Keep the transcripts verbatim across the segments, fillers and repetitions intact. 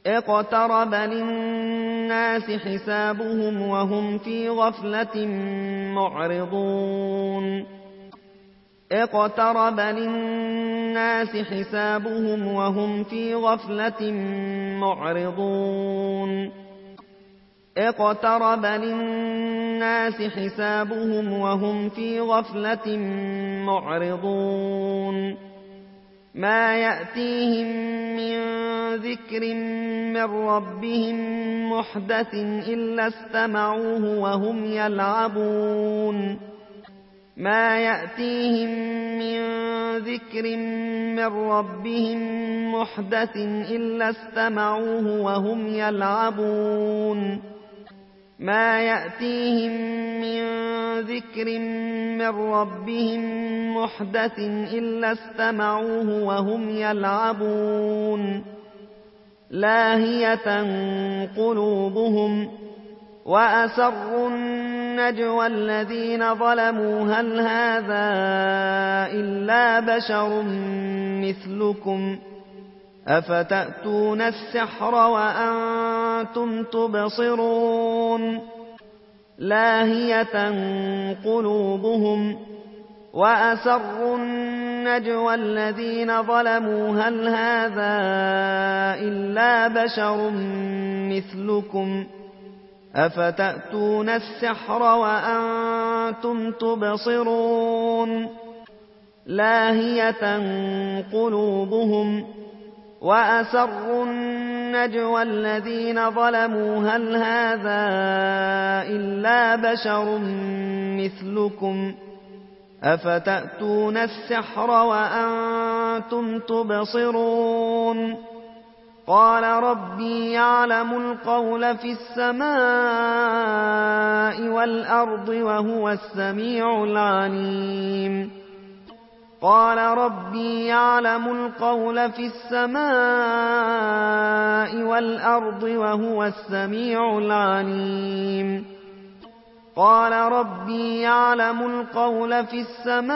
اقترب للناس حسابهم وهم في غفلة معرضون اقترب للناس حسابهم وهم في غفلة معرضون اقترب للناس حسابهم وهم في غفلة معرضون ما يأتيهم من ذكر من ربهم محدث إلا استمعوه وهم يلعبون ما يأتيهم من ذكر من ربهم محدث إلا استمعوه وهم يلعبون ما يأتيهم من ذكر من ربهم محدث إلا استمعوه وهم يلعبون لاهية قلوبهم وأسروا النجوى الذين ظلموا هل هذا إلا بشر مثلكم أفتأتون السحر وأنتم تبصرون لاهية قلوبهم وأسروا النجوى الذين ظلموا هل هذا إلا بشر مثلكم أفتأتون السحر وأنتم تبصرون لاهية قلوبهم وأسروا النجوى الذين ظلموا هل هذا إلا بشر مثلكم أفتأتون السحر وأنتم تبصرون قال ربي يعلم القول في السماء والأرض وهو السميع العليم قال ربي يعلم القول في السماء والأرض وهو السميع العليم قال ربي يعلم القول في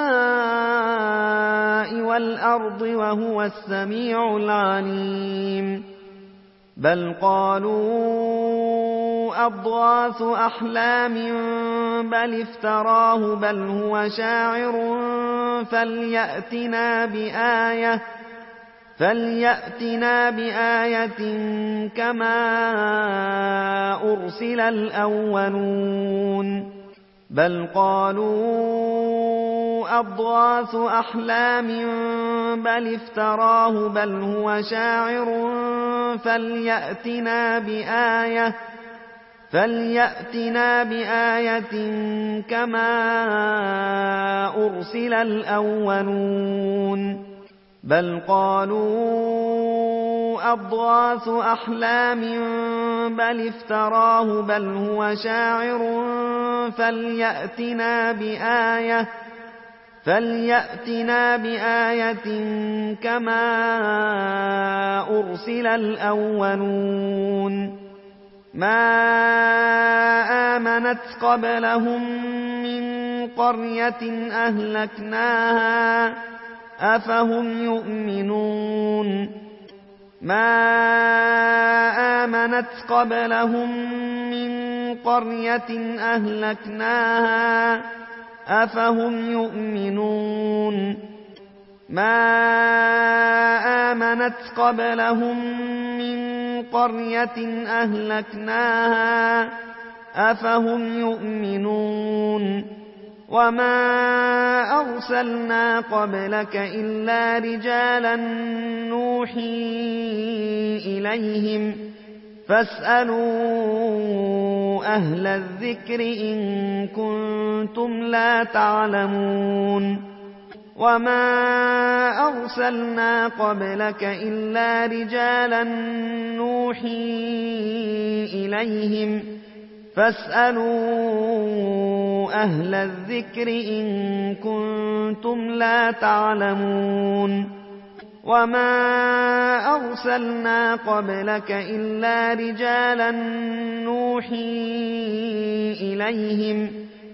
السماء والأرض وهو السميع العليم بل قالوا أضغاث أحلام بل افتراه بل هو شاعر فليأتنا بآية فليأتنا بآية كما أرسل الأولون بل قالوا أضغاث أحلام بل افتراه بل هو شاعر فليأتنا بآية فليأتنا بآية كما أرسل الأولون بل قالوا أضغاث أحلام بل افتراه بل هو شاعر فليأتنا بآية فليأتنا بآية كما أرسل الأولون ما آمنت قبلهم من قرية أهلكناها أفهم يؤمنون ما آمنت قبلهم من قرية أهلكناها أفهم يؤمنون ما آمنت قبلهم من قرية أهلكناها أفهم يؤمنون وما أرسلنا قبلك إلا رجالا نوحي إليهم فاسألوا أهل الذكر إن كنتم لا تعلمون وما أرسلنا قبلك إلا رجالا نوحي إليهم فاسألوا أهل الذكر إن كنتم لا تعلمون وما أرسلنا قبلك إلا رجالا نوحي إليهم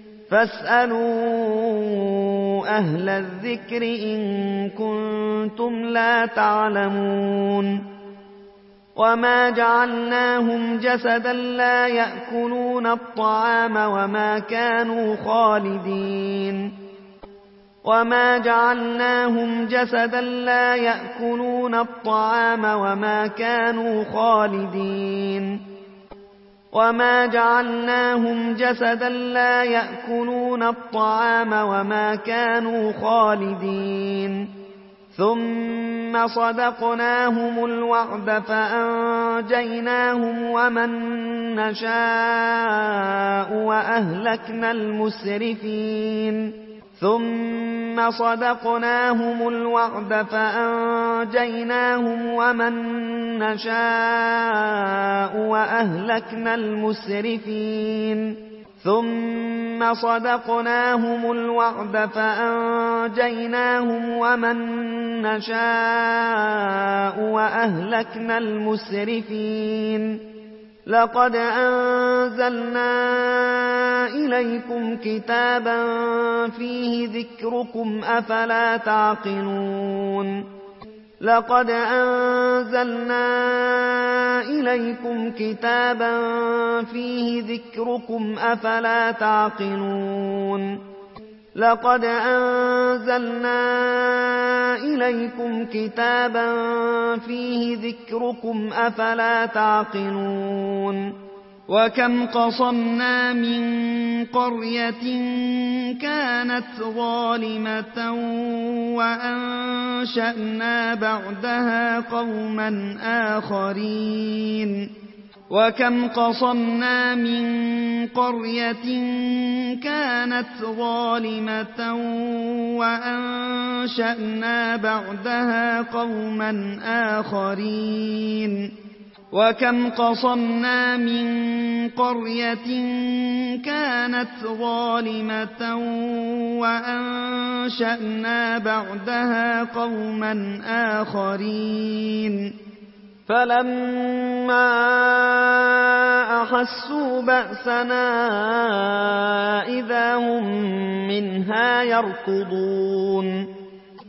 فاسألوا أهل الذكر إن كنتم لا تعلمون وما جعلناهم جسدا لا يأكلون الطعام وما كانوا خالدين وما جعلناهم جسدا لا يأكلون الطعام وما كانوا خالدين وما جعلناهم جسدا لا يأكلون الطعام وما كانوا خالدين ثم صدقناهم الوعد فأنجيناهم ومن نشاء وأهلكنا المسرفين ثم صدقناهم الوعد فأنجيناهم ومن نشاء وأهلكنا المسرفين ثم صدقناهم الوعد فأنجيناهم ومن نشاء وأهلكنا المسرفين لقد أنزلنا إليكم كتابا فيه ذكركم أفلا تعقلون لقد أنزلنا إليكم كتابا فيه ذكركم أفلا تعقلون لقد أنزلنا إليكم كتابا فيه ذكركم أفلا تعقلون وكم قصمنا من قرية كانت ظالمة وأنشأنا بعدها قوما آخرين وكم قصمنا من قرية كانت ظالمة وأنشأنا بعدها قوما آخرين وكم قصمنا من قرية كانت ظالمة وأنشأنا بعدها قوما آخرين فلما أحسوا بأسنا إذا هم منها يركضون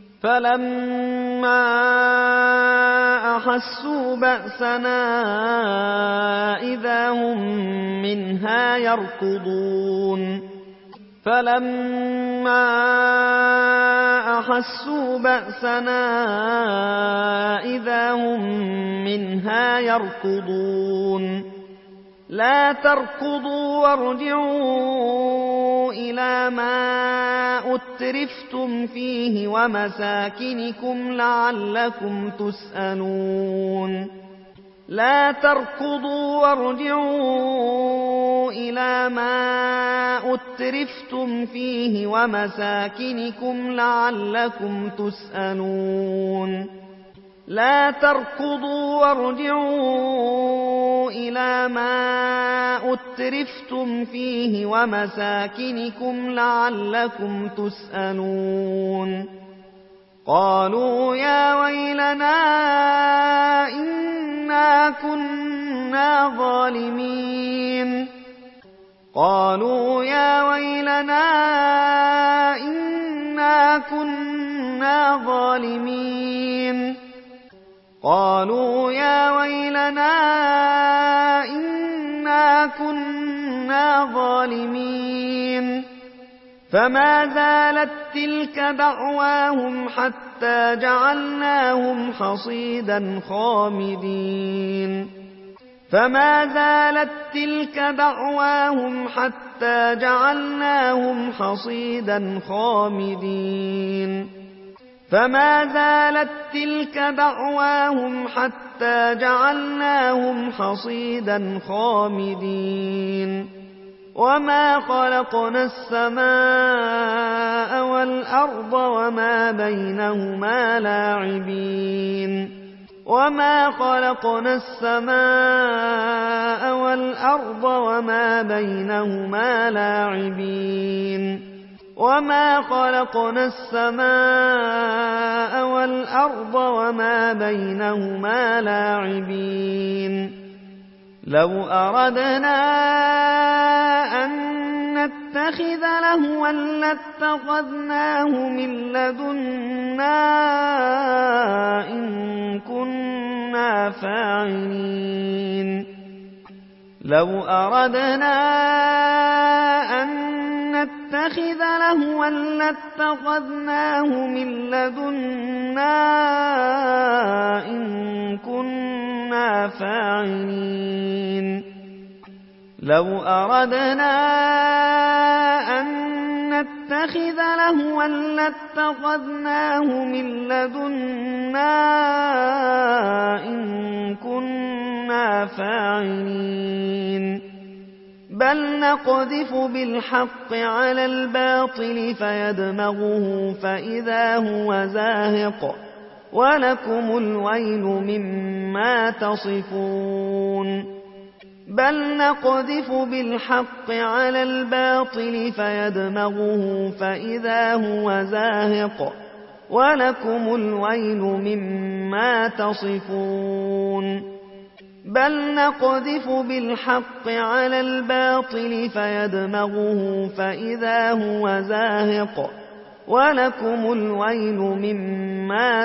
فلما أحسوا بأسنا إذا هم منها يركضون فلما أحسوا بأسنا إذا هم منها يركضون لا تركضوا وارجعوا إلى ما أترفتم فيه ومساكنكم لعلكم تسألون لا تركضوا وارجعوا إلى ما أترفتم فيه ومساكنكم لعلكم تسألون لا تركضوا وارجعوا إلى ما أترفتم فيه ومساكنكم لعلكم تسألون قالوا يا ويلنا إنا كنا ظالمين قالوا يا ويلنا إنا كنا ظالمين قالوا يا ويلنا إنا كنا ظالمين فما زالت تلك دعواهم حتى جعلناهم حصيدا خامدين فما زالت تلك دعواهم حتى جعلناهم حصيدا خامدين فما زالت تلك دعواهم حتى جعلناهم حصيدا خامدين وما خلقنا السماء والأرض وما بينهما لاعبين وما خلقنا السماء والأرض وما بينهما لاعبين وما خلقنا السماء والأرض وما بينهما لاعبين لو أردنا أن نتخذ لهوا لاتخذناه من لدنا إن كنا كنا فاعلين لو أردنا أن نتخذ لهوا لاتخذناه من لدنا إن كنا فاعلين لو أردنا أن نتخذ لهوا لاتخذناه من لدنا إن كنا فاعلين بل نقذف بالحق على الباطل فيدمغه فإذا هو زاهق ولكم الويل مما تصفون بل نقذف بالحق على الباطل فيدمغه فإذا هو زاهق ولكم الويل مما تصفون بل نقذف بالحق على الباطل فيدمغه فإذا هو زاهق ولكم الويل مما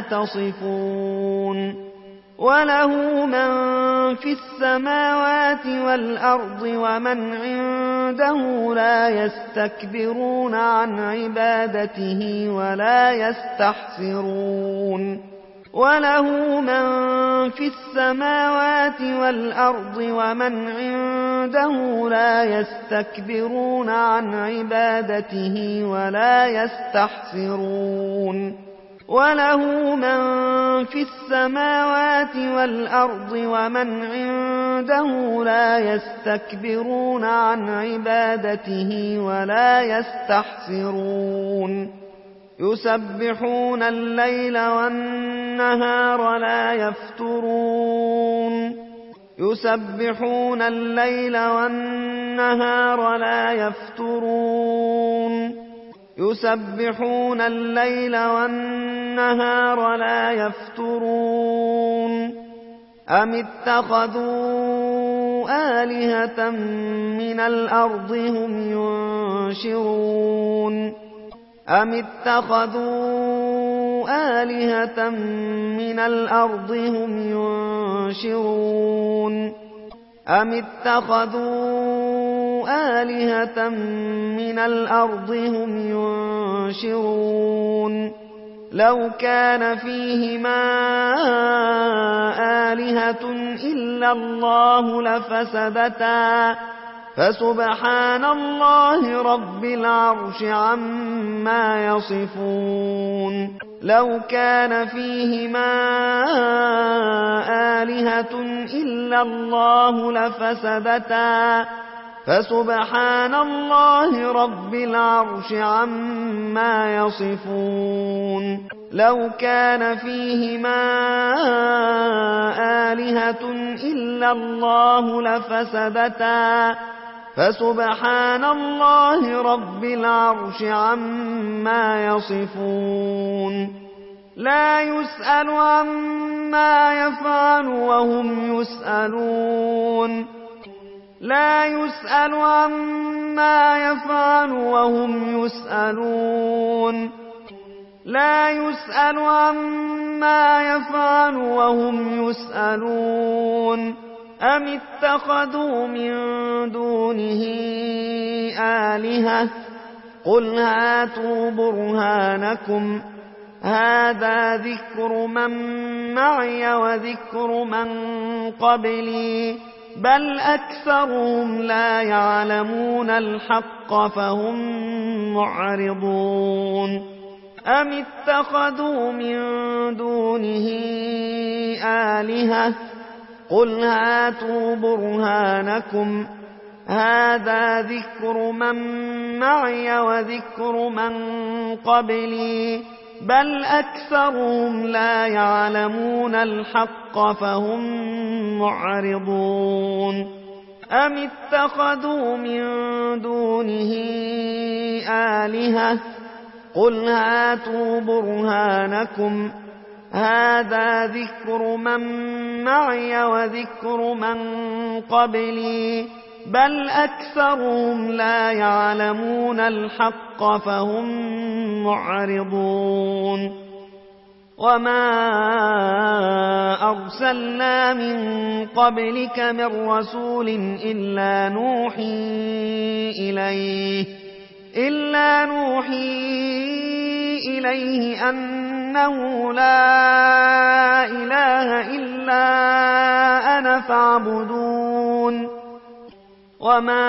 تصفون وله من في السماوات والأرض ومن عنده لا يستكبرون عن عبادته ولا يستحسرون وله من في السماوات والأرض ومن عنده لا يستكبرون عن عبادته ولا يستحسرون وله من في السماوات والأرض ومن عنده لا يستكبرون عن عبادته ولا يستحسرون يسبحون الليل والنهار لا يفترون يسبحون الليل والنهار لا يفترون يسبحون الليل والنهار لا يفترون أم اتخذوا آلهة من الأرض هم ينشرون أم اتخذوا آلهة من الأرض هم ينشرون أم اتخذوا آلهة من الأرض هم ينشرون لو كان فيهما آلهة إلا الله لفسدتا فسبحان الله رب العرش عما يصفون لو كان فيهما آلهة إلا الله لفسدتا فسبحان الله رب العرش عما يصفون لو كان فيهما آلهة إلا الله لفسدتا فسبحان الله رب العرش عما يصفون لا يسأل عما يفعل وهم يسألون لا يسأل عما يفعل وهم يسألون لا يسأل عما يفعل وهم يسألون أم اتخذوا من دونه آلهة قل هاتوا برهانكم هذا ذكر من معي وذكر من قبلي بل أكثرهم لا يعلمون الحق فهم معرضون أم اتخذوا من دونه آلهة قل هاتوا برهانكم هذا ذكر من معي وذكر من قبلي بل أكثرهم لا يعلمون الحق فهم معرضون أم اتخذوا من دونه آلهة قل هاتوا برهانكم هذا ذكر من معي وذكر من قبلي بل أكثرهم لا يعلمون الحق فهم معرضون وما أرسلنا من قبلك من رسول إلا نوحي إليه إلا نوحي إليه أنه لا إله إلا أنا فاعبدون وما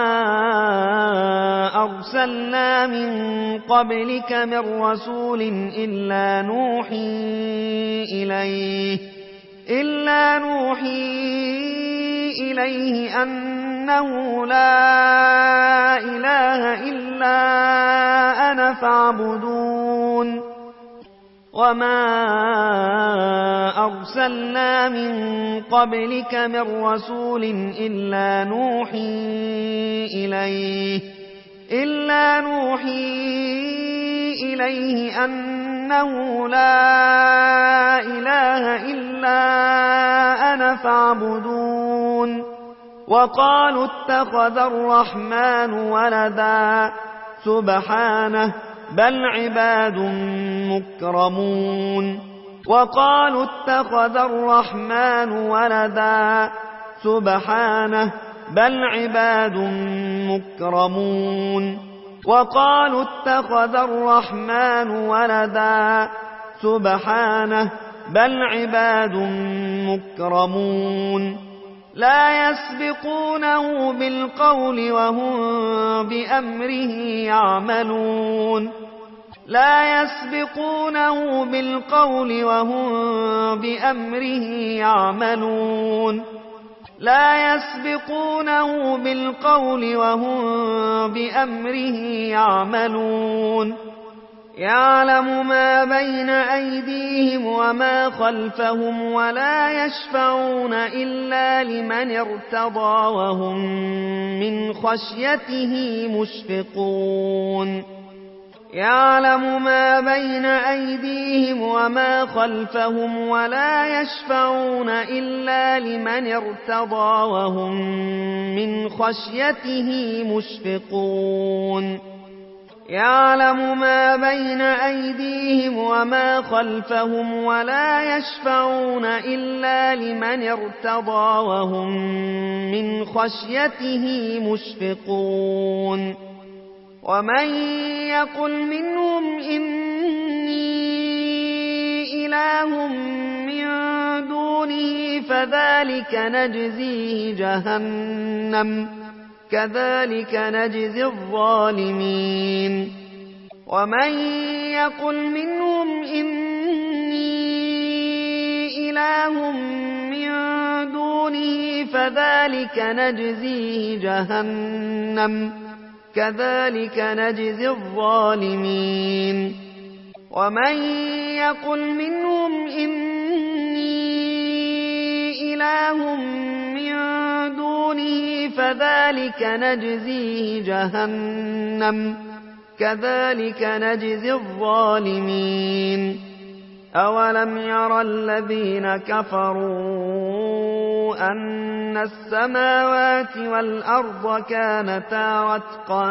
أرسلنا من قبلك من رسول إلا نوحي إليه إلا نوحي إليه أنه لا إله إلا أنا فاعبدون وما أرسلنا من قبلك من رسول إلا نوحي إليه إلا نوحي إليه أنه لا إله إلا أنا فاعبدون وقالوا اتخذ الرحمن ولدا سبحانه بل عباد مكرمون وقالوا اتخذ الرحمن ولدا سبحانه بل عباد مكرمون وقالوا اتخذ الرحمن ولدا سبحانه بل عباد مكرمون لا يسبقونه بالقول وهم بأمره يعملون لا يسبقونه بالقول وهم بأمره يعملون لا يسبقونه بالقول وهم بأمره يعملون يعلم ما بين أيديهم وما خلفهم ولا يشفعون إلا لمن ارتضى وهم من خشيته مشفقون يعلم ما بين أيديهم وما خلفهم ولا يشفعون إلا لمن ارتضى وهم من خشيته مشفقون يعلم ما بين أيديهم وما خلفهم ولا يشفعون إلا لمن ارتضى وهم من خشيته مشفقون ومن يقل منهم إني إله من دونه فذلك نجزيه جهنم كذلك نجزي الظالمين ومن يقل منهم إني إله من دونه فذلك نجزيه جهنم كذلك نجزي الظالمين ومن يقل منهم إني إله من دونه فذلك نجزيه جهنم كذلك نجزي الظالمين أولم يرى الذين كفروا أن السماوات والأرض كانتا رتقا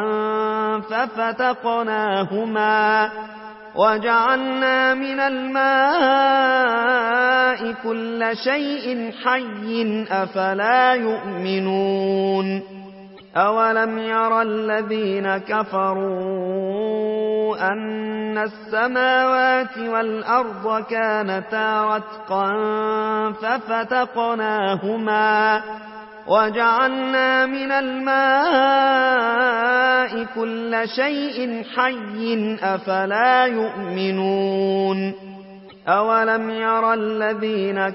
ففتقناهما وجعلنا من الماء كل شيء حي أفلا يؤمنون أولم يرى الذين كفروا أن السماوات والأرض كانتا رتقا ففتقناهما وجعلنا من الماء كل شيء حي أفلا يؤمنون أولم يرى الذين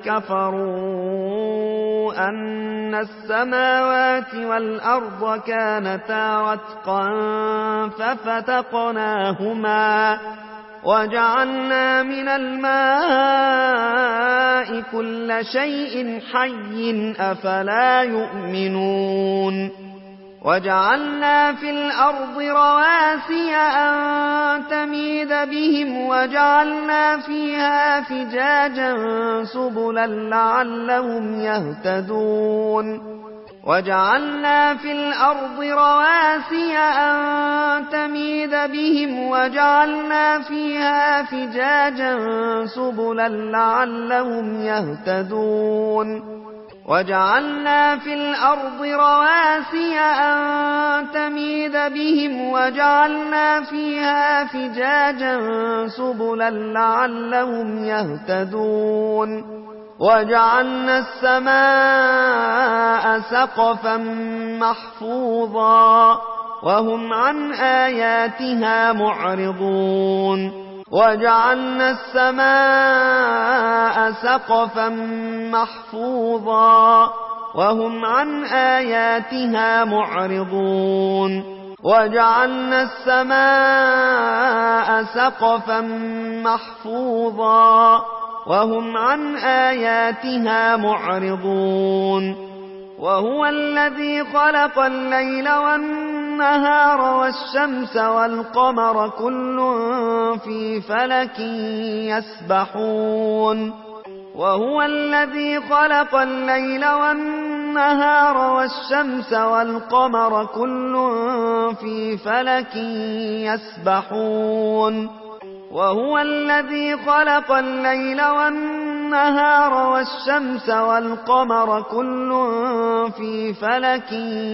كفروا أن السماوات والأرض كانتا رتقا ففتقناهما وجعلنا من الماء كل شيء حي أفلا يؤمنون وجعلنا في الأرض رواسي أن تميد بهم وجعلنا فيها فجاجا سبلا لعلهم يهتدون وجعلنا في الأرض رواسي أن تميد بهم وجعلنا فيها فجاجا سبلا لعلهم يهتدون وجعلنا في الأرض رواسي أن تميد بهم وجعلنا فيها فجاجا سبلا لعلهم يهتدون وجعلنا السماء سقفا محفوظا وهم عن آياتها معرضون وجعلنا السماء سقفا محفوظا وهم عن آياتها معرضون وجعلنا السماء سقفا محفوظا وهم عن آياتها معرضون وهو الذي خلق الليل والنهار والشمس والقمر كل في فلك يسبحون وهو الذي خلق الليل والنهار والشمس والقمر كل في فلك يسبحون وهو الذي خلق الليل والنهار والشمس والقمر كل في فلك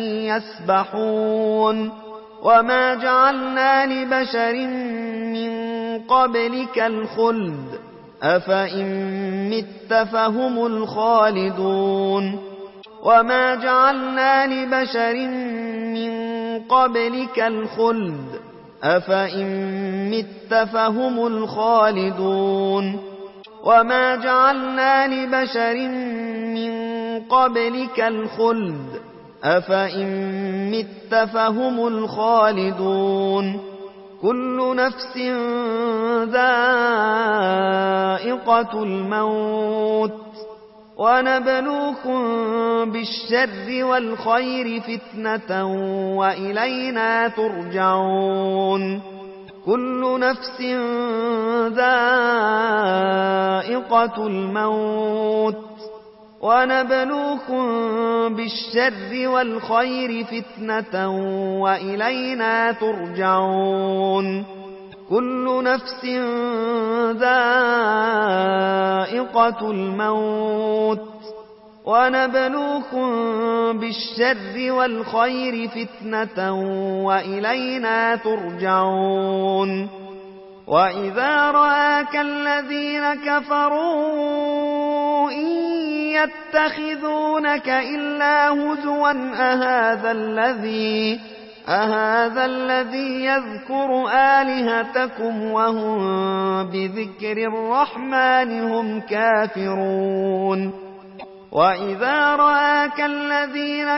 يسبحون وما جعلنا لبشر من قبلك الخلد أفإن مت فهم الخالدون وما جعلنا لبشر من قبلك الخلد أفإن مت فهم الخالدون وما جعلنا لبشر من قبلك الخلد أفإن مت فهم الخالدون كل نفس ذائقة الموت ونبلوكم بالشر والخير فتنة وإلينا ترجعون كل نفس ذائقة الموت ونبلوكم بالشر والخير فتنة وإلينا ترجعون كل نفس ذائقة الموت ونبلوكم بالشر والخير فتنة وإلينا ترجعون وإذا رآك الذين كفروا إن يتخذونك إلا هزوا أهذا الذي أهذا الذي يذكر آلهتكم وهم بذكر الرحمن هم كافرون وإذا رآك الذين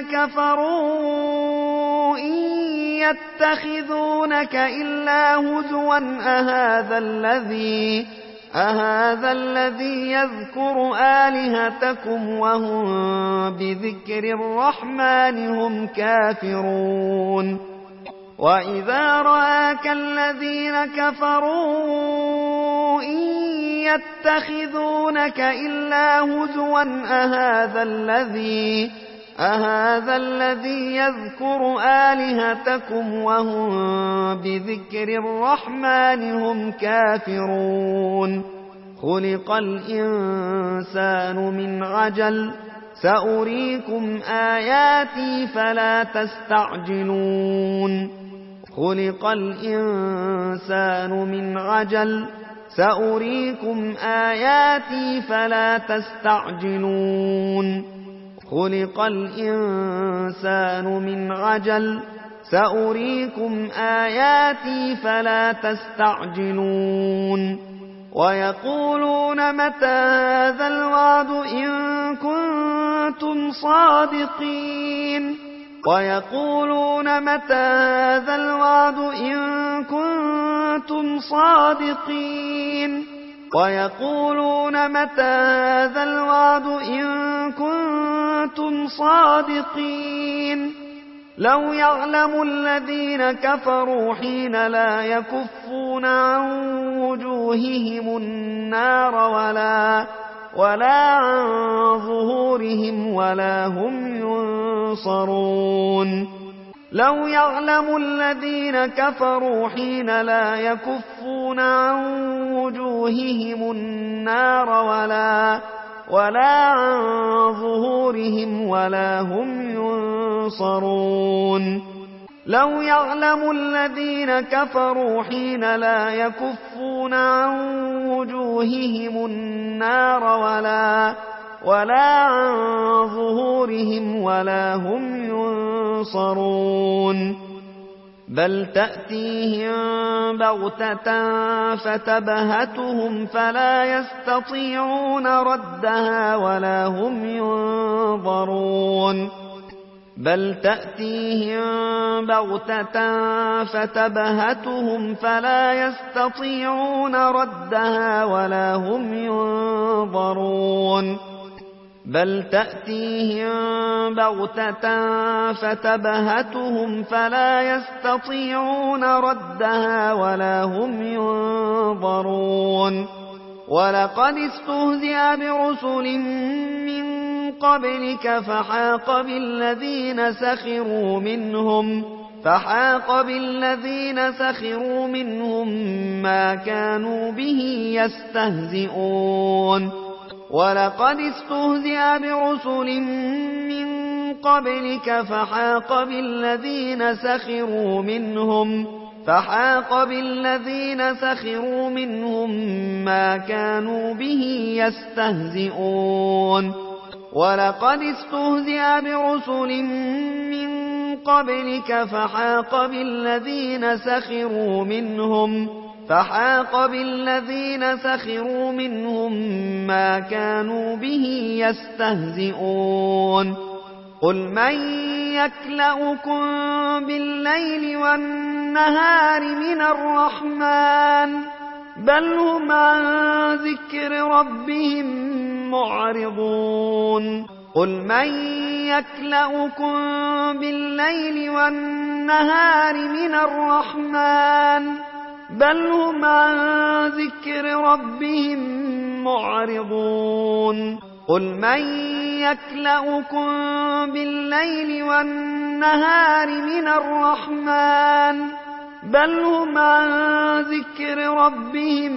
كفروا إن يتخذونك إلا هزوا أهذا الذي أهذا الذي يذكر آلهتكم وهم بذكر الرحمن هم كافرون وإذا رآك الذين كفروا إن يتخذونك إلا هزوا أهذا الذي أهذا الذي يذكر آلهتكم وهم بذكر الرحمن هم كافرون خلق الإنسان من عجل سأريكم آياتي فلا تستعجلون خلق الإنسان من عجل سأريكم آياتي فلا تستعجلون خلق الإنسان من عجل سأريكم آياتي فلا تستعجلون ويقولون متى هذا الوعد إن كنتم صادقين ويقولون متى هذا الوعد إن كنتم صادقين ويقولون متى هذا الوعد إن كنتم صادقين لو يعلم الذين كفروا حين لا يكفون عن وجوههم النار ولا ولا عن ظهورهم ولا هم ينصرون لو يعلم الذين كفروا حين لا يكفون عن وجوههم النار ولا ولا عن ظهورهم ولا هم ينصرون لو يعلم الذين كفروا حين لا يكفون عن وجوههم النار ولا ولا عن ظهورهم ولا هم ينصرون بل تأتيهم بغتة فتبهتهم فلا يستطيعون ردها ولا هم ينظرون بل تأتيهم بغتة فتبهتهم فلا يستطيعون ردها ولا هم ينظرون بل تأتيهم بغتة فتبهتهم فلا يستطيعون ردها ولا هم ينظرون ولقد استهزئ برسل من قبلك فحاق بالذين سخروا منهم فحاق بالذين سخروا منهم ما كانوا به يستهزئون ولقد استهزئ برسل من قبلك فحاق بالذين سخروا منهم فحاق بالذين سخروا منهم ما كانوا به يستهزئون ولقد استهزئ برسل من قبلك فحاق بالذين سخروا منهم فحاق بالذين سخروا منهم ما كانوا به يستهزئون قل من يكلؤكم بالليل والنهار من الرحمن بل هم عن ذكر ربهم معرضون قل من يكلؤكم بالليل والنهار من الرحمن بل هم عن ذكر ربهم معرضون قل من يكلؤكم بالليل والنهار من الرحمن بل هم عن ذكر ربهم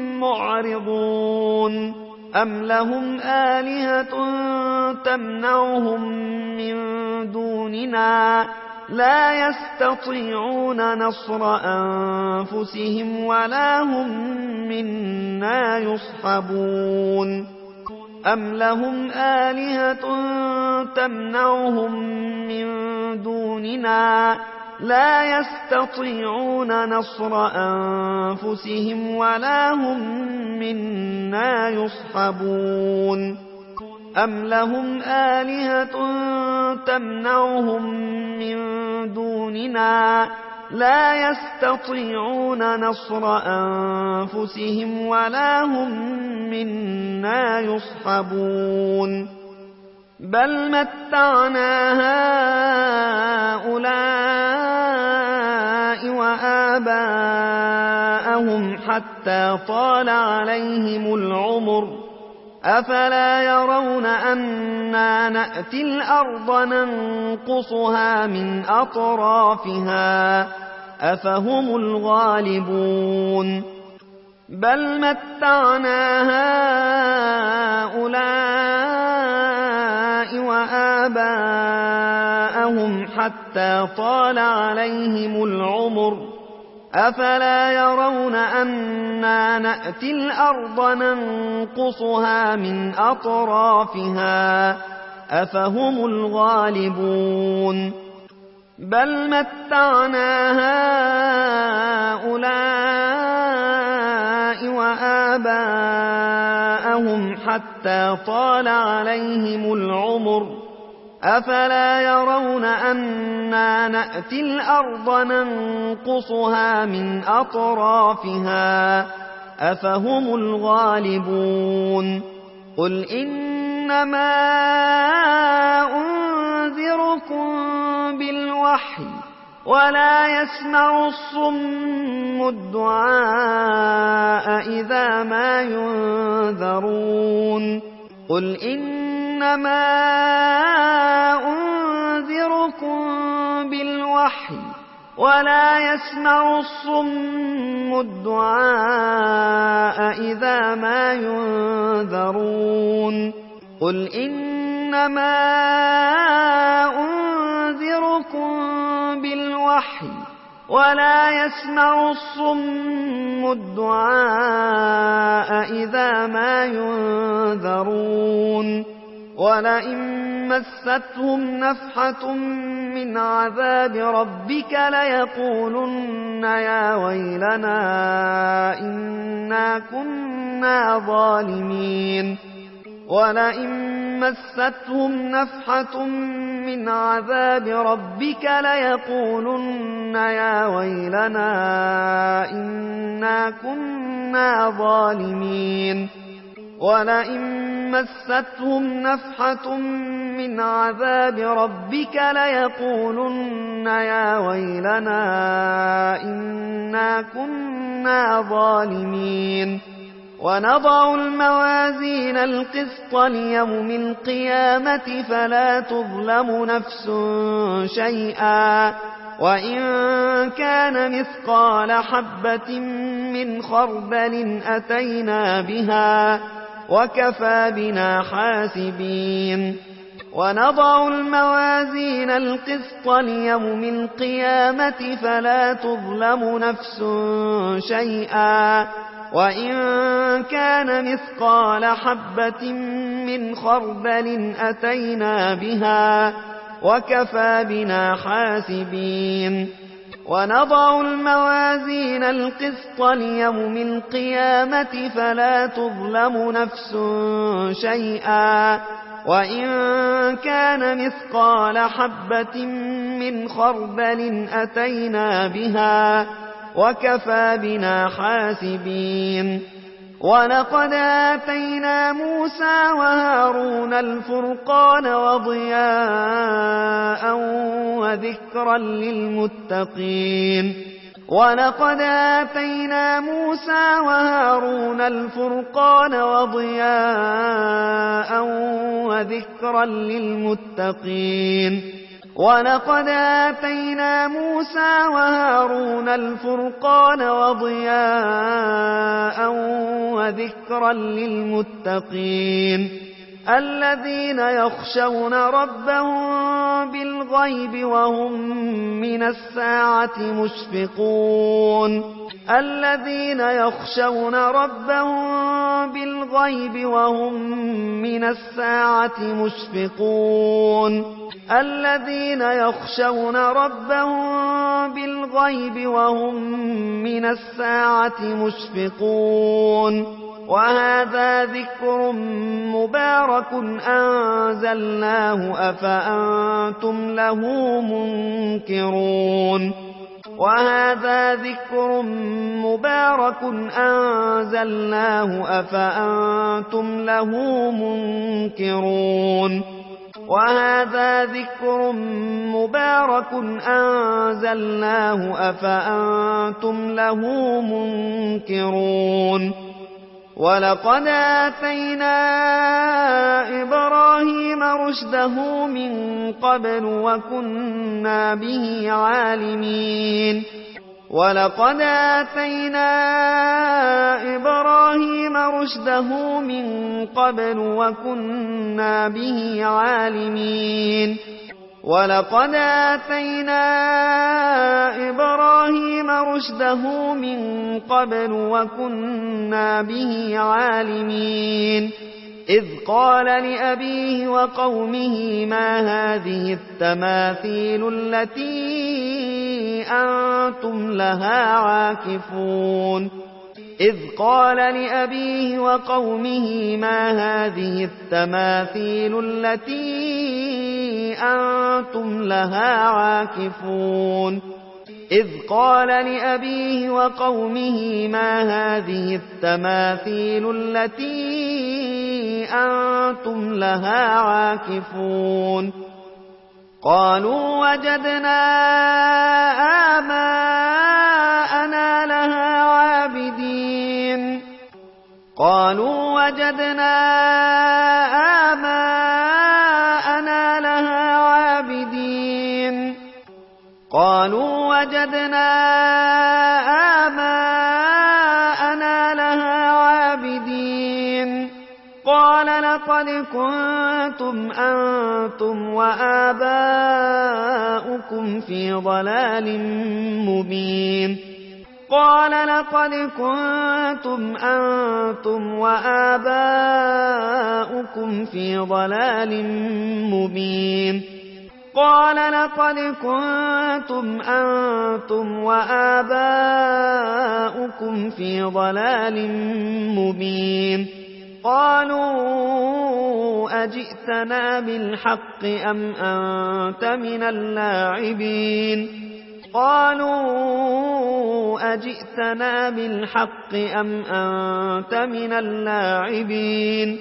معرضون أم لهم آلهة تمنعهم من دوننا لا يستطيعون نصر أنفسهم ولا هم منا يصحبون أم لهم آلهة تمنعهم من دوننا لا يستطيعون نصر أنفسهم ولا هم منا يصحبون أم لهم آلهة تمنعهم من دوننا لا يستطيعون نصر أنفسهم ولا هم منا يصحبون بل متعنا هؤلاء وآباءهم حتى طال عليهم العمر أفلا يرون أنا نأتي الأرض ننقصها من أطرافها أفهم الغالبون بل متعنا هؤلاء وآباءهم حتى طال عليهم العمر أفلا يرون أنا نأتي الأرض ننقصها من أطرافها أفهم الغالبون بل متعنا هؤلاء وآباءهم حتى طال عليهم العمر أفلا يرون أنا نأتي الأرض ننقصها من أطرافها أفهم الغالبون قل إنما أنذركم بالوحي ولا يسمع الصم الدعاء إذا ما ينذرون قل إنما أنذركم بالوحي ولا يسمع الصم الدعاء إذا ما ينذرون قل إنما أنذركم بالوحي ولا يسمع الصم الدعاء إذا ما ينذرون ولئن مستهم نفحة من عذاب ربك ليقولن يا ويلنا إنا كنا ظالمين ولئن مستهم نفحة من عذاب ربك ليقولن يا ويلنا إنا كنا ظالمين ولئن مستهم نفحة من عذاب ربك ليقولن يا ويلنا إنا كنا ظالمين ونضع الموازين القسط ليوم القيامة فلا تظلم نفس شيئا وإن كان مثقال حبة من خردل أتينا بها وكفى بنا حاسبين ونضع الموازين القسط ليوم القيامة فلا تظلم نفس شيئا وإن كان مثقال حبة من خردل أتينا بها وكفى بنا حاسبين ونضع الموازين القسط ليوم القيامة فلا تظلم نفس شيئا وإن كان مثقال حبة من خردل أتينا بها وكفى بنا حاسبين ولقد آتينا موسى وهارون الفرقان وضياء وذكرا للمتقين ولقد آتينا موسى وهارون الفرقان وضياء وذكرا للمتقين ولقد آتينا موسى وهارون الفرقان وضياء وذكرا للمتقين الذين يخشون ربهم بالغيب وهم من الساعة مشفقون الذين يخشون ربهم بالغيب وهم من الساعة مشفقون الذين يخشون ربهم بالغيب وهم من الساعة مشفقون وهذا ذكر مبارك أنزلناه أفأنتم له منكرون وهذا ذكر مبارك أنزلناه أفأنتم له منكرون وهذا ذكر مبارك أنزلناه أفأنتم له منكرون ولقد آتينا إبراهيم رشده من قبل وكنا به عالمين ولقد آتينا إبراهيم رشده من قبل وكنا به عالمين ولقد آتينا إبراهيم رشده من قبل وكنا به عالمين إذ قال لأبيه وقومه ما هذه التماثيل التي أنتم لها عاكفون إذ قال لأبيه وقومه ما هذه التماثيل التي أنتم لها عاكفون إذ قال لأبيه وقومه ما هذه التماثيل التي أنتم لها عاكفون قالوا وجدنا آباءنا لها عابدين قالوا وجدنا قالوا وجدنا آباءنا لها عابدين قال لقد كنتم أنتم وآباؤكم في ضلال مبين قال لقد كنتم أنتم وآباؤكم في ضلال مبين قال لقد كنتم أنتم وآباؤكم في ضلال مبين قالوا أجئتنا بالحق أم أنت من اللاعبين قالوا أجئتنا بالحق أم أنت من اللاعبين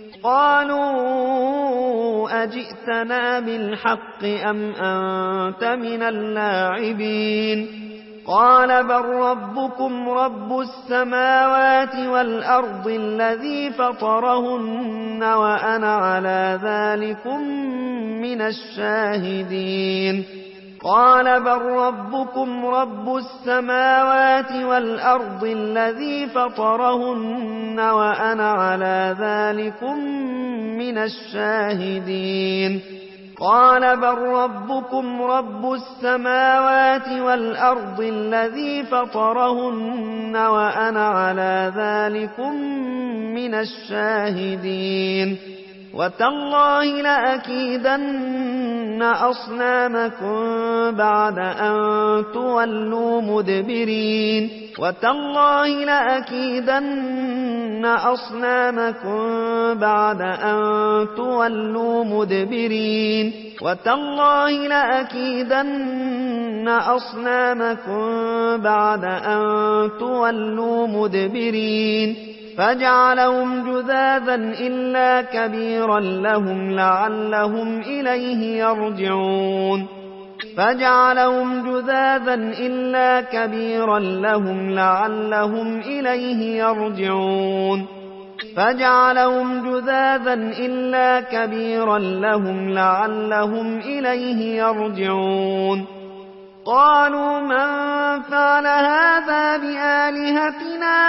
قالوا أجئتنا بالحق أم أنت من اللاعبين قال بل ربكم رب السماوات والأرض الذي فطرهن وأنا على ذلكم من الشاهدين قال بل ربكم رب السماوات والأرض الذي فطرهن وأنا على ذلكم من الشاهدين قال بل ربكم رب السماوات والأرض الذي فطرهن وأنا على ذلكم من الشاهدين وتالله لأكيدن أصنامكم بعد أن تولوا مدبرين وتالله لأكيدن أصنامكم بعد أن تولوا مدبرين وتالله لأكيدن أصنامكم بعد أن تولوا مدبرين فجعلهم جذاذا إلا كبيرا لهم لعلهم إليه يرجعون فجعلهم جذاذا إلا كبيرا لهم لعلهم إليه يرجعون فجعلهم جذاذا إلا كبيرا لهم لعلهم إليه يرجعون قالوا من فعل هذا بآلهتنا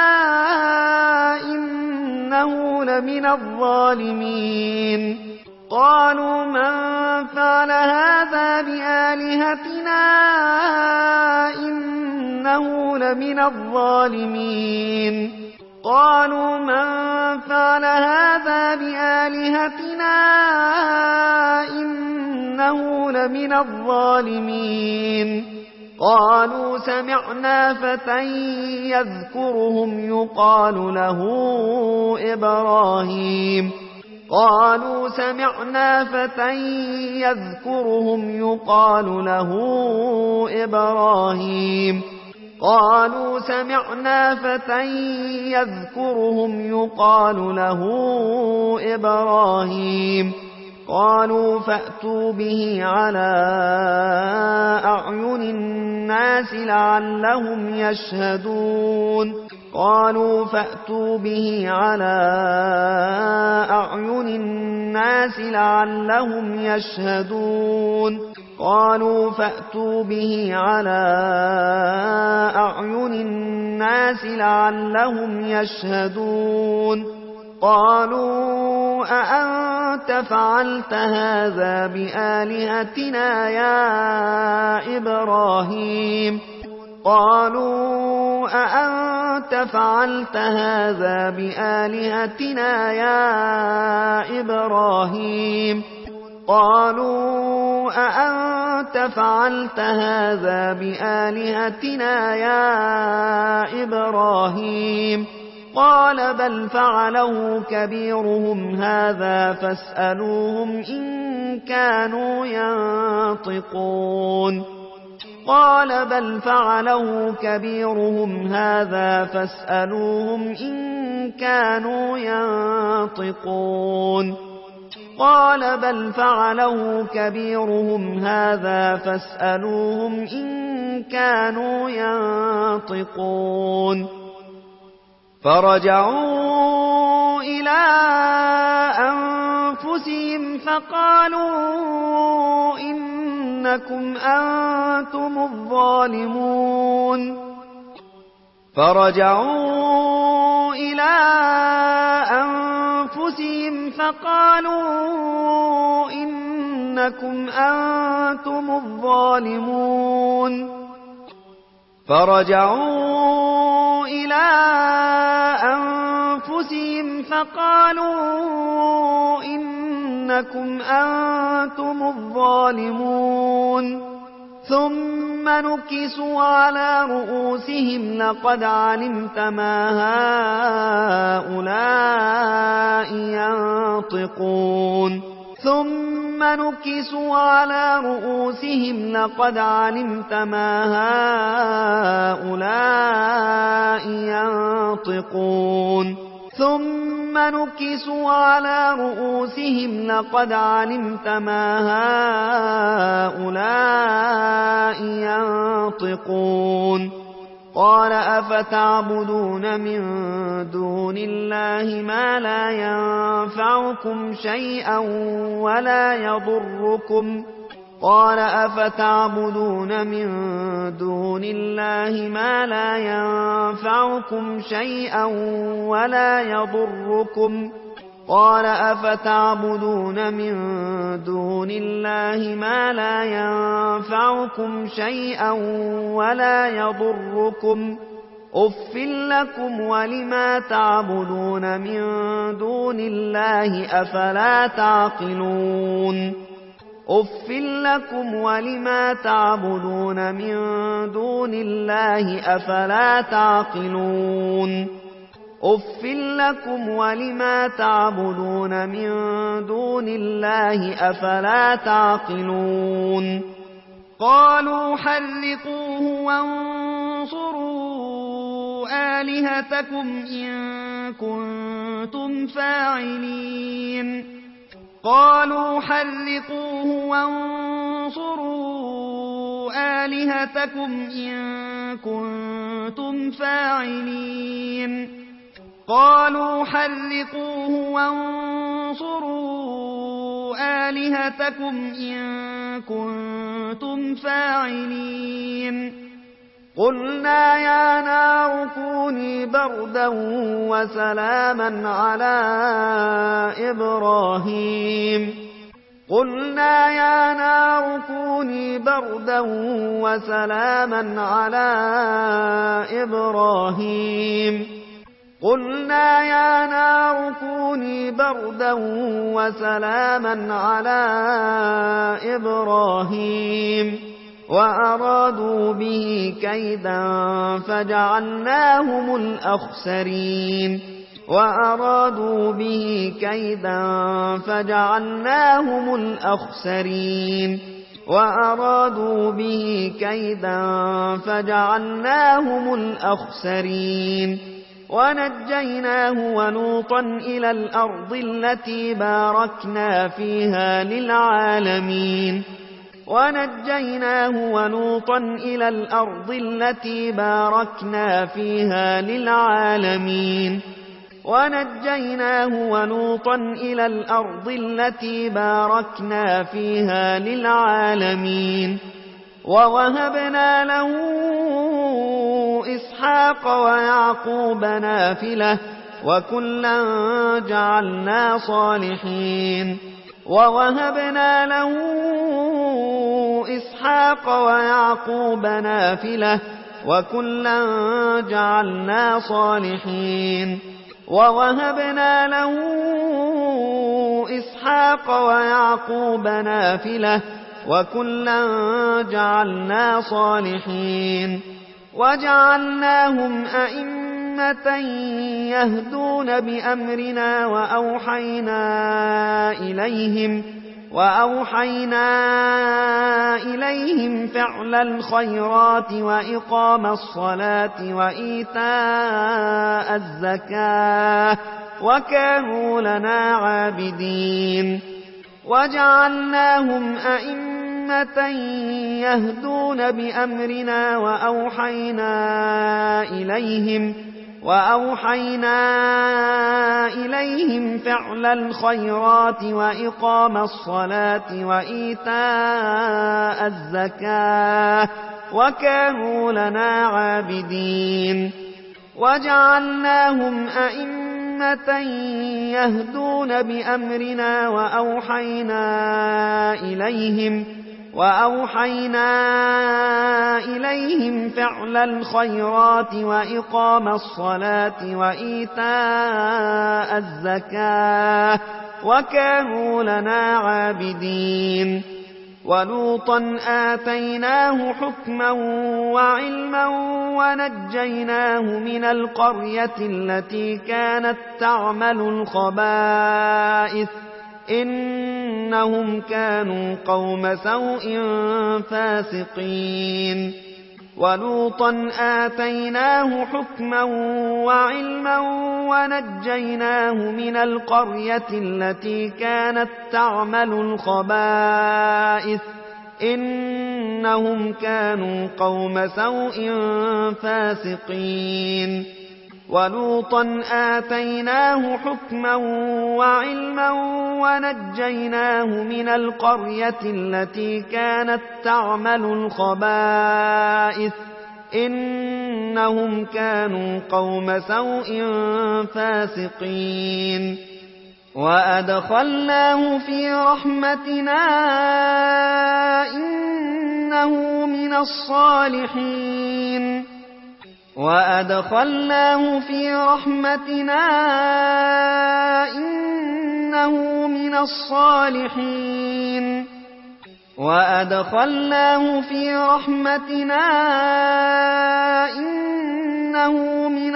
إنه لمن الظالمين قالوا من فعل هذا بآلهتنا إنه لمن الظالمين قالوا من فعل هذا بآلهتنا إنه لمن الظالمين قالوا سمعنا فتى يذكرهم يقال له إبراهيم قالوا سمعنا فتى يذكرهم يقال له إبراهيم قالوا سمعنا فتى يذكرهم يقال له إبراهيم قالوا فأتوا به على أعين الناس لعلهم يشهدون قالوا فأتوا به على أعين الناس لعلهم يشهدون قالوا فأتوا به على أعين الناس لعلهم يشهدون قالوا أأنت فعلت هذا بآلهتنا يا إبراهيم قالوا أأنت فعلت هذا بآلهتنا يا إبراهيم قالوا أأنت فعلت هذا بآلهتنا يا إبراهيم قال بل فعله كبيرهم هذا فاسألوهم إن كانوا ينطقون قال بل فعله كبيرهم هذا فاسألوهم إن كانوا ينطقون قال بل فعله كبيرهم هذا فاسألوهم إن كانوا ينطقون فرجعوا إلى أنفسهم فقالوا إن إنكم أنتم الظالمون فرجعوا إلى أنفسهم فقالوا إنكم أنتم الظالمون فرجعوا إلى أنفسهم فقالوا إنكم أنتم الظالمون ثم نكسوا على رؤوسهم لقد علمت ما هؤلاء ينطقون ثم نكسوا على رؤوسهم لقد علمت ما هؤلاء ينطقون ثم نكسوا على رؤوسهم لقد علمت ما هؤلاء ينطقون قال أفتعبدون من دون الله ما لا ينفعكم شيئا ولا يضركم قال أفتعبدون من دون الله ما لا ينفعكم شيئا ولا يضركم قال أفتعبدون من دون الله ما لا ينفعكم شيئا ولا يضركم أف لكم ولما تعبدون من دون الله أفلا تعقلون أف لكم ولما تعبدون من دون الله أفلا تعقلون أف لكم ولما تعبدون من دون الله أفلا تعقلون قالوا حرقوه وانصروا آلهتكم إن كنتم فاعلين قالوا حرقوه وانصروا آلهتكم إن كنتم فاعلين قالوا حرقوه وانصروا آلهتكم إن كنتم فاعلين قلنا يا نار كوني بردا وسلاما على إبراهيم قلنا يا نار كوني بردا وسلاما على إبراهيم قلنا يا نار كوني بردا وسلاما على إبراهيم وأرادوا به كيدا فجعلناهم الأخسرين وأرادوا به كيدا فجعلناهم الأخسرين وأرادوا به كيدا فجعلناهم الأخسرين ونجيناه ولوطا إلى الأرض التي باركنا فيها للعالمين ونجيناه ولوطا إلى الأرض التي باركنا فيها للعالمين ونجيناه ولوطا إلى الأرض التي باركنا فيها للعالمين ووهبنا له إسحاق ويعقوب نافلة وكلا جعلنا صالحين ووهبنا له إسحاق ويعقوب نافلة وكلا جعلنا صالحين ووهبنا له إسحاق ويعقوب نافلة وكلا جعلنا صالحين وجعلناهم أئمة يهدون بأمرنا وأوحينا إليهم وأوحينا إليهم فعل الخيرات وإقام الصلاة وإيتاء الزكاة وكانوا لنا عابدين وجعلناهم أئمة يهدون بأمرنا وأوحينا إليهم وأوحينا إليهم فعل الخيرات وإقام الصلاة وإيتاء الزكاة وكانوا لنا عابدين وجعلناهم أئمة يهدون بأمرنا وأوحينا إليهم وأوحينا إليهم فعل الخيرات وإقام الصلاة وإيتاء الزكاة وكانوا لنا عابدين ولوطا آتيناه حكما وعلما ونجيناه من القرية التي كانت تعمل الخبائث إنهم كانوا قوم سوء فاسقين ولوطا آتيناه حكما وعلما ونجيناه من القرية التي كانت تعمل الخبائث إنهم كانوا قوم سوء فاسقين ولوطا آتيناه حكما وعلما ونجيناه من القرية التي كانت تعمل الخبائث إنهم كانوا قوم سوء فاسقين وأدخلناه في رحمتنا إنه من الصالحين وأدخلناه في رحمتنا إنه من الصالحين وأدخلناه في رحمتنا إنه من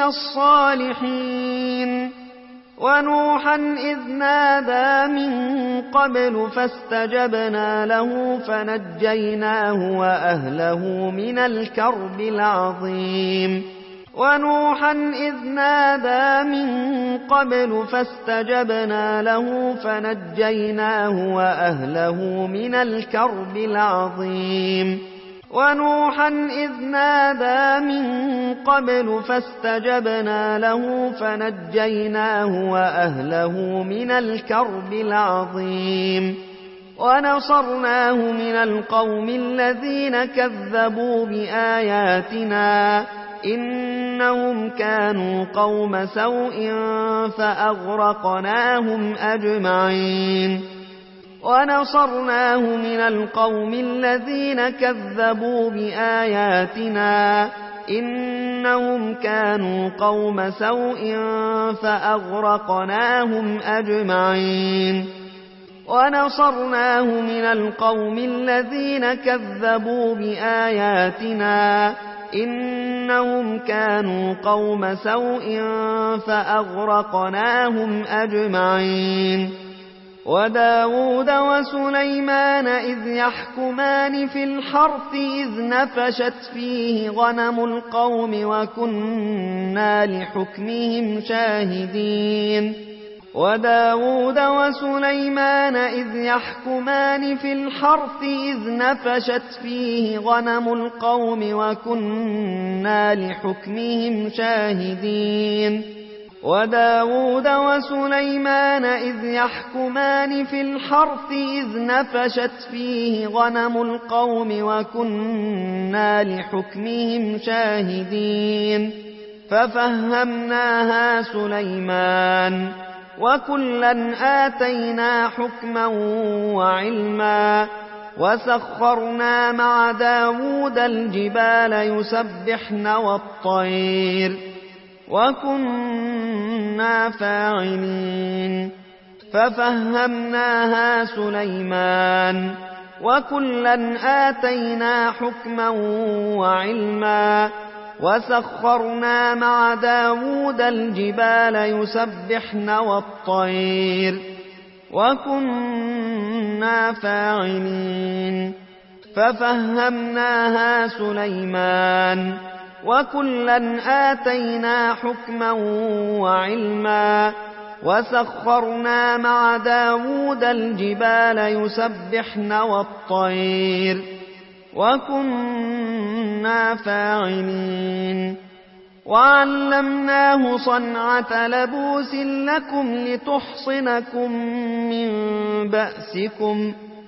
الصالحين ونوحا إذ نادى من قبل فاستجبنا له فنجيناه وأهله من الكرب العظيم ونوحا إذ نادى من قبل فاستجبنا له فنجيناه وأهله من الكرب العظيم ونوحا إذ نادى من قبل فاستجبنا له فنجيناه وأهله من الكرب العظيم ونصرناه من القوم الذين كذبوا بآياتنا إنهم كانوا قوم سوء فأغرقناهم أجمعين ونصرناه من القوم الذين كذبوا بآياتنا إنهم كانوا قوم سوء فأغرقناهم أجمعين ونصرناه من القوم الذين كذبوا بآياتنا إنهم كانوا قوم سوء فأغرقناهم أجمعين وداود وسليمان إذ يحكمان في الحرث إذ نفشت فيه غنم القوم وكنا لحكمهم شاهدين وداود وسليمان إذ يحكمان في الحرث إذ نفشت فيه غنم القوم وكنا لحكمهم شاهدين وداود وسليمان إذ يحكمان في الحرث إذ نفشت فيه غنم القوم وكنا لحكمهم شاهدين ففهمناها سليمان وكلا آتينا حكما وعلما وسخرنا مع داود الجبال يسبحن والطير وكنا فاعلين ففهمناها سليمان وكلا آتينا حكما وعلما وسخرنا مع داود الجبال يسبحن والطير وكنا فاعلين ففهمناها سليمان وكلا آتينا حكما وعلما وسخرنا مع داود الجبال يسبحن والطير وكنا فاعلين وعلمناه صنعة لبوس لكم لتحصنكم من بأسكم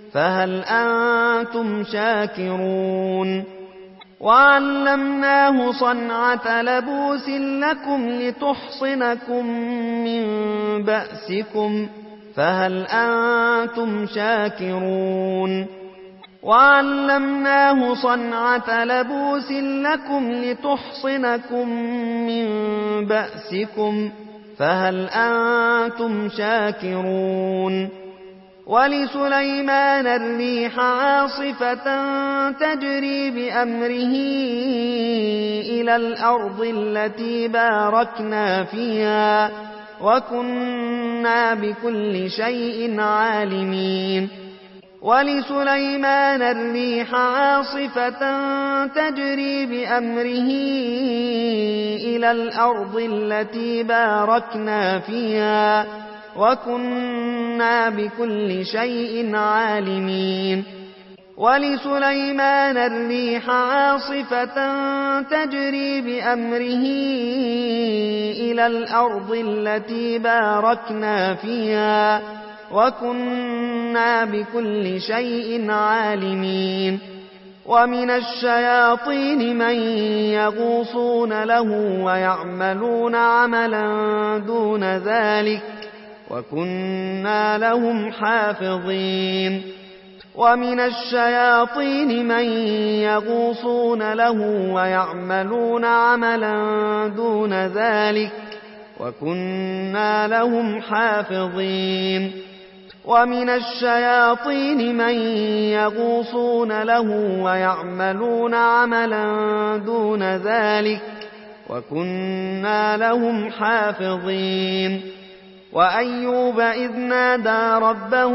فهل أنتم شاكرون وعلمناه صنعة لبوس لكم لتحصنكم من بأسكم فهل أنتم شاكرون وعلمناه صنعة لبوس لكم لتحصنكم من بأسكم فهل أنتم شاكرون ولسليمان الريح عاصفة تجري بأمره إلى الأرض التي باركنا فيها وكنا بكل شيء عالمين ولسليمان الريح عاصفة تجري بأمره إلى الأرض التي باركنا فيها وكنا بكل شيء عالمين ولسليمان الريح عاصفة تجري بأمره إلى الأرض التي باركنا فيها وكنا بكل شيء عالمين ومن الشياطين من يغوصون له ويعملون عملا دون ذلك وكنا لهم حافظين ومن الشياطين من يغوصون له ويعملون عملا دون ذلك وكنا لهم حافظين ومن الشياطين من يغوصون له ويعملون عملا دون ذلك وكنا لهم حافظين وأيوب إذ نادى ربه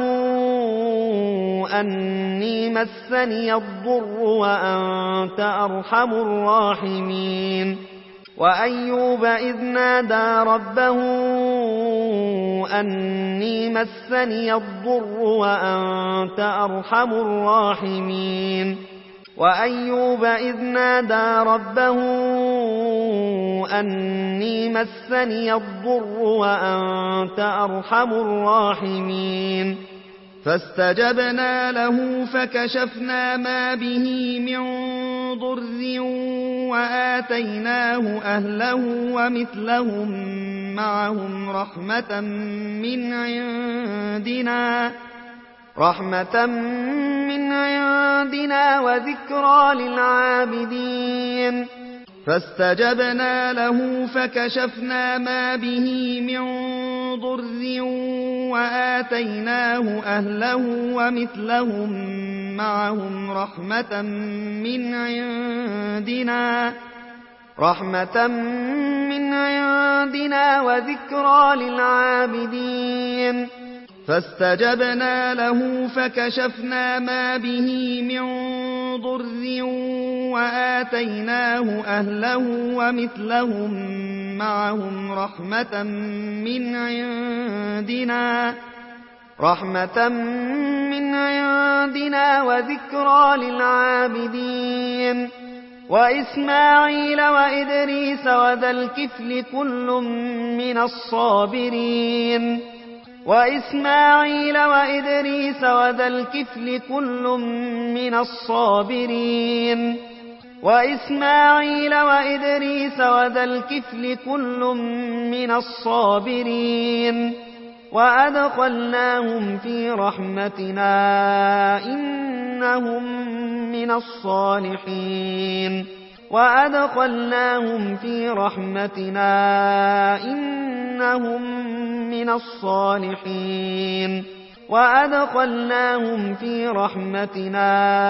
أني مسني الضر وأنت أرحم الراحمين وأيوب إذ نادى ربه أني مسني الضر وأنت أرحم الراحمين وأيوب إذ نادى ربه أني مسني الضر وأنت أرحم الراحمين فاستجبنا له فكشفنا ما به من ضر وآتيناه أهله ومثلهم معهم رحمة من عندنا رحمة من عندنا وذكرى للعابدين فاستجبنا له فكشفنا ما به من ضر وآتيناه أهله ومثلهم معهم رحمة من عندنا رحمة من عندنا وذكرى للعابدين فاستجبنا له فكشفنا ما به من ضر وآتيناه أهله ومثلهم معهم رحمة من عندنا رحمة من عندنا وذكرى للعابدين وإسماعيل وإدريس وذا الكفل كل من الصابرين وإسماعيل وإدريس وذا الكفل كل من الصابرين وإسماعيل وإدريس وذا الكفل كل من الصابرين وأدخلناهم في رحمتنا إنهم من الصالحين وأدخلناهم في رحمتنا إنهم من الصالحين وأدخلناهم في رحمتنا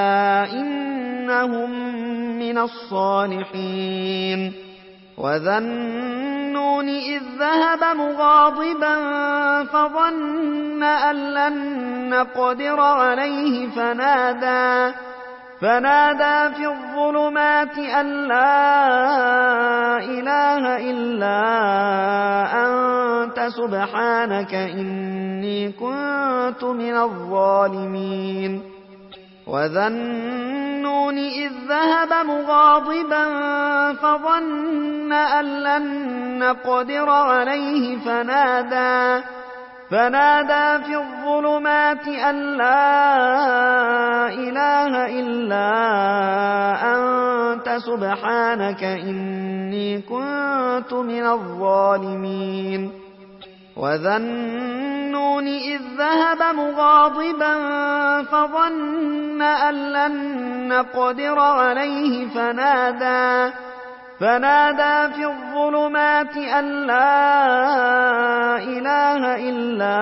إنهم من الصالحين وذا النون إذ ذهب مغاضبا فظن أن لن نقدر عليه فنادى فنادى في الظلمات أن لا إله إلا أنت سبحانك إني كنت من الظالمين وذا النون إذ ذهب مغاضبا فظن أن لن نقدر عليه فنادى فنادى في الظلمات أن لا إله إلا أنت سبحانك إني كنت من الظالمين وذا النون إذ ذهب مغاضبا فظن أن لن نقدر عليه فنادى فنادى في الظلمات أن لا إله إلا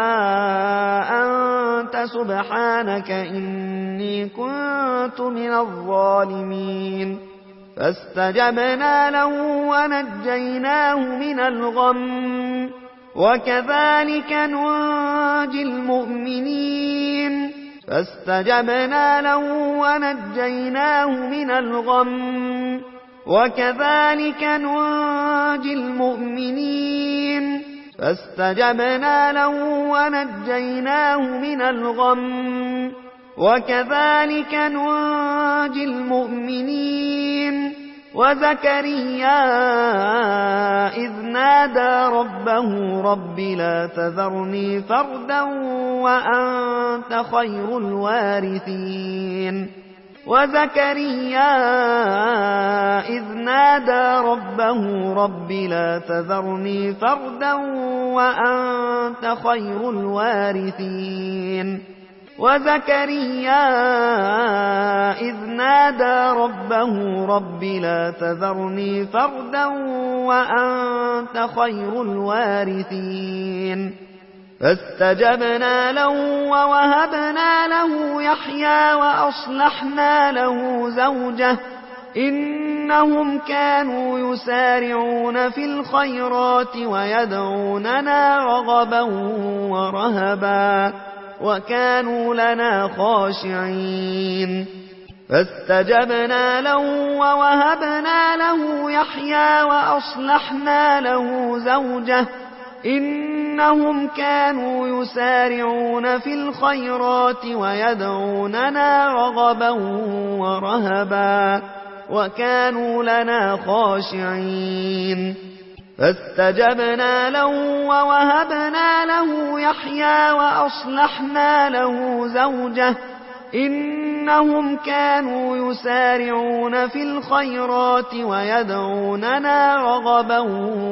أنت سبحانك إني كنت من الظالمين فاستجبنا له ونجيناه من الغم وكذلك ننجي المؤمنين فاستجبنا له ونجيناه من الغم وكذلك ننجي المؤمنين فاستجبنا له ونجيناه من الغم وكذلك ننجي المؤمنين وزكريا إذ نادى ربه رب لا تذرني فردا وأنت خير الوارثين وزكريا إذ نادى ربه رب لا تذرني فردا وأنت خير الوارثين وزكريا إذ نادى ربه رب لا تذرني فردا وأنت خير الوارثين فاستجبنا له ووهبنا له يحيى وأصلحنا له زوجه إنهم كانوا يسارعون في الخيرات ويدعوننا رغبا ورهبا وكانوا لنا خاشعين فاستجبنا له ووهبنا له يحيى وأصلحنا له زوجه إنهم كانوا يسارعون في الخيرات ويدعوننا رغبا ورهبا وكانوا لنا خاشعين فاستجبنا له ووهبنا له يحيى وأصلحنا له زوجه إنهم كانوا يسارعون في الخيرات ويدعوننا رغبا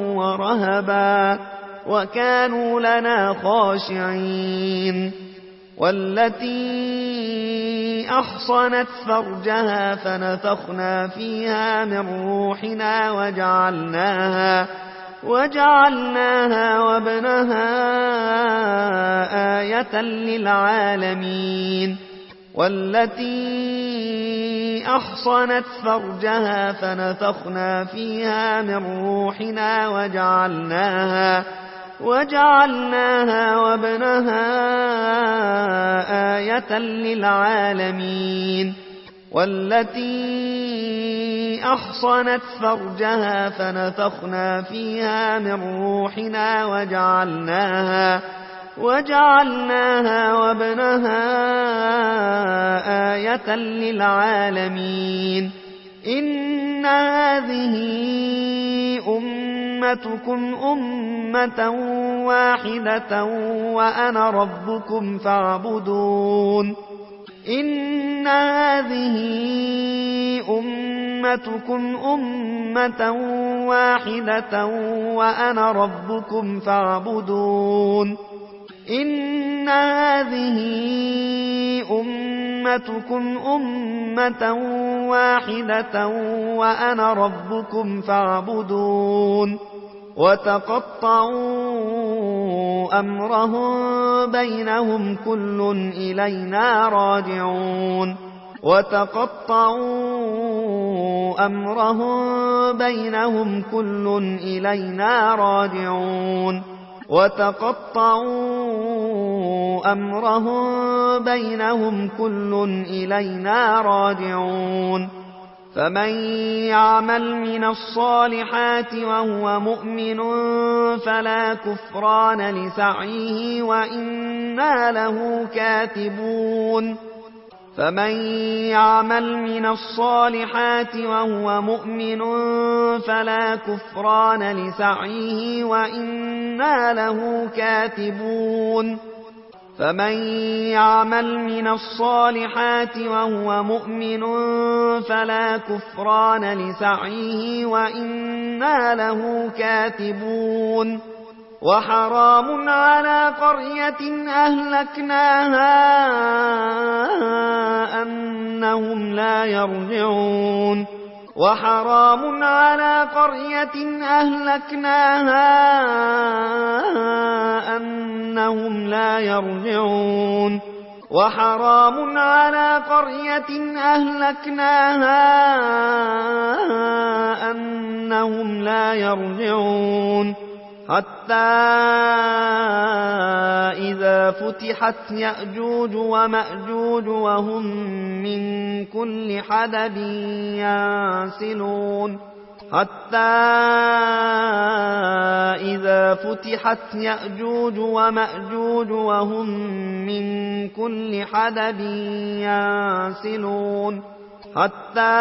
ورهبا وكانوا لنا خاشعين والتي أحصنت فرجها فنفخنا فيها من روحنا وجعلناها وجعلناها وابنها آية للعالمين والتي أحصنت فرجها فنفخنا فيها من روحنا وجعلناها وجعلناها وابنها آية للعالمين والتي أحصنت فرجها فنفخنا فيها من روحنا وجعلناها وجعلناها وابنها آية للعالمين إن هذه أمتكم أمة واحدة وأنا ربكم فاعبدون إن هذه أمتكم أمة واحدة وأنا ربكم فاعبدون إن هذه أمتكم أمة واحدة وأنا ربكم فاعبدون وتقطعوا أمرهم بينهم كل إلينا راجعون وتقطعوا أمرهم بينهم كل إلينا راجعون وتقطعوا أمرهم بينهم كل إلينا راجعون فمن يعمل من الصالحات وهو مؤمن فلا كفران لسعيه وإنا له كاتبون فمن يعمل من الصالحات وهو مؤمن فلا كفران لسعيه وإنا له كاتبون فمن يعمل من الصالحات وهو مؤمن فلا كفران لسعيه وإنا له كاتبون وحرام على قرية أهلكناها أنهم لا يرجعون وحرام على قرية أهلكناها أنهم لا يرجعون وحرام على قرية أهلكناها أنهم لا يرجعون حتى إذا فتحت يأجوج ومأجوج وهم من كل حدب ينسلون حتى إذا فتحت يأجوج ومأجوج وهم من كل حدب ينسلون حتى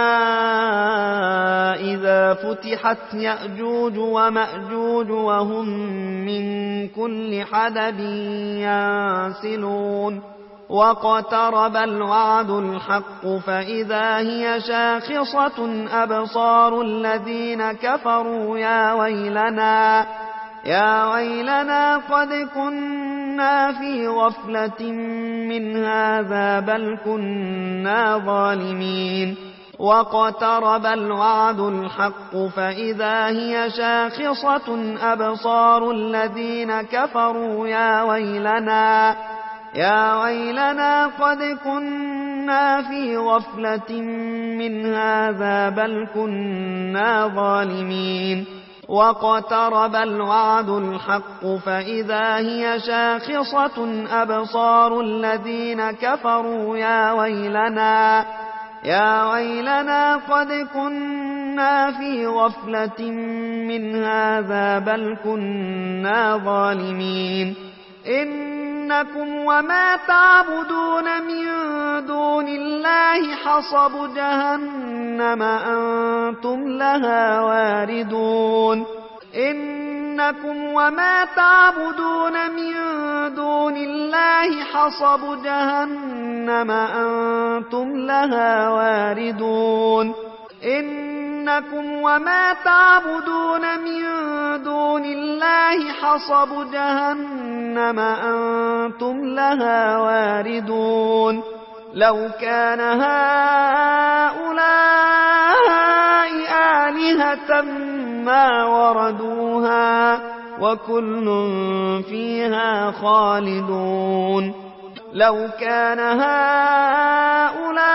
إذا فتحت يأجوج ومأجوج وهم من كل حدب ينسلون واقترب الوعد الحق فإذا هي شاخصة أبصار الذين كفروا يا ويلنا يا ويلنا قد كنا في غفلة من هذا بل كنا ظالمين واقترب الوعد الحق فإذا هي شاخصة أبصار الذين كفروا يا ويلنا يا ويلنا قد كنا في غفلة من هذا بل كنا ظالمين واقترب الوعد الحق فإذا هي شاخصة أبصار الذين كفروا يا ويلنا يا ويلنا قد كنا في غفلة من هذا بل كنا ظالمين إنكم وما تعبدون من دون الله حصب جهنم أنتم لها واردون إنكم وما تعبدون من دون الله حصب جهنم أنتم لها واردون إنكم وما تعبدون من دون الله حصب جهنم أنتم لها واردون لو كان هؤلاء آلهة ما وردوها وكل فيها خالدون لو كان هؤلاء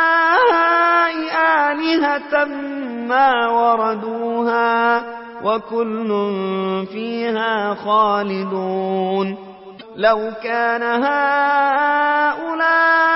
آلهة ما وردوها وكل فيها خالدون لو كان هؤلاء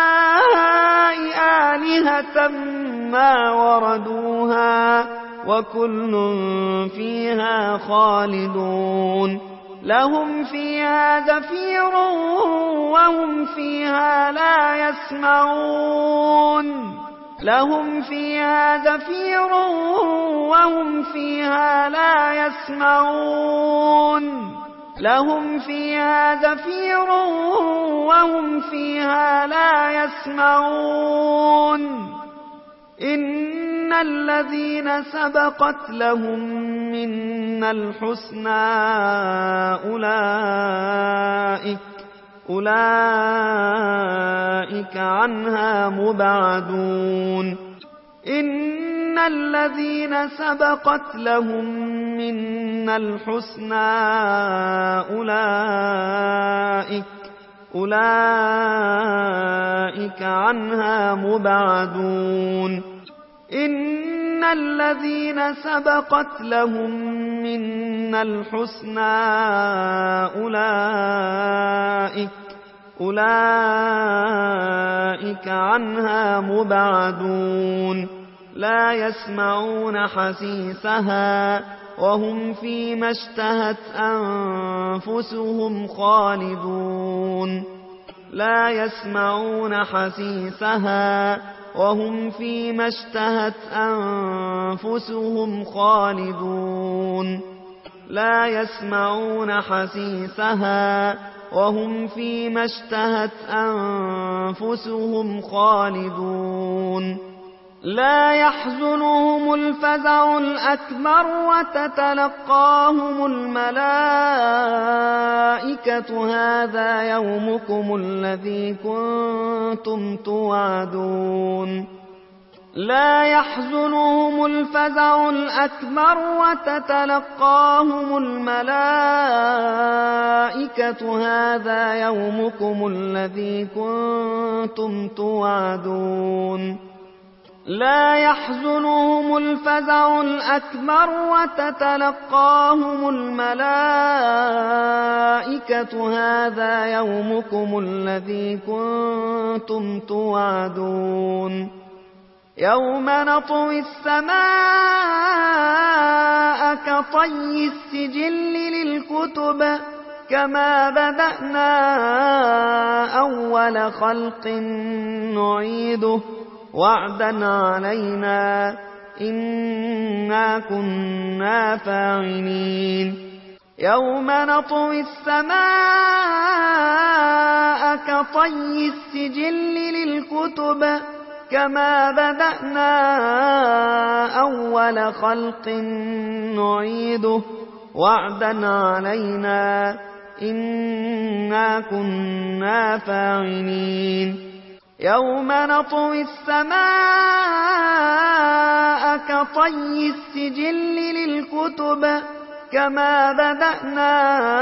آلهة ما وردوها وكل فيها خالدون لهم فيها زفير وهم فيها لا يسمعون لهم فيها زفير وهم فيها لا يسمعون لهم فيها زفير وهم فيها لا يسمعون إن الذين سبقت لهم منا الحسنى أولئك أولئك عنها مبعدون إن الذين سبقت لهم منا الحسنى أولئك أولئك عنها مبعدون إن الذين سبقت لهم منا الحسنى أولئك أولئك عنها مبعدون لا يسمعون حسيسها وهم فيما اشتهت أنفسهم خالدون لا يسمعون حسيسها وهم فيما اشتهت أنفسهم خالدون لا يسمعون حسيسها وهم فيما اشتهت أنفسهم خالدون لا يحزنهم الفزع الأكبر وتتلقاهم الملائكة هذا يومكم الذي كنتم توعدون لا يحزنهم الفزع الأكبر وتتلقاهم الملائكة هذا يومكم الذي كنتم توعدون لا يحزنهم الفزع الأكبر وتتلقاهم الملائكة هذا يومكم الذي كنتم توعدون يوم نطوي السماء كطي السجل للكتب كما بدأنا أول خلق نعيده وعدا علينا إنا كنا فاعلين يوم نطوي السماء كطي السجل للكتب كما بدأنا أول خلق نعيده وعدا علينا إنا كنا فاعلين يوم نطوي السماء كطي السجل للكتب كما بدأنا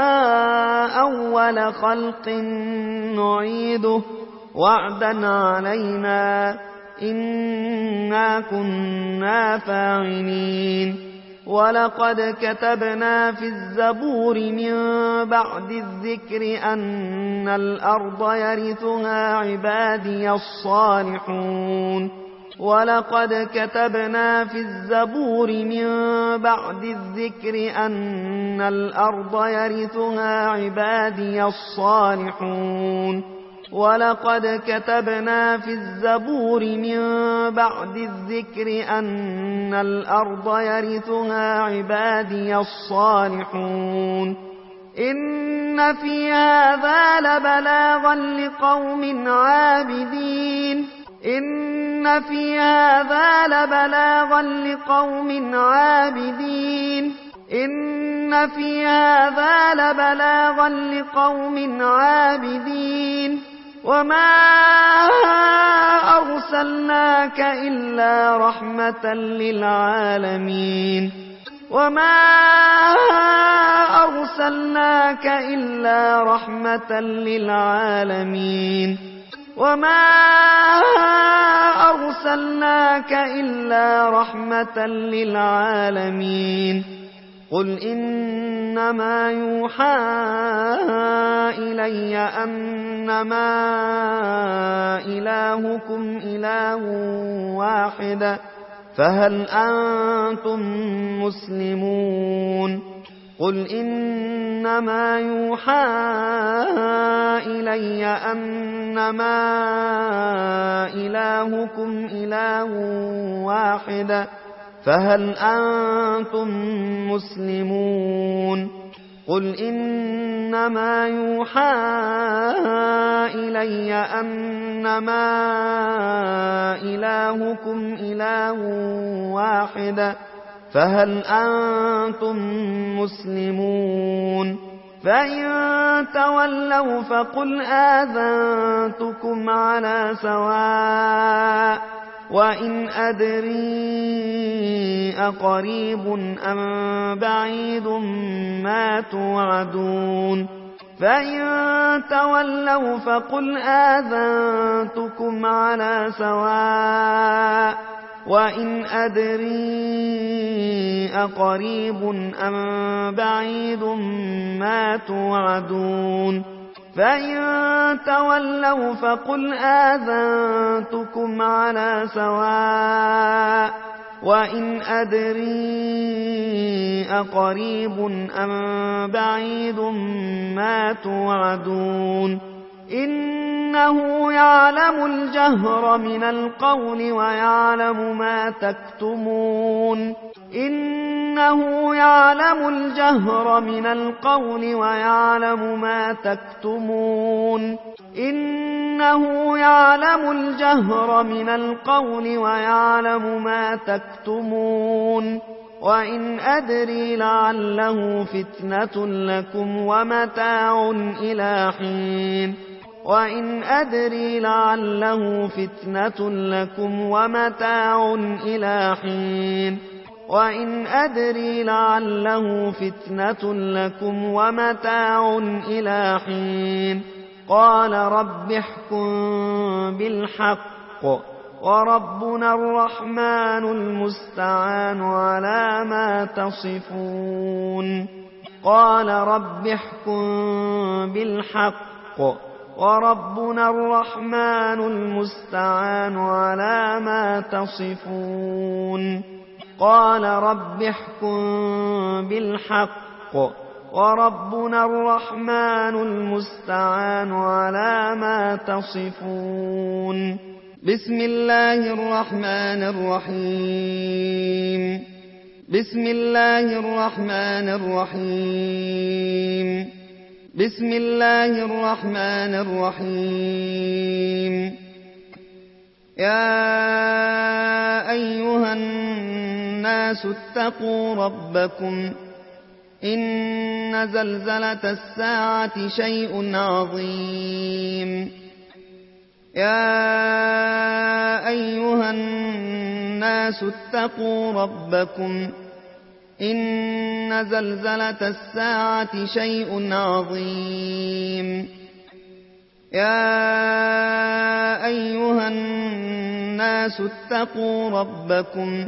أول خلق نعيده وعدا علينا إنا كنا فاعلين ولقد كتبنا في الزبور من بعد الذكر أن الأرض يرثها عبادي الصالحون ولقد كتبنا في الزبور من بعد الذكر أن الأرض يرثها عبادي الصالحون ولقد كتبنا في الزبور من بعد الذكر أن الأرض يرثها عبادي الصالحون إن في هذا لبلاغا لقوم عابدين إن في هذا لبلاغا لقوم عابدين إن في هذا لبلاغا لقوم عابدين وما أرسلناك إلا رحمة للعالمين وما أرسلناك إلا رحمة للعالمين وما أرسلناك إلا رحمة للعالمين قل إنما يوحى إلي أنما إلهكم إله واحد فهل أنتم مسلمون قل إنما يوحى إلي أنما إلهكم إله واحد فهل أنتم مسلمون قل إنما يوحى إلي أنما إلهكم إله واحد فهل أنتم مسلمون فإن تولوا فقل آذنتكم على سواء وإن أدري أقريب أم بعيد ما توعدون فإن تولوا فقل آذنتكم على سواء وإن أدري أقريب أم بعيد ما توعدون فإن تولوا فقل آذنتكم على سواء وإن أدري أقريب أم بعيد ما توعدون إنه يعلم الجهر من القول ويعلم ما تكتمون إنه يعلم الجهر من القول ويعلم ما تكتمون إنه يعلم الجهر من القول ويعلم ما تكتمون وإن أدري لعله فتنة لكم ومتاع إلى حين وإن أدري لعله فتنة لكم ومتاع إلى حين وإن أدري لعله فتنة لكم ومتاع إلى حين قال رب احكم بالحق وربنا الرحمن المستعان على ما تصفون قال رب احكم بالحق وربنا الرحمن المستعان على ما تصفون قال رب احكم بالحق وربنا الرحمن المستعان على ما تصفون بسم الله الرحمن الرحيم بسم الله الرحمن الرحيم بسم الله الرحمن الرحيم يا أيها الناس اتقوا ربكم إن زلزلة الساعة شيء عظيم يا أيها الناس اتقوا ربكم إن زلزلة الساعة شيء عظيم يا أيها الناس اتقوا ربكم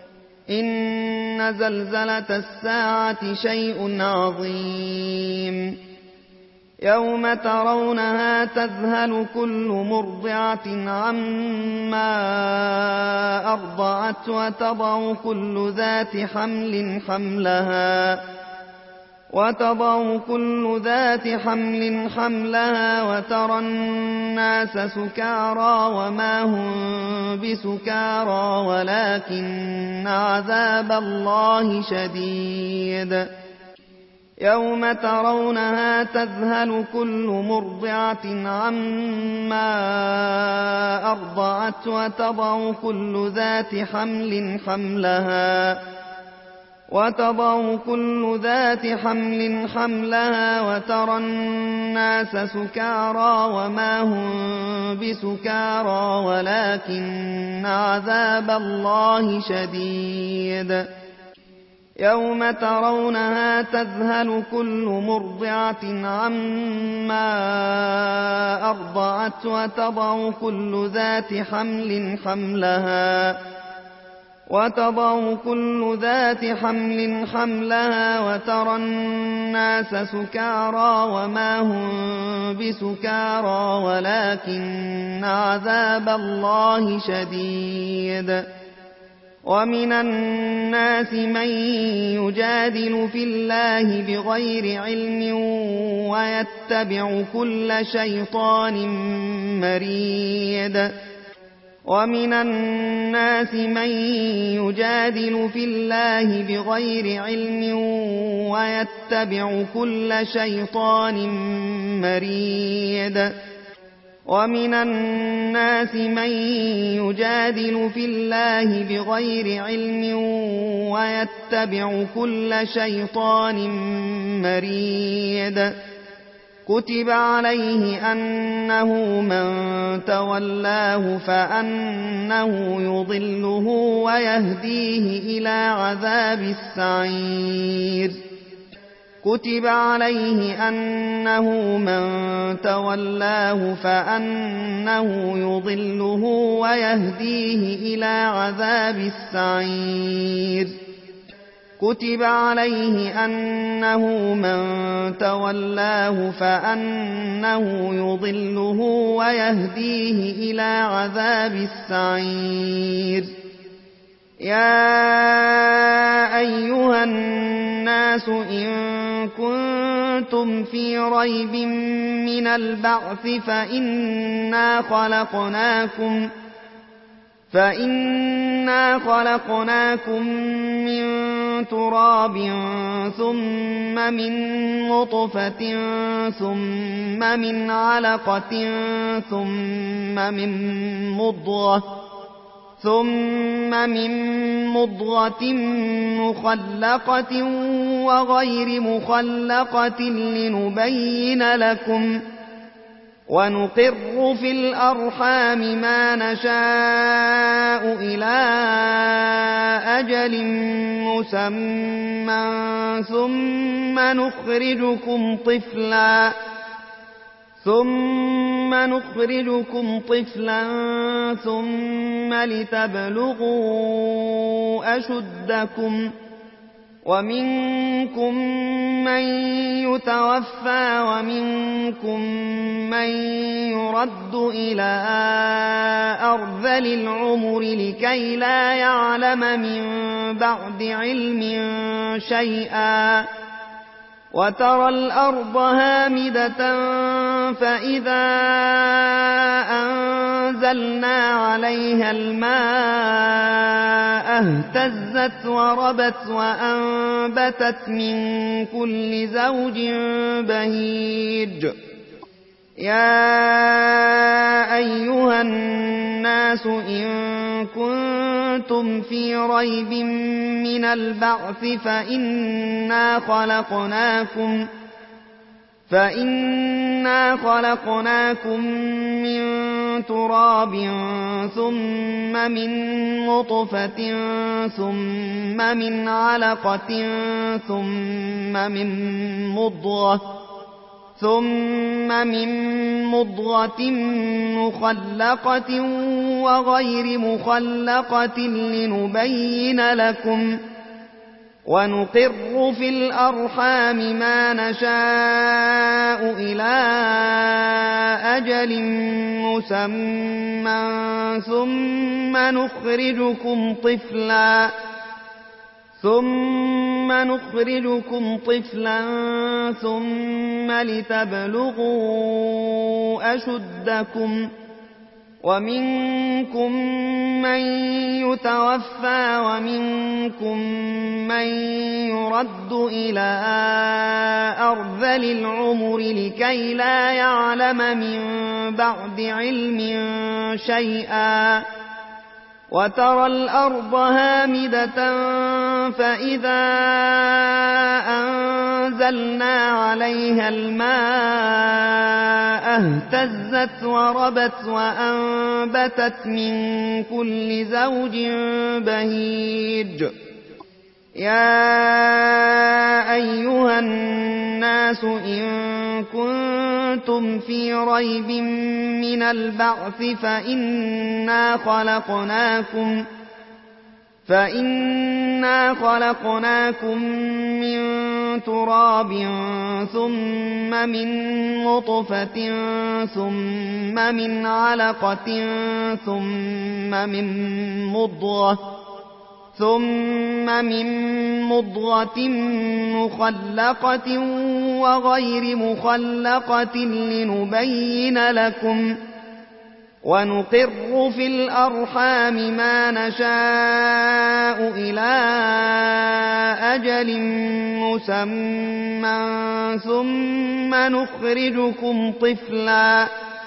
إن زلزلة الساعة شيء عظيم يوم ترونها تذهل كل مرضعة عما أرضعت وتضع كل ذات حمل حملها وتضع كل ذات حمل حملها وترى الناس سكارى وما هم بسكارى ولكن عذاب الله شديد يوم ترونها تذهل كل مرضعة عما أرضعت وتضع كل ذات حمل حملها وتضع كل ذات حمل حملها وترى الناس سكارى وما هم بسكارى ولكن عذاب الله شديد يوم ترونها تذهل كل مرضعة عما أرضعت وتضع كل ذات حمل حملها وتضع كل ذات حمل حملها وترى الناس سكارى وما هم بسكارى ولكن عذاب الله شديد ومن الناس من يجادل في الله بغير علم ويتبع كل شيطان مريد ومن الناس من يجادل في الله بغير علم ويتبع كل شيطان مريد ومن الناس من يجادل في الله بغير علم ويتبع كل شيطان مريد كتب عليه أنه من تولاه فأنه يضله ويهديه إلى عذاب السعير كتب عليه أنه من تولاه فأنه يضله ويهديه إلى عذاب السعير كتب عليه أنه من تولاه فأنه يضله ويهديه إلى عذاب السعير يا أيها الناس إن كنتم كنتم في ريب من البعث فإنا خلقناكم فإنا خلقناكم من تراب ثم من نطفة ثم من علقة ثم من مضغة ثم من مضغة مخلقة وغير مخلقة لنبين لكم ونقر في الأرحام ما نشاء إلى أجل مسمى ثم نخرجكم طفلا ثم نخرجكم طفلا ثم لتبلغوا أشدكم ومنكم من يتوفى ومنكم من يرد إلى أرذل العمر لكي لا يعلم من بعد علم شيئا وترى الأرض هامدة فإذا أنزلنا عليها الماء اهتزت وربت وأنبتت من كل زوج بهيج يا أيها الناس إن كنتم في ريب من البعث فإنا خلقناكم فإنا خلقناكم من تراب ثم من نطفة ثم من علقة ثم من مضغة ثم من مضغة مخلقة وغير مخلقة لنبين لكم ونقر في الأرحام ما نشاء إلى أجل مسمى ثم نخرجكم طفلا ثم نخرجكم طفلا ثم لتبلغوا أشدكم ومنكم من يتوفى ومنكم من يرد إلى أرذل العمر لكي لا يعلم من بعد علم شيئا وترى الأرض هامدة فإذا أنزلنا عليها الماء اهتزت وربت وأنبتت من كل زوج بهيج يا أيها الناس إن كنتم في ريب من البعث فإنا خلقناكم فإنا خلقناكم من تراب ثم من نطفة ثم من علقة ثم من مضغة ثم من مضغة مخلقة وغير مخلقة لنبين لكم ونقر في الأرحام ما نشاء إلى أجل مسمى ثم نخرجكم طفلا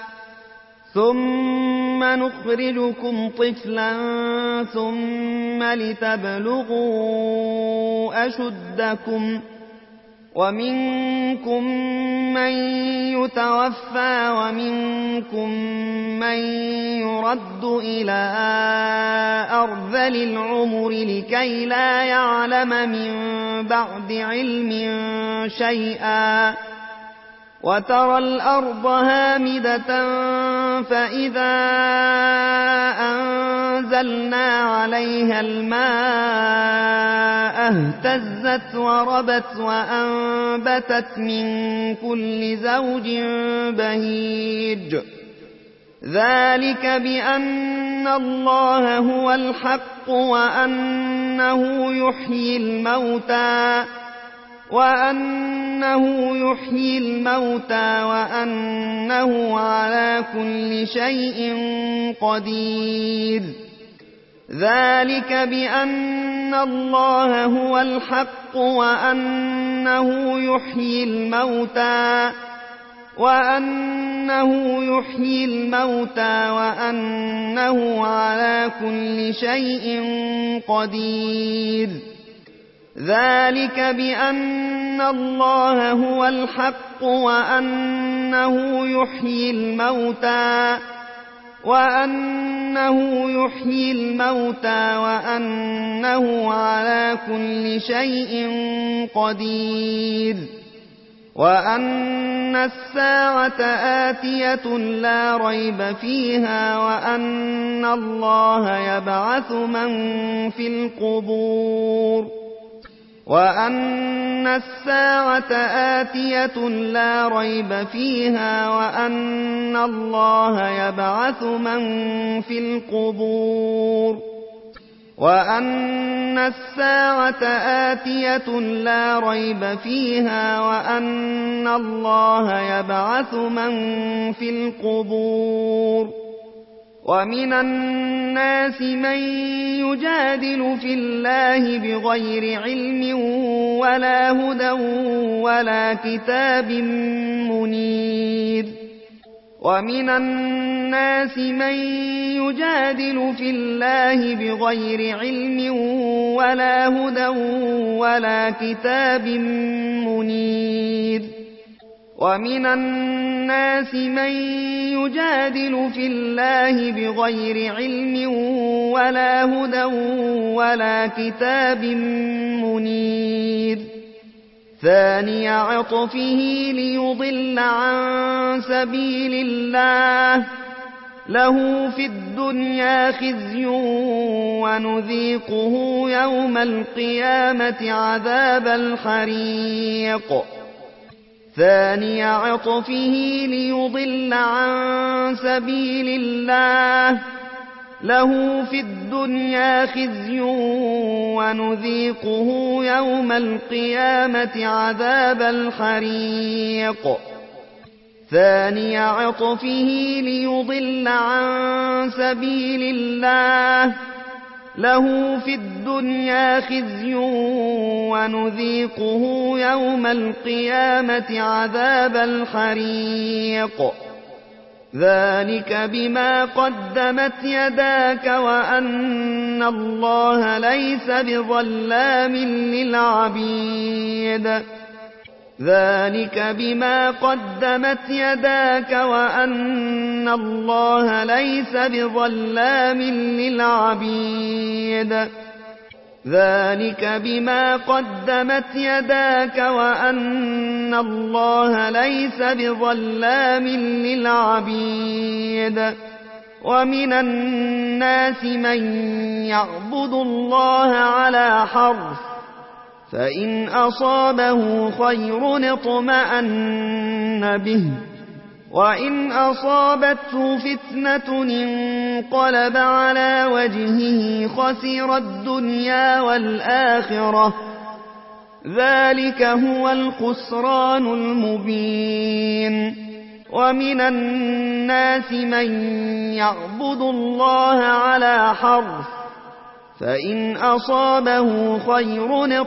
ثم نخرجكم طفلا ثم لتبلغوا أشدكم ومنكم من يتوفى ومنكم من يرد إلى أرذل العمر لكي لا يعلم من بعد علم شيئا وترى الأرض هامدة فإذا أنزلنا عليها الماء اهتزت وربت وأنبتت من كل زوج بهيج ذلك بأن الله هو الحق وأنه يحيي الموتى وأنه يحيي الموتى وأنه على كل شيء قدير. ذلك بأن الله هو الحق وأنه يحيي الموتى وأنه يحيي الموتى وأنه على كل شيء قدير. ذلك بأن الله هو الحق وأنه يحيي الموتى وأنه يحيي الموتى وأنه على كل شيء قدير. وأن الساعة آتية لا ريب فيها وأن الله يبعث من في القبور وأن الساعة آتية لا ريب فيها وأن الله يبعث من في القبور وأن الساعة آتية لا ريب فيها وأن الله يبعث من في القبور. ومن الناس من يجادل في الله بغير علم ولا هدى ولا كتاب منير. ومن الناس من يجادل في الله بغير علم ولا هدى ولا كتاب منير. ومن الناس من يجادل في الله بغير علم ولا هدى ولا كتاب منير. ثاني عطفه ليضل عن سبيل الله له في الدنيا خزي ونذيقه يوم القيامة عذاب الحريق. ثاني عطفه ليضل عن سبيل الله له في الدنيا خزي ونذيقه يوم القيامة عذاب الحريق. ثاني عطفه ليضل عن سبيل الله له في الدنيا خزي ونذيقه يوم القيامة عذاب الحريق. ذلك بما قدمت يداك وأن الله ليس بظلام للعبيد. ذلك بما قدمت يداك وأن الله ليس بظلام للعبيد. ذلك بما قدمت يداك وأن الله ليس بظلام للعبيد. ومن الناس من يعبد الله على حرف فإن أصابه خير اطمأن به وإن أصابته فتنة انقلب على وجهه خسر الدنيا والآخرة. ذلك هو الخسران المبين. ومن الناس من يعبد الله على حرف فإن أصابه خير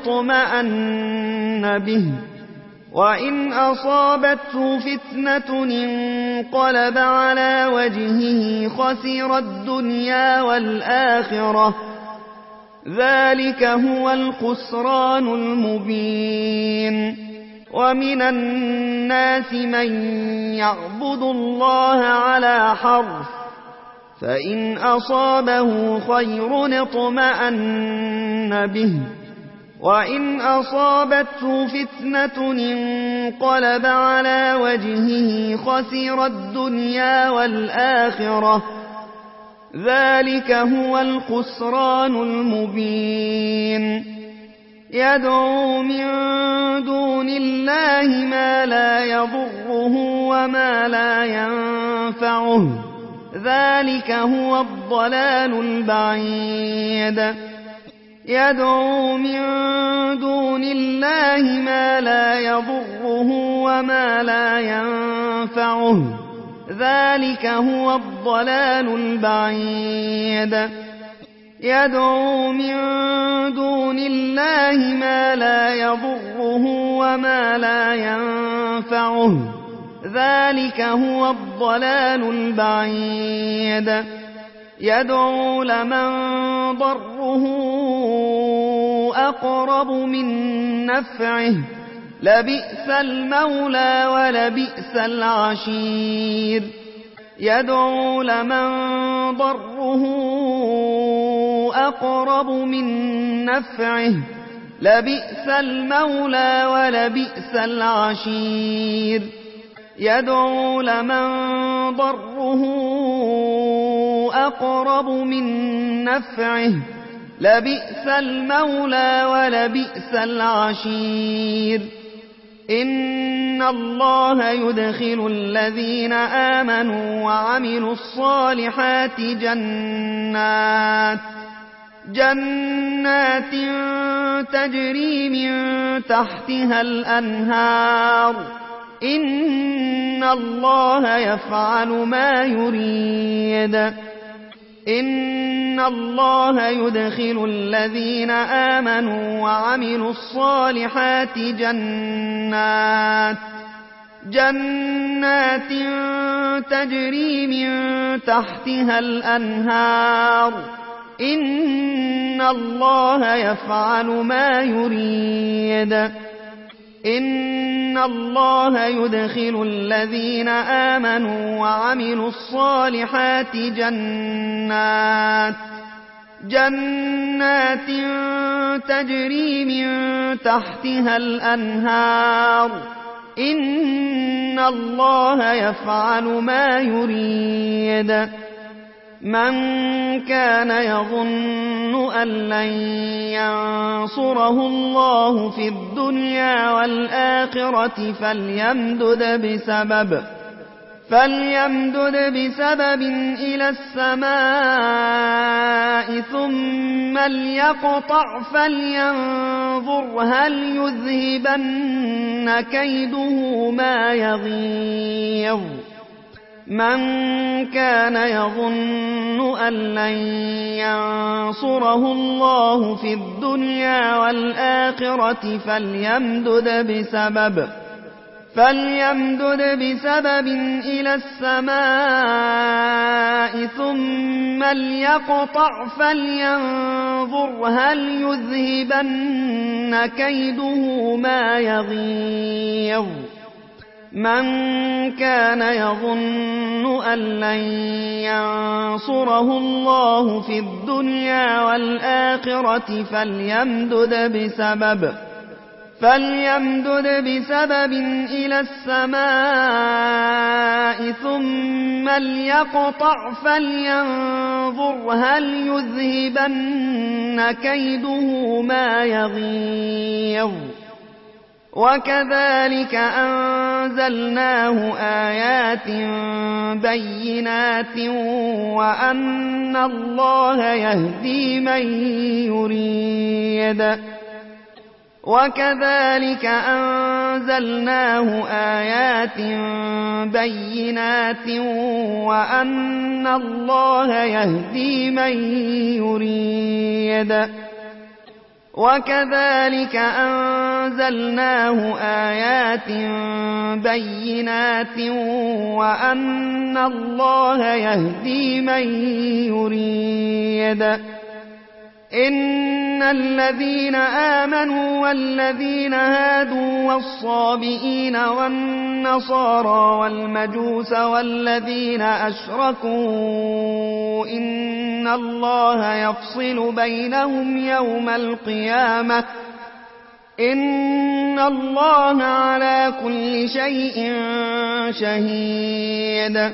اطمأن به وإن أصابته فتنة انقلب على وجهه خسر الدنيا والآخرة. ذلك هو الخسران المبين. ومن الناس من يعبد الله على حرف فإن أصابه خير اطمأن به وإن أصابته فتنة انقلب على وجهه خسر الدنيا والآخرة. ذلك هو الخسران المبين. يدعو من دون الله ما لا يضره وما لا ينفعه. ذلك هو الضلال البعيد. يدعو من دون الله ما لا يضره وما لا ينفعه ذلك هو الضلال البعيد يدعو من دون الله ما لا يضره وما لا ينفعه ذلك هو الضلال البعيد يدعو لمن ضره أقرب من نفعه لبئس المولى ولبئس العشير يدعو لمن ضره أقرب من نفعه لبئس المولى ولبئس العشير يدعو لمن ضره أقرب من نفعه لبئس المولى ولبئس العشير إن الله يدخل الذين آمنوا وعملوا الصالحات جنات جنات تجري من تحتها الأنهار إن الله يفعل ما يريد إن الله يدخل الذين آمنوا وعملوا الصالحات جنات جنات تجري من تحتها الأنهار إن الله يفعل ما يريد إن الله يدخل الذين آمنوا وعملوا الصالحات جنات جنات تجري من تحتها الأنهار إن الله يفعل ما يريد من كان يظن أن لن ينصره الله في الدنيا والآخرة فليمدد بسبب فليمدد بسبب إلى السماء ثم ليقطع فلينظر هل يذهبن كيده ما يغيظ من كان يظن أن لن ينصره الله في الدنيا والآخرة فليمدد بسبب فليمدد بسبب إلى السماء ثم ليقطع فلينظر هل يذهبن كيده ما يغيظ من كان يظن أن لن ينصره الله في الدنيا والآخرة فليمدد بسبب فليمدد بسبب إلى السماء ثم ليقطع فلينظر هل يذهبن كيده ما يغيظ وكذلك أنزلناه آيات بينات وأن الله يهدي من يريد وكذلك أنزلناه آيات بينات وأن الله يهدي من يريد وكذلك أنزلناه آيات بينات وأن الله يهدي من يريد إن الذين آمنوا والذين هادوا والصابئين والنصارى والمجوس والذين أشركوا إن الله يفصل بينهم يوم القيامة إن الله على كل شيء شهيد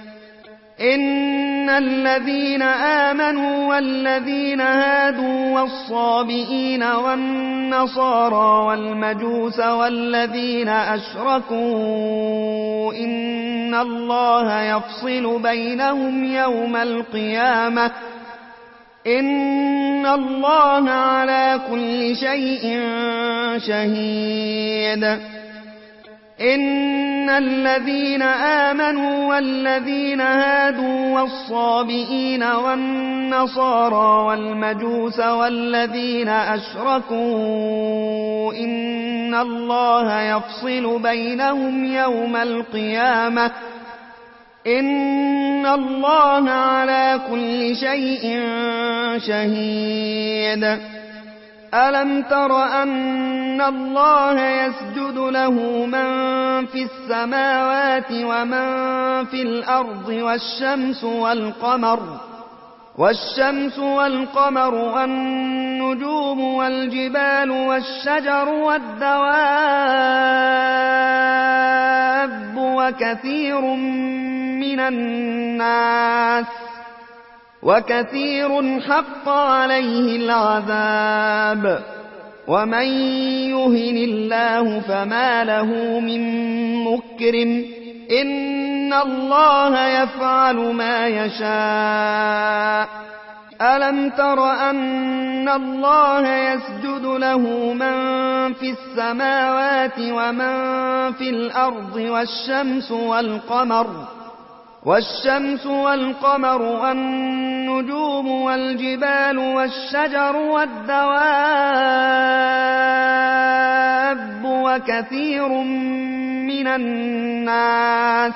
إن الذين آمنوا والذين هادوا والصابئين والنصارى والمجوس والذين أشركوا إن الله يفصل بينهم يوم القيامة إن الله على كل شيء شهيد. إن الذين آمنوا والذين هادوا والصابئين والنصارى والمجوس والذين أشركوا إن الله يفصل بينهم يوم القيامة إن الله على كل شيء شهيد. ألم تر أن الله يسجد له من في السماوات ومن في الأرض والشمس والقمر والشمس والقمر والنجوم والجبال والشجر والدواب وكثير من الناس وكثير حق عليه العذاب ومن يهن الله فما له من مكرم إن الله يفعل ما يشاء. ألم تر أن الله يسجد له من في السماوات ومن في الأرض والشمس والقمر والشمس والقمر والنجوم والجبال والشجر والدواب وكثير من الناس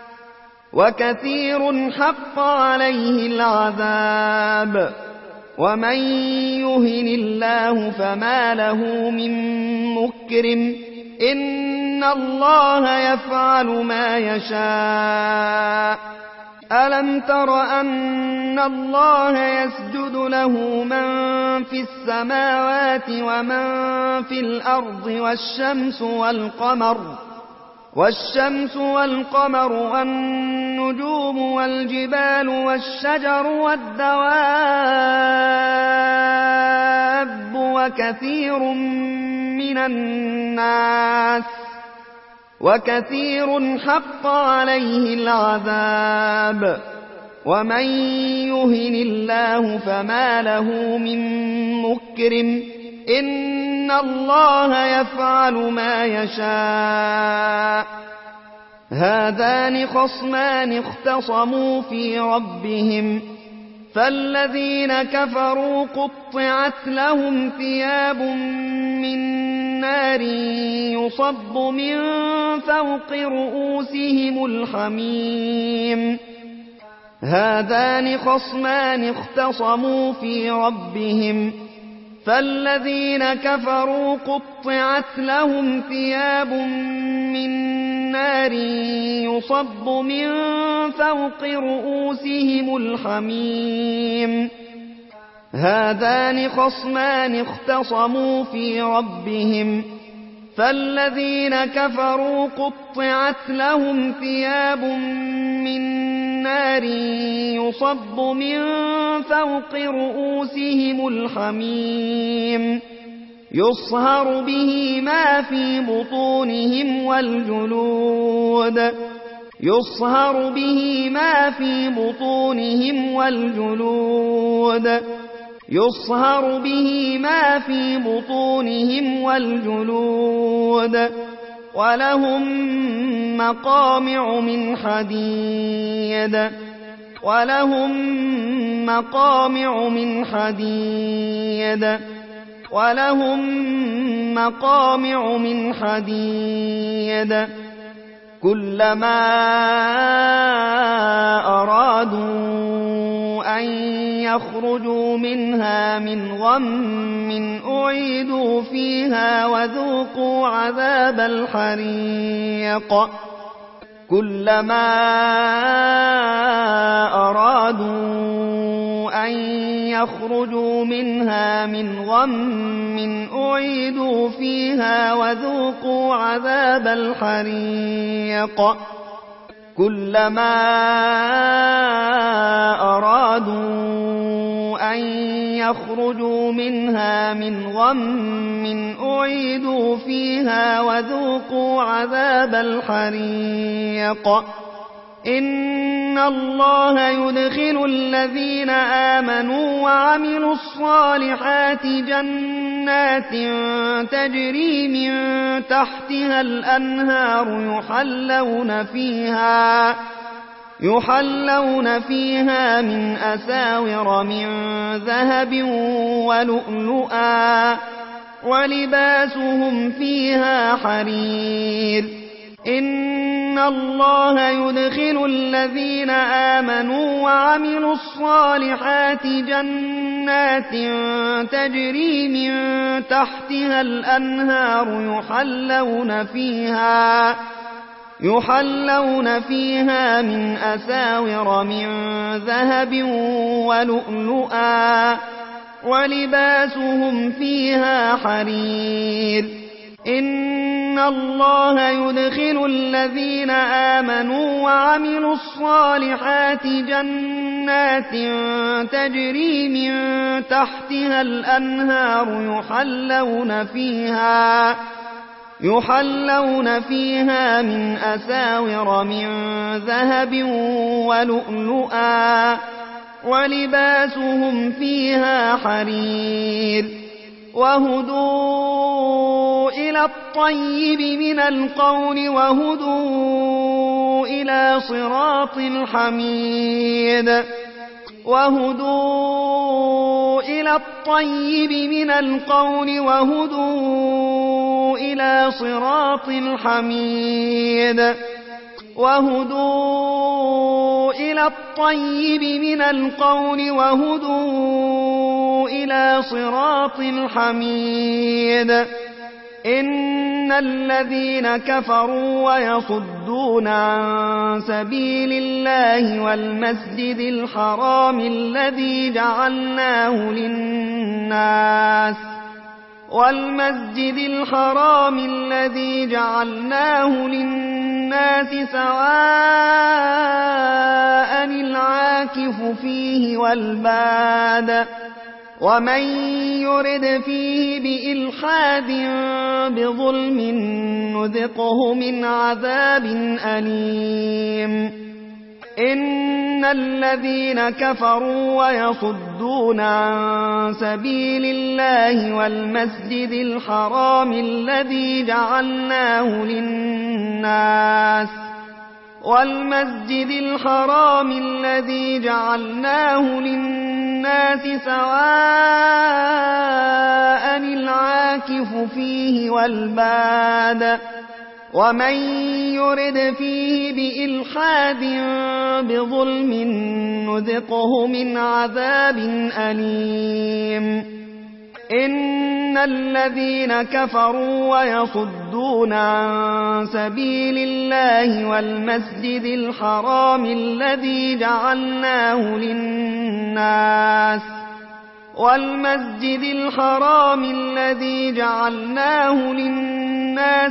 وكثير حق عليه العذاب ومن يهن الله فما له من مكرم إن الله يفعل ما يشاء. ألم تر أن الله يسجد له من في السماوات ومن في الأرض والشمس والقمر والشمس والقمر والنجوم والجبال والشجر والدواب وكثير من الناس وكثير حق عليه العذاب ومن يهن الله فما له من مكرم إن الله يفعل ما يشاء. هذان خصمان اختصموا في ربهم فالذين كفروا قطعت لهم ثياب من نار يصب من فوق رؤوسهم الحميم. هذان خصمان اختصموا في ربهم فالذين كفروا قطعت لهم ثياب من نار يصب من فوق رؤوسهم الحميم. هذان خصمان اختصموا في ربهم فالذين كفروا قطعت لهم ثياب من نار يصب من فوق رؤوسهم الحميم يصهر به ما في بطونهم والجلود يصهر به ما في بطونهم والجلود يصهر به ما في بطونهم والجلود ولهم مقامع من حديد ولهم مقامع من حديد ولهم مقامع من حديد كلما أرادوا أن يخرجوا منها من غم أعيدوا فيها وذوقوا عذاب الحريق كلما أرادوا أن يخرجوا منها من غم أعيدوا فيها وذوقوا عذاب الحريق كلما أرادوا أن يخرجوا منها من غم أعيدوا فيها وذوقوا عذاب الحريق إن الله يدخل الذين آمنوا وعملوا الصالحات جنات تجري من تحتها الأنهار يحلون فيها يحلون فيها من أساور من ذهب ولؤلؤا ولباسهم فيها حرير إن الله يدخل الذين آمنوا وعملوا الصالحات جنات تجري من تحتها الأنهار يحلون فيها يحلون فيها من أساور من ذهب ولؤلؤا ولباسهم فيها حرير إن الله يدخل الذين آمنوا وعملوا الصالحات جنات تجري من تحتها الأنهار يحلون فيها يحلون فيها من أساور من ذهب ولؤلؤا ولباسهم فيها حرير وهدوا إلى الطيب من القول وهدوا إلى صراط الحميد وهدوا إلى الطيب من القول وهدوا إلى صراط الحميد وهدوا إلى الطيب من القول وهدوا إلى صراط الحميد إن الذين كفروا ويصدون عن سبيل الله والمسجد الحرام الذي جعلناه للناس والمسجد الحرام الذي جعلناه للناس سواء العاكف فيه والباد ومن يرد فيه بإلحاد بظلم نذقه من عذاب أليم إن الذين كفروا ويصدون عن سبيل الله والمسجد الحرام الذي جعلناه للناس والمسجد الحرام الذي جعلناه للناس سواء العاكف فيه والباد ومن يرد فيه بإلحاد بظلم نذقه من عذاب أليم إن الذين كفروا ويصدون عن سبيل الله والمسجد الحرام الذي جعلناه للناس والمسجد الحرام الذي جعلناه للناس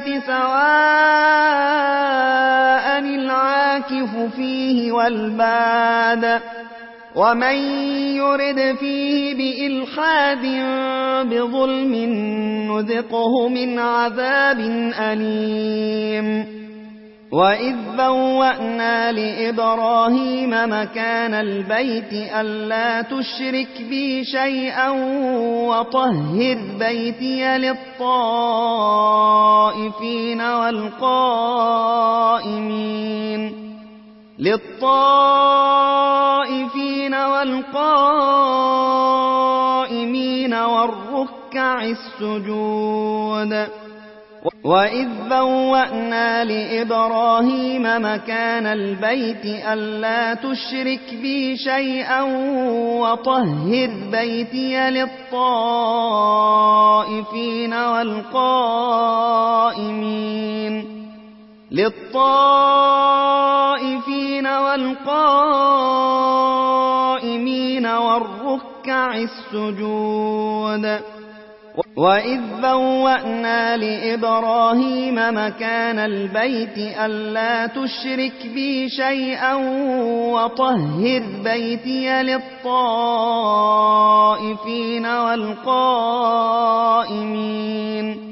سواء العاكف فيه والباد ومن يرد فيه بإلحاد بظلم نذقه من عذاب أليم وإذ بوأنا لإبراهيم مكان البيت ألا تشرك بي شيئا وطهر بيتي للطائفين والقائمين للطائفين والقائمين والركع السجود وإذ بوأنا لإبراهيم مكان البيت ألا تشرك بي شيئا وطهر بيتي للطائفين والقائمين للطائفين والقائمين والركع السجود وإذ بوأنا لإبراهيم مكان البيت ألا تشرك بي شيئا وطهر بيتي للطائفين والقائمين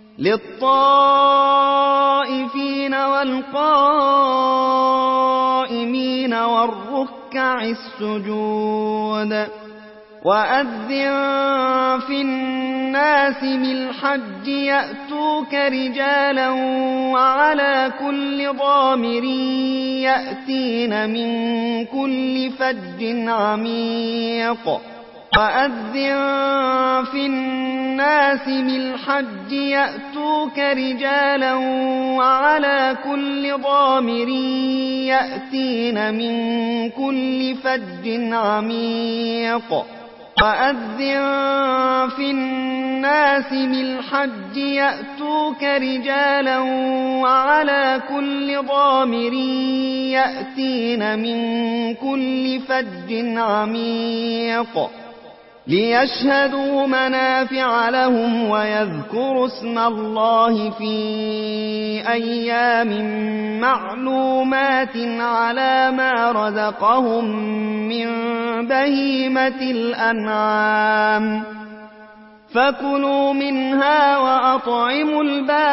للطائفين والقائمين والقائمين والركع السجود وأذن في الناس بالحج يأتوك رجالا وعلى كل ضامر يأتين من كل فج عميق وأذن في الناس بالحج يأتوك رجالا وعلى كل ضامر يأتين من كل فج عميق وأذن في الناس بالحج يأتوك رجالا وعلى كل ضامر يأتين من كل فج عميق ليشهدوا منافع لهم ويذكروا اسم الله في أيام معلومات على ما رزقهم من بهيمة الأنعام فكلوا منها وأطعموا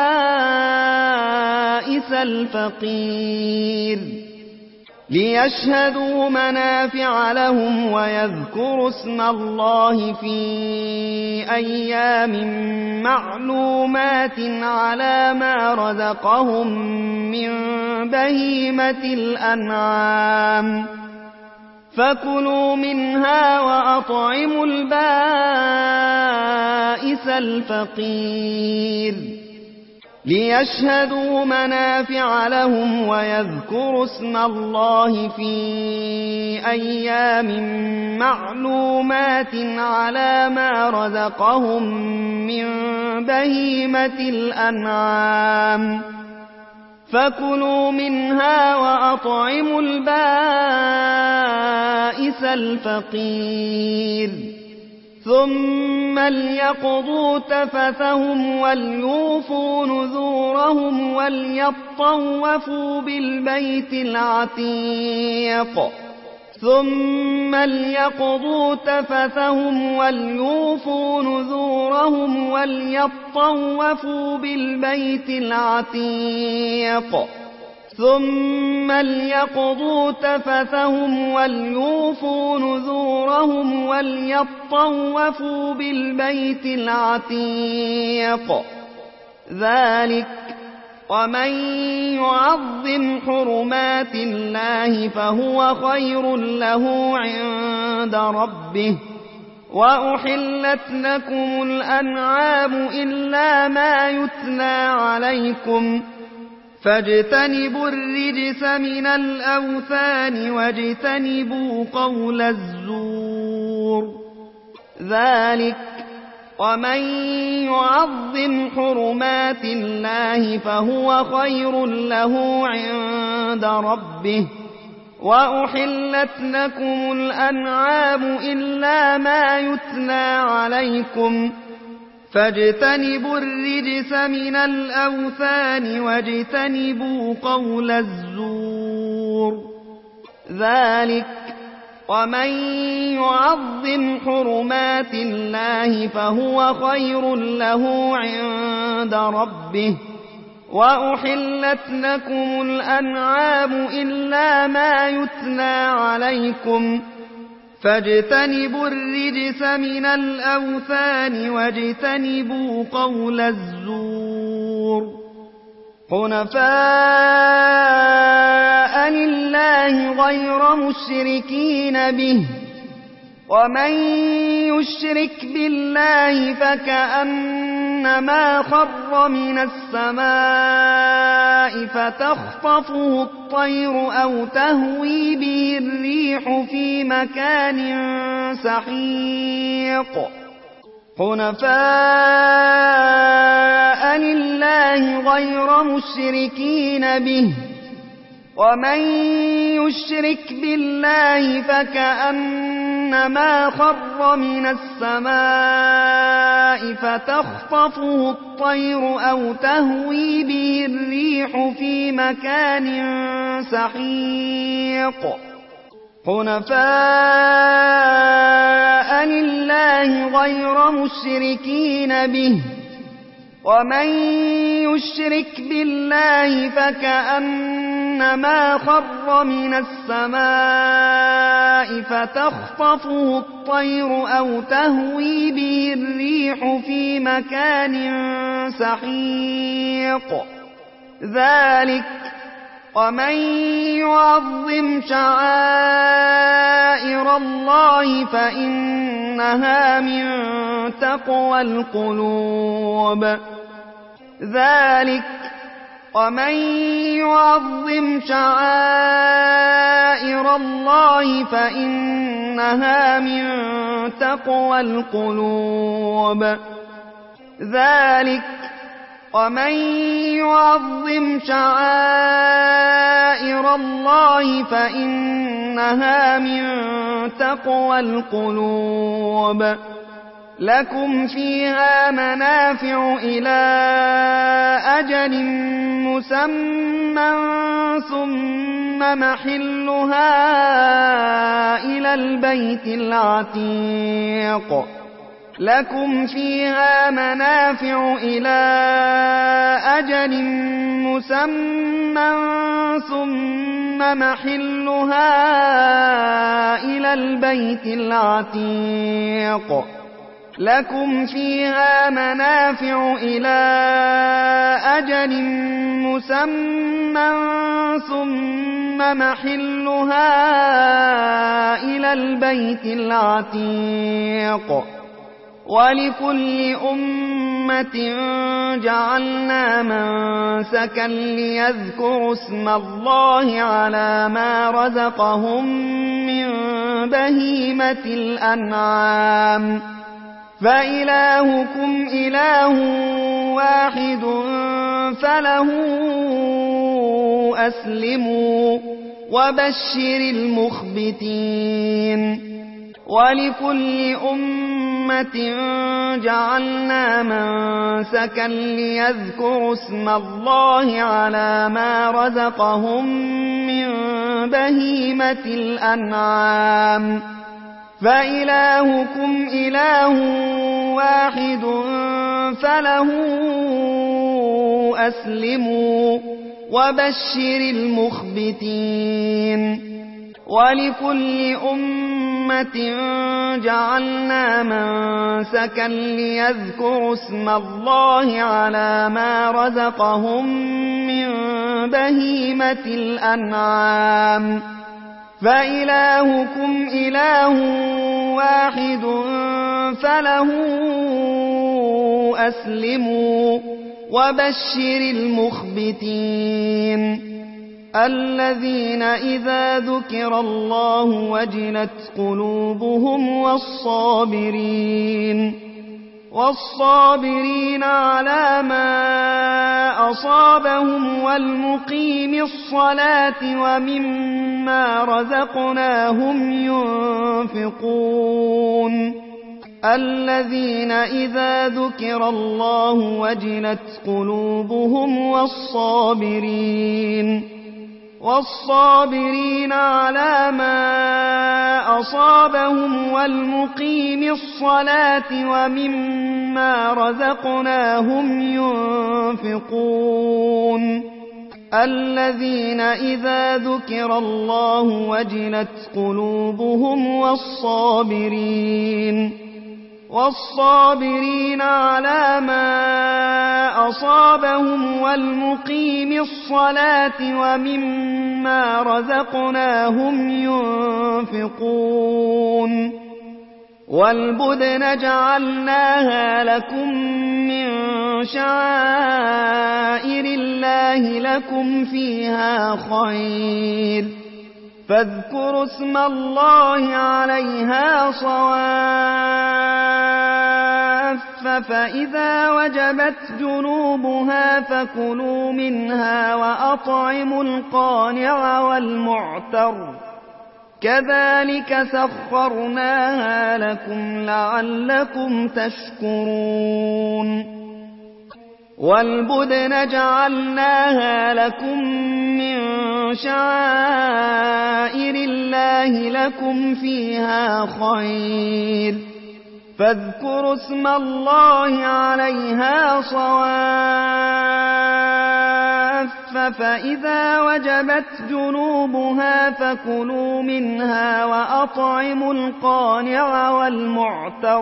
البائس الفقير ليشهدوا منافع لهم ويذكروا اسم الله في أيام معلومات على ما رزقهم من بهيمة الأنعام فكلوا منها وأطعموا البائس الفقير ليشهدوا منافع لهم ويذكروا اسم الله في أيام معلومات على ما رزقهم من بهيمة الأنعام فكلوا منها وأطعموا البائس الفقير ثم ليقضوا تفثهم وليوفوا نذورهم وليطوفوا بالبيت العتيق ثم ليقضوا تفثهم وليوفوا نذورهم وليطوفوا بالبيت العتيق ثم ليقضوا تفثهم وليوفوا نذورهم وليطوفوا بالبيت العتيق ذلك ومن يعظم حرمات الله فهو خير له عند ربه وأحلت لكم الأنعام إلا ما يتلى عليكم فاجتنبوا الرجس من الأوثان واجتنبوا قول الزور ذلك ومن يعظم حرمات الله فهو خير له عند ربه وأحلت لكم الأنعام إلا ما يتلى عليكم فاجتنبوا الرجس من الأوثان واجتنبوا قول الزور ذلك ومن يعظم حرمات الله فهو خير له عند ربه وأحلت لكم الأنعام إلا ما يتلى عليكم فاجتنبوا الرجس من الأوثان واجتنبوا قول الزور حنفاء لله غير مشركين به ومن يشرك بالله فكأنما خر من السماء فتخطفه الطير أو تهوي به الريح في مكان سحيق حنفاء لله غير مشركين به ومن يشرك بالله فكأنما خر من السماء فتخطفه الطير أو تهوي به الريح في مكان سحيق حنفاء لله غير مشركين به ومن يشرك بالله فكأنما كأنما خر من السماء فتخطفه الطير أو تهوي به الريح في مكان سحيق ذلك ومن يعظم شعائر الله فإنها من تقوى القلوب ذلك ومن يعظم شعائر الله فإنها من تقوى القلوب ذلك ومن يعظم شعائر الله فإنها من تقوى القلوب لكم فيها منافع إلى أجل مسمى ثم محلها إلى البيت العتيق لكم فيها منافع إلى أجل مسمى ثم محلها إلى البيت العتيق لكم فيها منافع إلى أجل مسمى ثم محلها إلى البيت العتيق ولكل أمة جعلنا منسكا ليذكروا اسم الله على ما رزقهم من بهيمة الأنعام فإلهكم إله واحد فله أسلموا وبشر المخبتين ولكل أمة جعلنا منسكا ليذكروا اسم الله على ما رزقهم من بهيمة الأنعام فإلهكم إله واحد فله أسلموا وبشر المخبتين ولكل أمة جعلنا منسكا ليذكروا اسم الله على ما رزقهم من بهيمة الأنعام فإلهكم إله واحد فله أسلموا وبشر المخبتين الذين إذا ذكر الله وجلت قلوبهم والصابرين والصابرين على ما أصابهم والمقيم الصلاة ومما رزقناهم ينفقون الذين إذا ذكر الله وجلت قلوبهم والصابرين والصابرين على ما أصابهم والمقيم الصلاة ومما رزقناهم ينفقون الذين إذا ذكر الله وجلت قلوبهم والصابرين والصابرين على ما أصابهم والمقيم الصلاة ومما رزقناهم ينفقون والبدن جعلناها لكم من شعائر الله لكم فيها خير فاذكروا اسم الله عليها صواف فإذا وجبت جنوبها فكلوا منها وأطعموا القانع والمعتر كذلك سخرناها لكم لعلكم تشكرون والبدن جعلناها لكم من شعائر الله لكم فيها خير فاذكروا اسم الله عليها صواف فإذا وجبت جنوبها فكلوا منها وأطعموا القانع والمعتر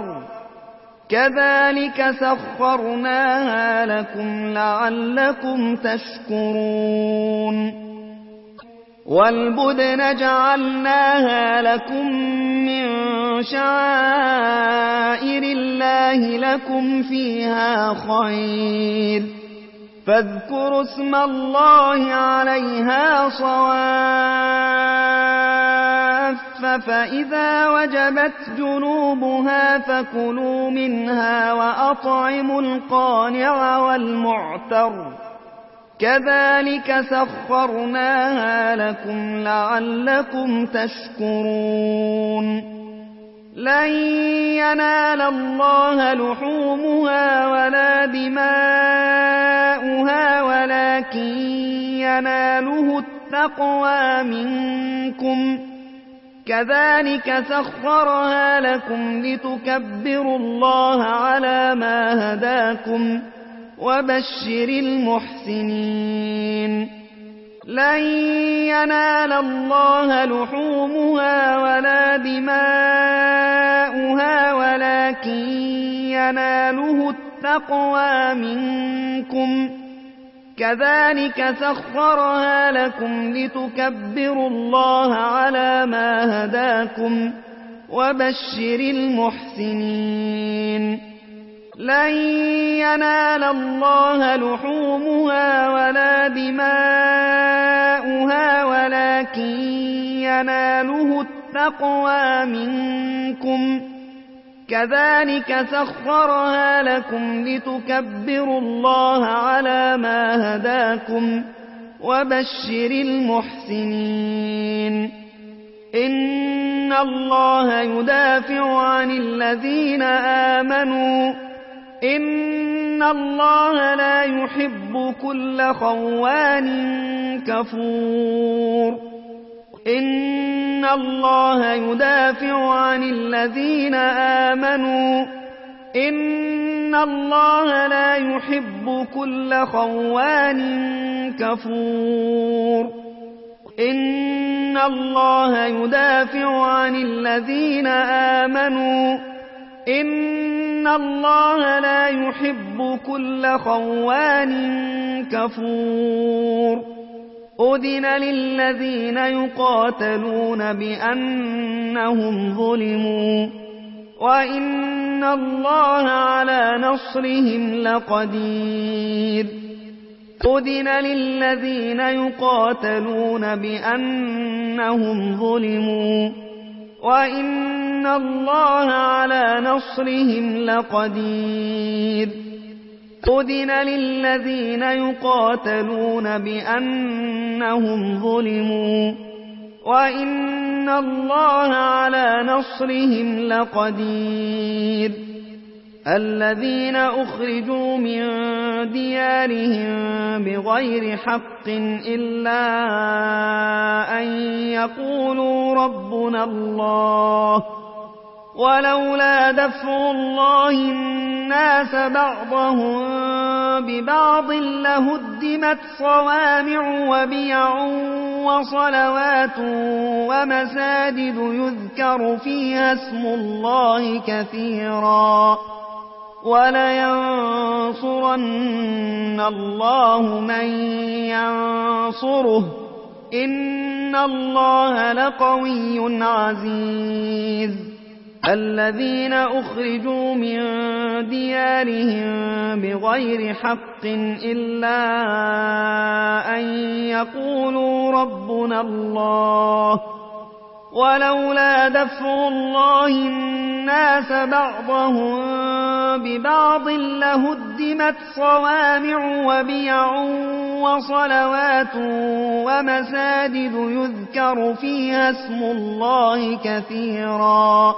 كذلك سخرناها لكم لعلكم تشكرون والبدن جعلناها لكم من شعائر الله لكم فيها خير فاذكروا اسم الله عليها صواف فإذا وجبت جنوبها فكلوا منها وأطعموا القانع والمعتر كذلك سخرناها لكم لعلكم تشكرون لن ينال الله لحومها ولا دماؤها ولكن يناله التقوى منكم كذلك سخرها لكم لتكبروا الله على ما هداكم وبشر المحسنين لن ينال الله لحومها ولا دماؤها ولكن يناله التقوى منكم كذلك سخرها لكم لتكبروا الله على ما هداكم وبشر المحسنين لن ينال الله لحومها ولا دماؤها ولكن يناله التقوى منكم كذلك سخرها لكم لتكبروا الله على ما هداكم وبشر المحسنين إن الله يدافع عن الذين آمنوا إن الله لا يحب كل خوان كفور إن الله يدافع عن الذين آمنوا إن الله لا يحب كل خوان كفور إن الله يدافع عن الذين آمنوا إن الله لا يحب كل خوان كفور أذن للذين يقاتلون بأنهم ظلموا وإن الله على نصرهم لقدير أذن للذين يقاتلون بأنهم ظلموا وإن الله على نصرهم لقدير أذن للذين يقاتلون بأنهم ظلموا وإن الله على نصرهم لقدير الذين أخرجوا من ديارهم بغير حق إلا أن يقولوا ربنا الله ولولا دفع الله الناس بعضهم ببعض لهدمت صوامع وبيع وصلوات ومساجد يذكر فيها اسم الله كثيرا ولينصرن الله من ينصره إن الله لقوي عزيز الذين أخرجوا من ديارهم بغير حق إلا أن يقولوا ربنا الله ولولا دفع الله الناس بعضهم ببعض لهدمت صوامع وبيع وصلوات ومساجد يذكر فيها اسم الله كثيرا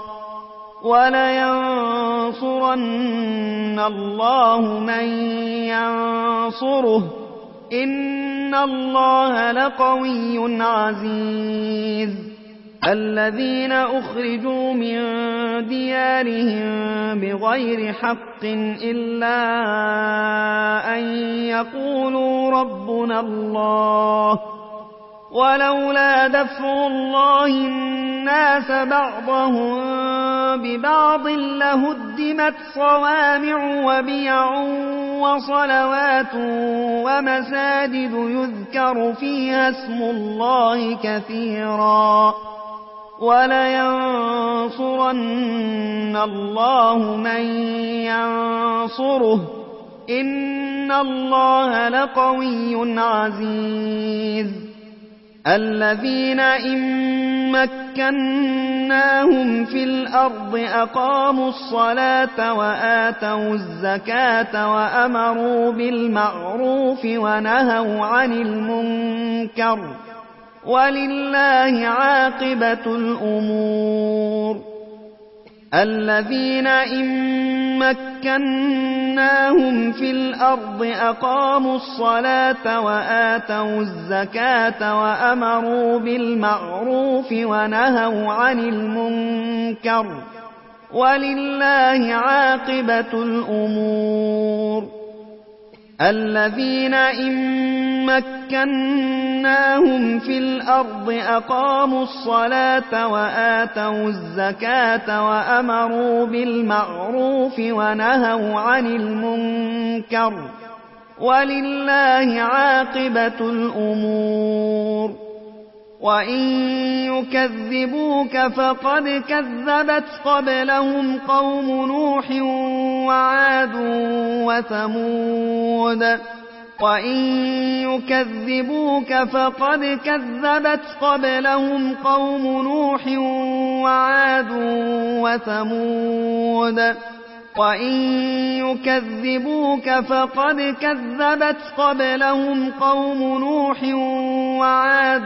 ولينصرن الله من ينصره إن الله لقوي عزيز الذين أخرجوا من ديارهم بغير حق إلا أن يقولوا ربنا الله ولولا دفع الله الناس بعضهم ببعض لهدمت صوامع وبيع وصلوات ومساجد يذكر فيها اسم الله كثيرا ولينصرن الله من ينصره إن الله لقوي عزيز الذين إن مكناهم في الأرض أقاموا الصلاة وآتوا الزكاة وأمروا بالمعروف ونهوا عن المنكر ولله عاقبة الأمور الذين إن مكناهم في الأرض أقاموا الصلاة وآتوا الزكاة وأمروا بالمعروف ونهوا عن المنكر ولله عاقبة الأمور الذين إن مكناهم في الأرض أقاموا الصلاة وآتوا الزكاة وأمروا بالمعروف ونهوا عن المنكر ولله عاقبة الأمور وإن يكذبوك فقد كذبت قبلهم قوم نوح وعاد وثمود وإن يكذبوك فقد كذبت قبلهم قوم نوح وعاد وثمود وإن يكذبوك فقد كذبت قبلهم قوم نوح وعاد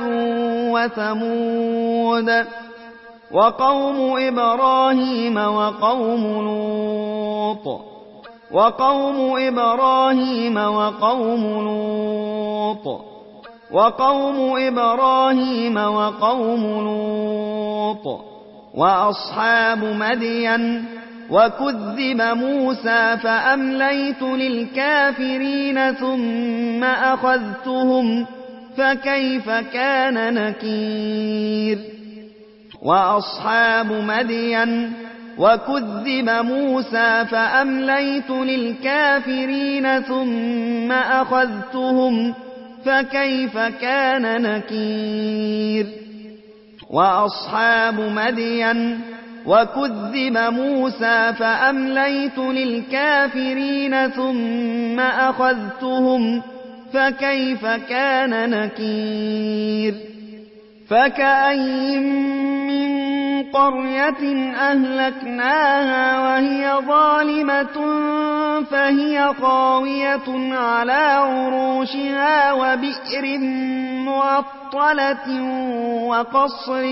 وثمود وقوم إبراهيم وقوم لوط وقوم إبراهيم وقوم لوط وقوم إبراهيم وقوم لوط وأصحاب مدين وكذب موسى فأمليت للكافرين ثم أخذتهم فكيف كان نكير وأصحاب مدين وكذب موسى فأمليت للكافرين ثم أخذتهم فكيف كان نكير وأصحاب مدين وكذب موسى فأمليت للكافرين ثم أخذتهم فكيف كان نكير فكأين من قرية أهلكناها وهي ظالمة فهي خاوية على عروشها وبئر معطلة وقصر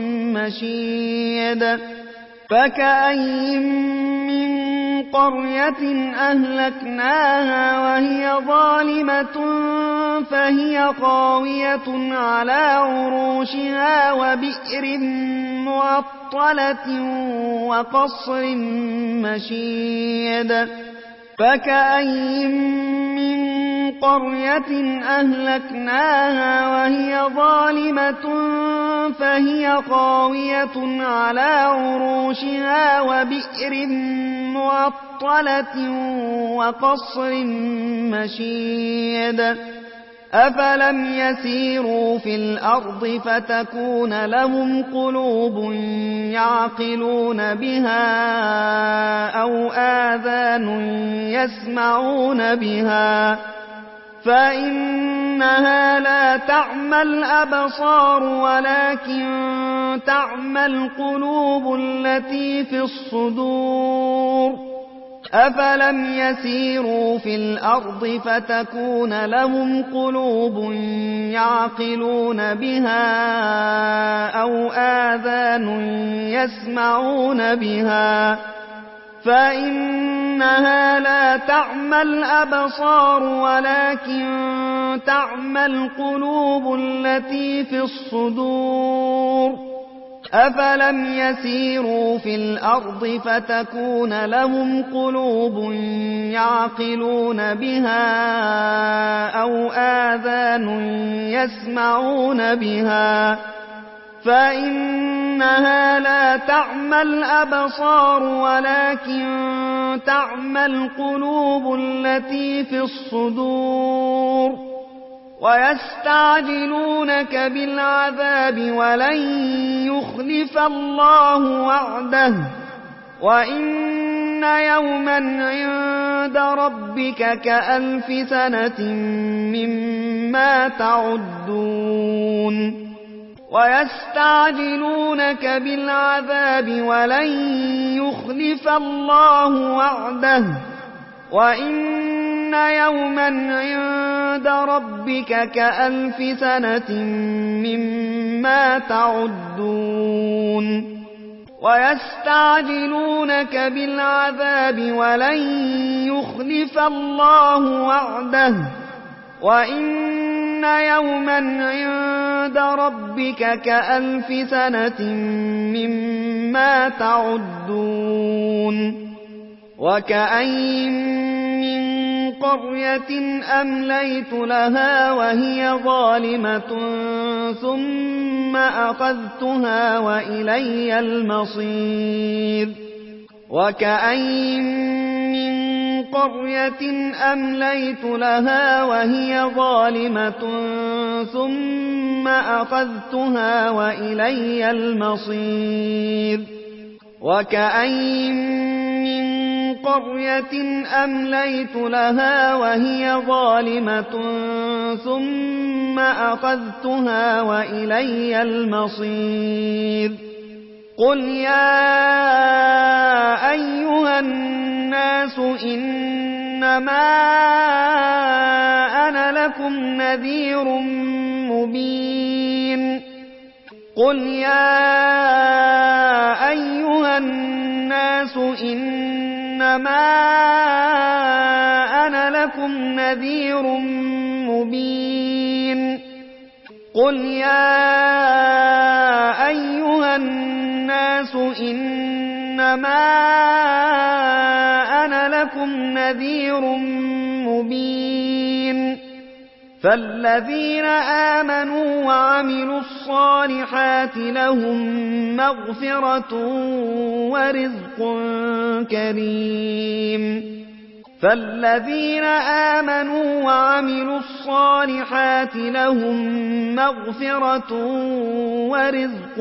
مشيد فكأين من قرية أهلكناها وهي ظالمة فهي خاوية على عروشها وبئر معطلة وقصر مشيد فكأين من قرية أهلكناها وهي ظالمة فهي خاوية على عروشها وبئر معطلة وقصر مشيد أفلم يسيروا في الأرض فتكون لهم قلوب يعقلون بها أو آذان يسمعون بها فإنها لا تعمى الأبصار ولكن تعمى القلوب التي في الصدور أفلم يسيروا في الأرض فتكون لهم قلوب يعقلون بها أو آذان يسمعون بها فإنها لا تعمى الأبصار ولكن تعمى القلوب التي في الصدور أفلم يسيروا في الأرض فتكون لهم قلوب يعقلون بها أو آذان يسمعون بها فإنها لا تعمى الأبصار ولكن تعمى القلوب التي في الصدور ويستعجلونك بالعذاب ولن يخلف الله وعده وإن يوما عند ربك كألف سنة مما تعدون ويستعجلونك بالعذاب ولن يخلف الله وعده وإن يوما عند ربك كألف سنة مما تعدون ويستعجلونك بالعذاب ولن يخلف الله وعده وإن يوما عند ربك كألف سنة مما تعدون وكأين من قرية أمليت لها وهي ظالمة ثم أخذتها وإلي المصير وكأين من قرية أمليت لها وهي ظالمة ثم أخذتها وإلي المصير وكأين من قرية أمليت لها وهي ظالمة ثم أخذتها وإلي المصير قل يا أيها الناس إنما أنا لكم نذير مبين قل يا أيها الناس إنما أنا لكم نذير مبين قل يا أيها الناس إنما أنا لكم نذير مبين فالذين آمنوا وعملوا الصالحات لهم مغفرة ورزق كريم فالذين آمنوا وعملوا الصالحات لهم مغفرة ورزق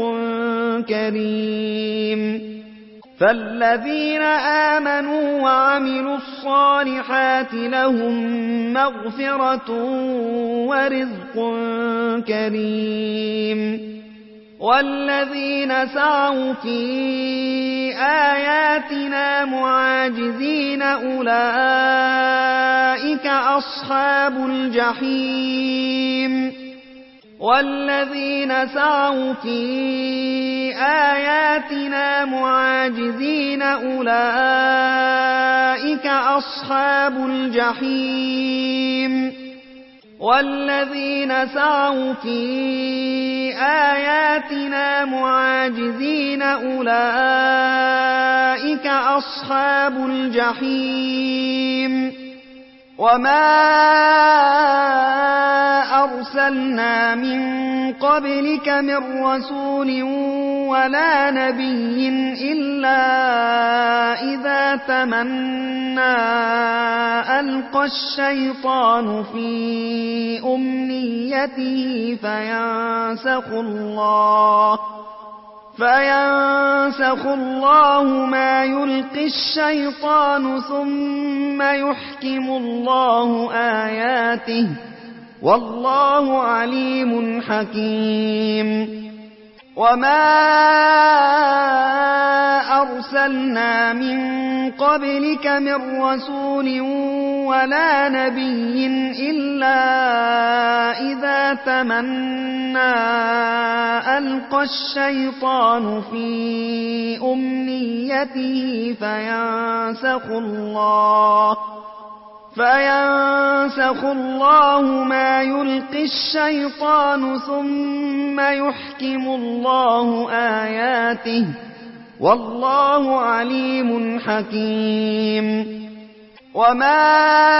كريم فالذين آمنوا وعملوا الصالحات لهم مغفرة ورزق كريم والذين سعوا في آياتنا معاجزين أولئك أصحاب الجحيم والذين سعوا في آياتنا معاجزين أولئك أصحاب الجحيم والذين سعوا في آياتنا معاجزين أولئك أصحاب الجحيم وما أرسلنا من قبلك من رسول ولا نبي إلا إذا تمنى ألقى الشيطان في أمنيته فينسخ الله فينسخ الله ما يلقي الشيطان ثم يحكم الله آياته والله عليم حكيم وما أرسلنا من قبلك من رسول ولا نبي إلا إذا تمنى ألقى الشيطان في أمنيته فينسخ الله فينسخ فينسخ الله ما يلقي الشيطان ثم يحكم الله آياته والله عليم حكيم. وما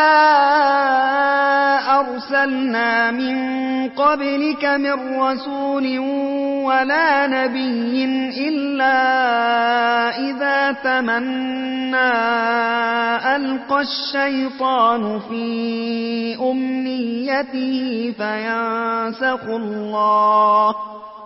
أرسلنا من قبلك من رسول ولا نبي إلا إذا تمنى ألقى الشيطان في أمنيته فينسخ الله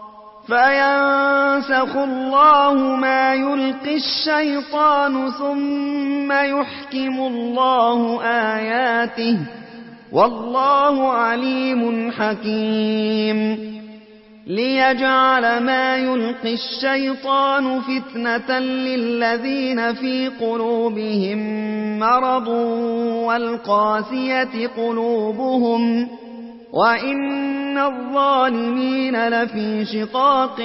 فينسخ الله ما يلقي الشيطان ثم يحكم الله آياته والله عليم حكيم. ليجعل ما يلقي الشيطان فتنة للذين في قلوبهم مرض والقاسية قلوبهم وإن الظالمين لفي شقاق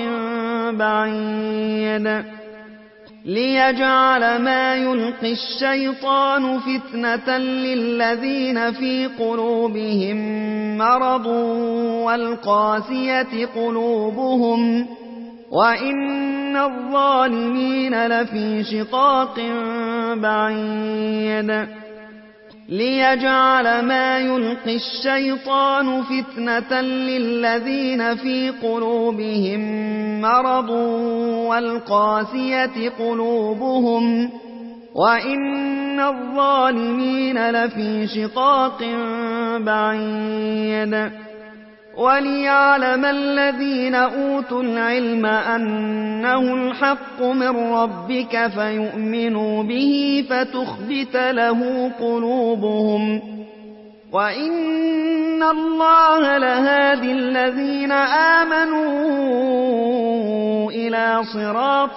بعيد. ليجعل ما يلقي الشيطان فتنة للذين في قلوبهم مرض والقاسية قلوبهم وإن الظالمين لفي شقاق بعيد. ليجعل ما يلقي الشيطان فتنة للذين في قلوبهم مرض والقاسية قلوبهم وإن الظالمين لفي شقاق بعيد. وليعلم الذين أوتوا العلم أنه الحق من ربك فيؤمنوا به فتخبت له قلوبهم وإن الله لهادي الذين آمنوا إلى صراط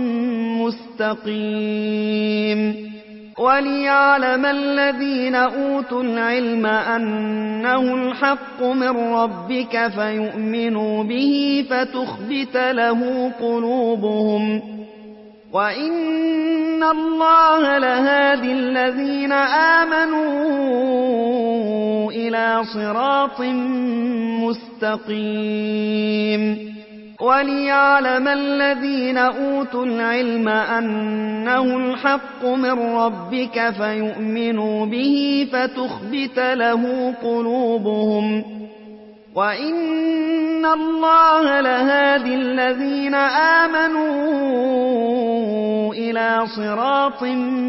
مستقيم. وليعلم الذين أوتوا العلم أنه الحق من ربك فيؤمنوا به فتخبت له قلوبهم وإن الله لهادي الذين آمنوا إلى صراط مستقيم. وليعلم الذين أوتوا العلم أنه الحق من ربك فيؤمنوا به فتخبت له قلوبهم وإن الله لهادي الذين آمنوا إلى صراط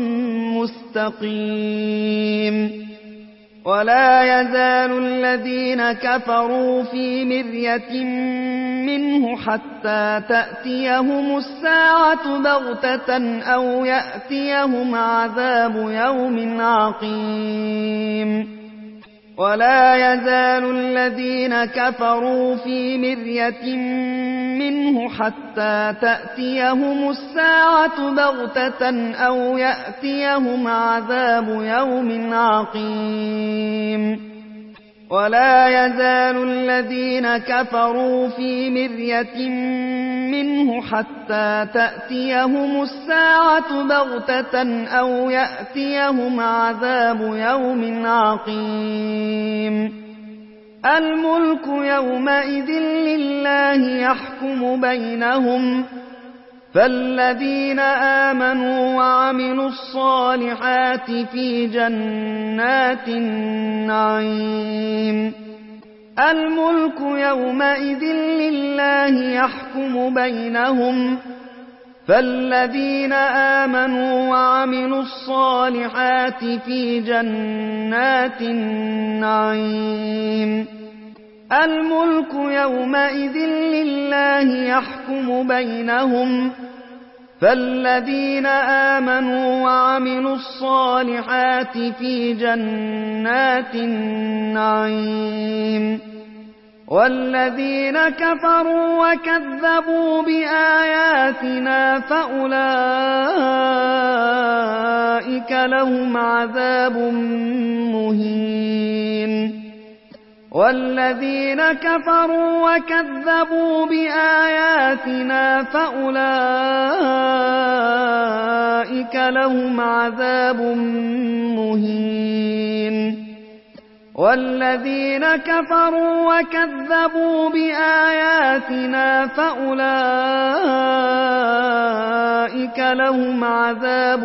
مستقيم. ولا يزال الذين كفروا في مرية منه حتى تأتيهم الساعة بغتة أو يأتيهم عذاب يوم عقيم. ولا يزال الذين كفروا في مرية منه حتى تأتيهم الساعة بغتة أو يأتيهم عذاب يوم عقيم. ولا يزال الذين كفروا في مرية منه حتى تأتيهم الساعة بغتة أو يأتيهم عذاب يوم عقيم. الملك يومئذ لله يحكم بينهم فالذين آمنوا وعملوا الصالحات في جنات النعيم. الملك يومئذ لله يحكم بينهم فالذين آمنوا وعملوا الصالحات في جنات النعيم. الملك يومئذ لله يحكم بينهم فالذين آمنوا وعملوا الصالحات في جنات النعيم. والذين كفروا وكذبوا بآياتنا فأولئك لهم عذاب مهين. والذين كفروا وكذبوا بآياتنا فأولئك لهم عذاب مهين. والذين كفروا وكذبوا بآياتنا فأولئك لهم عذاب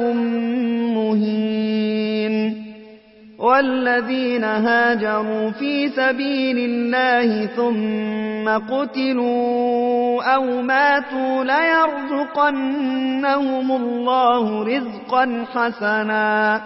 مهين والذين هاجروا في سبيل الله ثم قتلوا أو ماتوا ليرزقنهم الله رزقا حسنا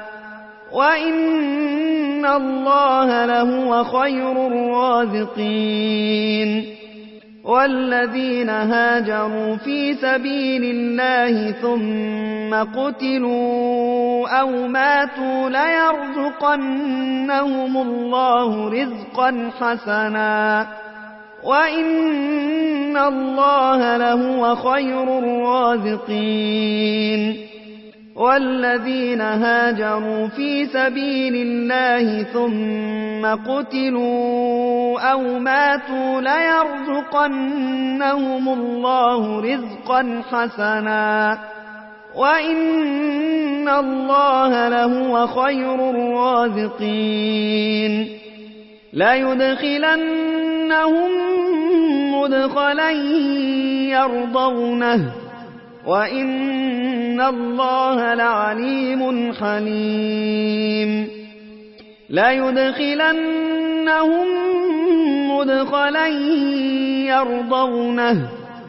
وإن الله لهو خير الرازقين والذين هاجروا في سبيل الله ثم قتلوا أو ماتوا ليرزقنهم الله رزقا حسنا وإن الله لهو خير الرازقين والذين هاجروا في سبيل الله ثم قتلوا أو ماتوا ليرزقنهم الله رزقا حسنا وإن الله لهو خير الرازقين ليدخلنهم مدخلا يرضونه وإن الله لعليم حليم ليدخلنهم مدخلا يرضونه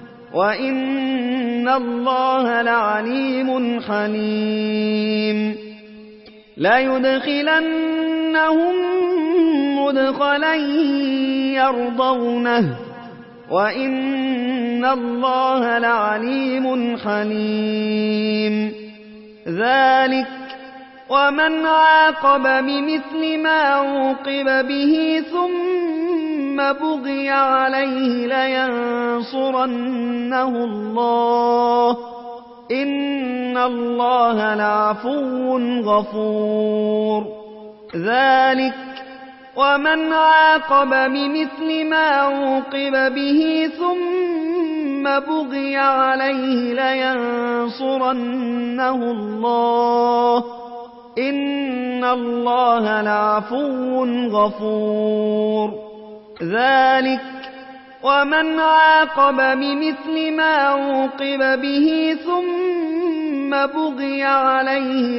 وإن الله لعليم حليم ليدخلنهم مدخلا يرضونه وإن الله لعليم حليم ذلك ومن عاقب بمثل ما عوقب به ثم بغي عليه لينصرنه الله إن الله لعفو غفور ذلك ومن عاقب بمثل ما عوقب به ثم بغي عليه لينصرنه الله إن الله لعفو غفور ذلك ومن عاقب بمثل ما عوقب به ثم بغي عليه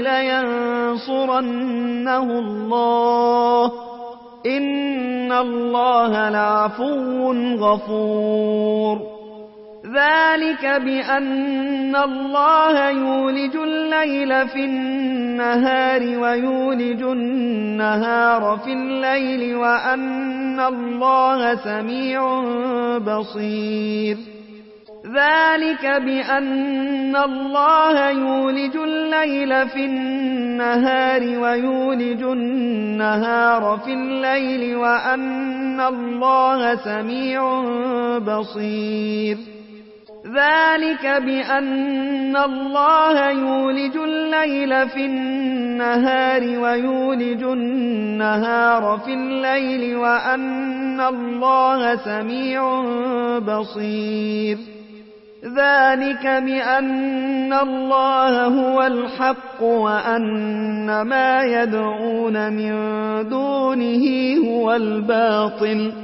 لينصرنه الله إن الله لعفو غفور ذلك بأن الله يولج الليل في النهار ويولج النهار في الليل وأن الله سميع بصير ذلك بأن الله يولج الليل في النهار ويولج النهار في الليل وأن الله سميع بصير ذلك بأن الله يولج الليل في النهار ويولج النهار في الليل وأن الله سميع بصير ذلك بأن الله هو الحق وأن ما يدعون من دونه هو الباطل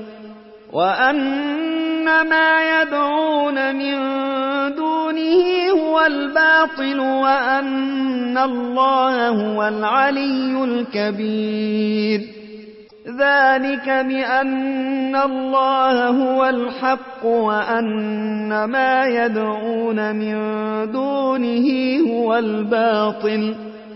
وأن ما يدعون من دونه هو الباطل وأن الله هو العلي الكبير ذلك بأن الله هو الحق وأن ما يدعون من دونه هو الباطل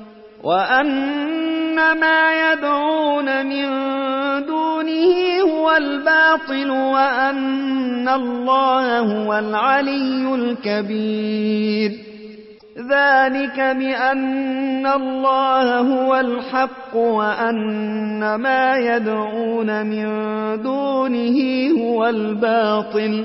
وأن ما يدعون من دونه هو الباطل وأن الله هو العلي الكبير ذلك بأن الله هو الحق وأن ما يدعون من دونه هو الباطل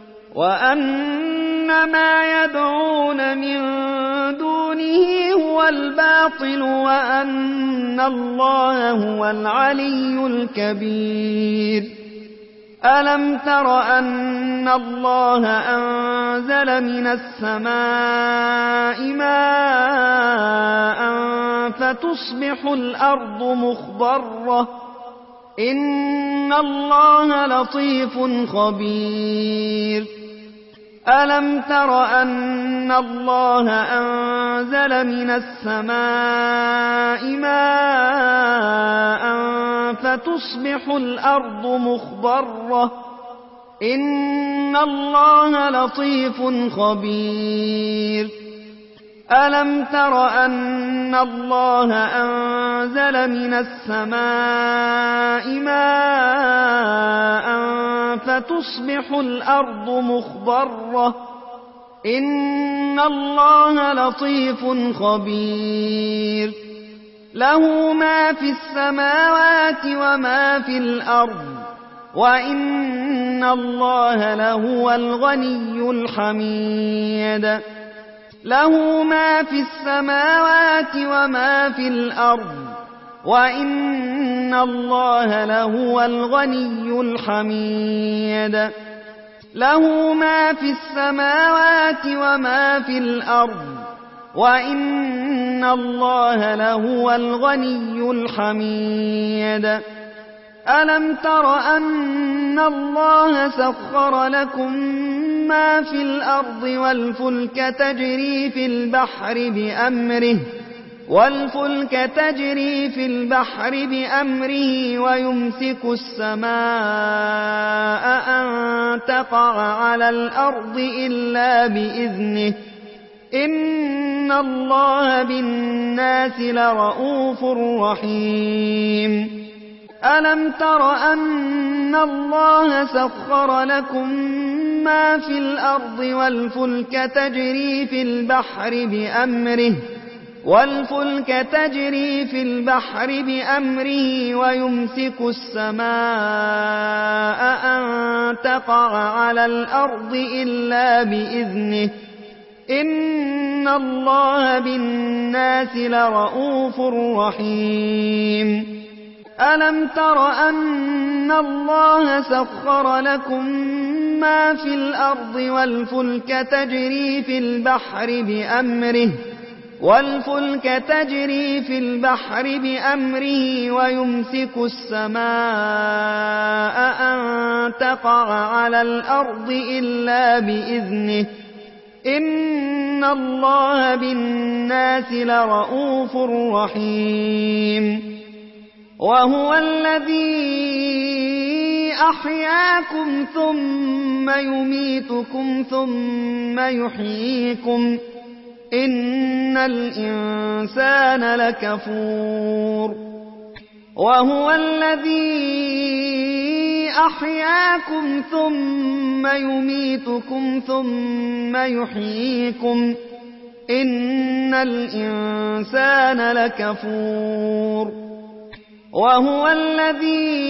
وأن ما يدعون من دونه هو الباطل وأن الله هو العلي الكبير ألم تر أن الله أنزل من السماء ماء فتصبح الأرض مخضرة إن الله لطيف خبير ألم تر أن الله أنزل من السماء ماء فتصبح الأرض مخضرة إن الله لطيف خبير ألم تر أن الله أنزل من السماء ماء فتصبح الأرض مخضرة إن الله لطيف خبير له ما في السماوات وما في الأرض وإن الله لهو الغني الحميد له ما في السماوات وما في الأرض وإن الله لهو الغني الحميد له ما في السماوات وما في الأرض وإن الله لهو الغني الحميد ألم تر أن الله سخر لكم ما في الأرض والفلك تجري في البحر بأمره والفلك تجري في البحر بأمره ويمسك السماء أن تقع على الأرض إلا بإذنه إن الله بالناس لرءوف رحيم ألم تر أن الله سخر لكم ما في الأرض والفلك تجري في البحر بأمره والفلك تجري في البحر بأمره ويمسك السماء أن تقع على الأرض إلا بإذنه إن الله بالناس لرءوف رحيم ألم تر أن الله سخر لكم ما في الأرض والفلك تجري في البحر بأمره والفلك تجري في البحر بأمره ويمسك السماء أن تقع على الأرض إلا بإذنه إن الله بالناس لرءوف رحيم وهو الذي أحياكم ثم يميتكم ثم يحييكم إن الإنسان لكفور وهو الذي أحياكم ثم يميتكم ثم يحييكم إن الإنسان لكفور وهو الذي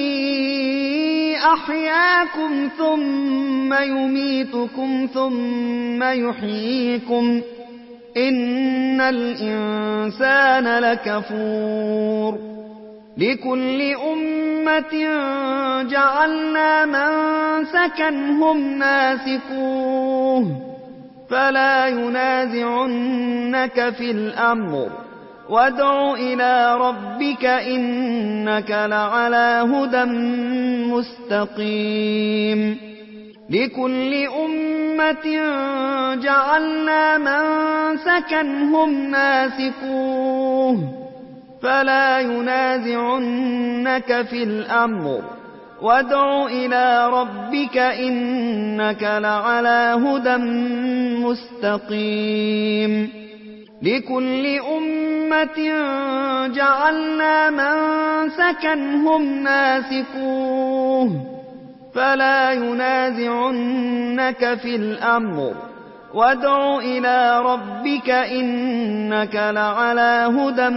أحياكم ثم يميتكم ثم يحييكم إن الإنسان لكفور لكل أمة جعلنا منسكا هم ناسكوه فلا ينازعنك في الأمر وادع إلى ربك إنك لعلى هدى مستقيم لكل أمة جعلنا منسكا هم ناسكوه فلا ينازعنك في الأمر وادع إلى ربك إنك لعلى هدى مستقيم لكل أمة جعلنا منسكا هم ناسكوه فلا ينازعنك في الأمر وادع إلى ربك إنك لعلى هدى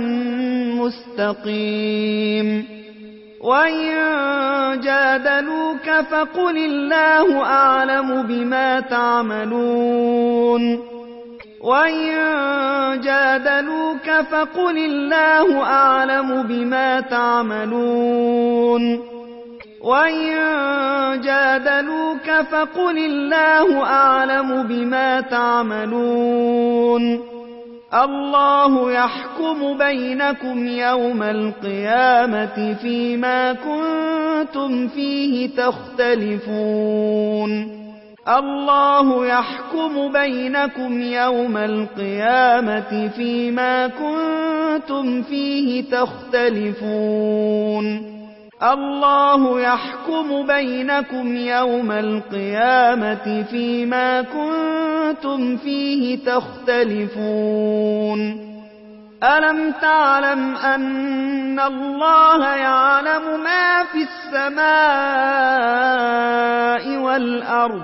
مستقيم وإن جادلوك فقل الله أعلم بما تعملون وإن جادلوك فقل الله أعلم بما تعملون وإن جادلوك فقل الله أعلم بما تعملون الله يحكم بينكم يوم القيامة فيما كنتم فيه تختلفون الله يحكم بينكم يوم القيامة فيما كنتم فيه تختلفون الله يحكم بينكم يوم القيامة فيما كنتم فيه تختلفون ألم تعلم أن الله يعلم ما في السماء والأرض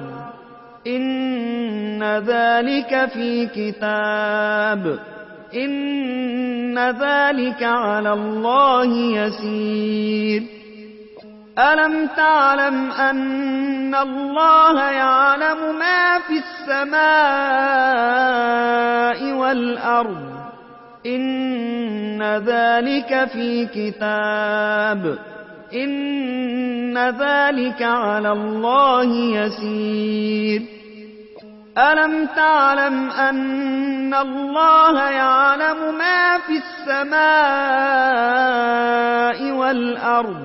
إن ذلك في كتاب إن ذلك على الله يسير ألم تعلم أن الله يعلم ما في السماء والأرض إن ذلك في كتاب إن ذلك على الله يسير ألم تعلم أن الله يعلم ما في السماء والأرض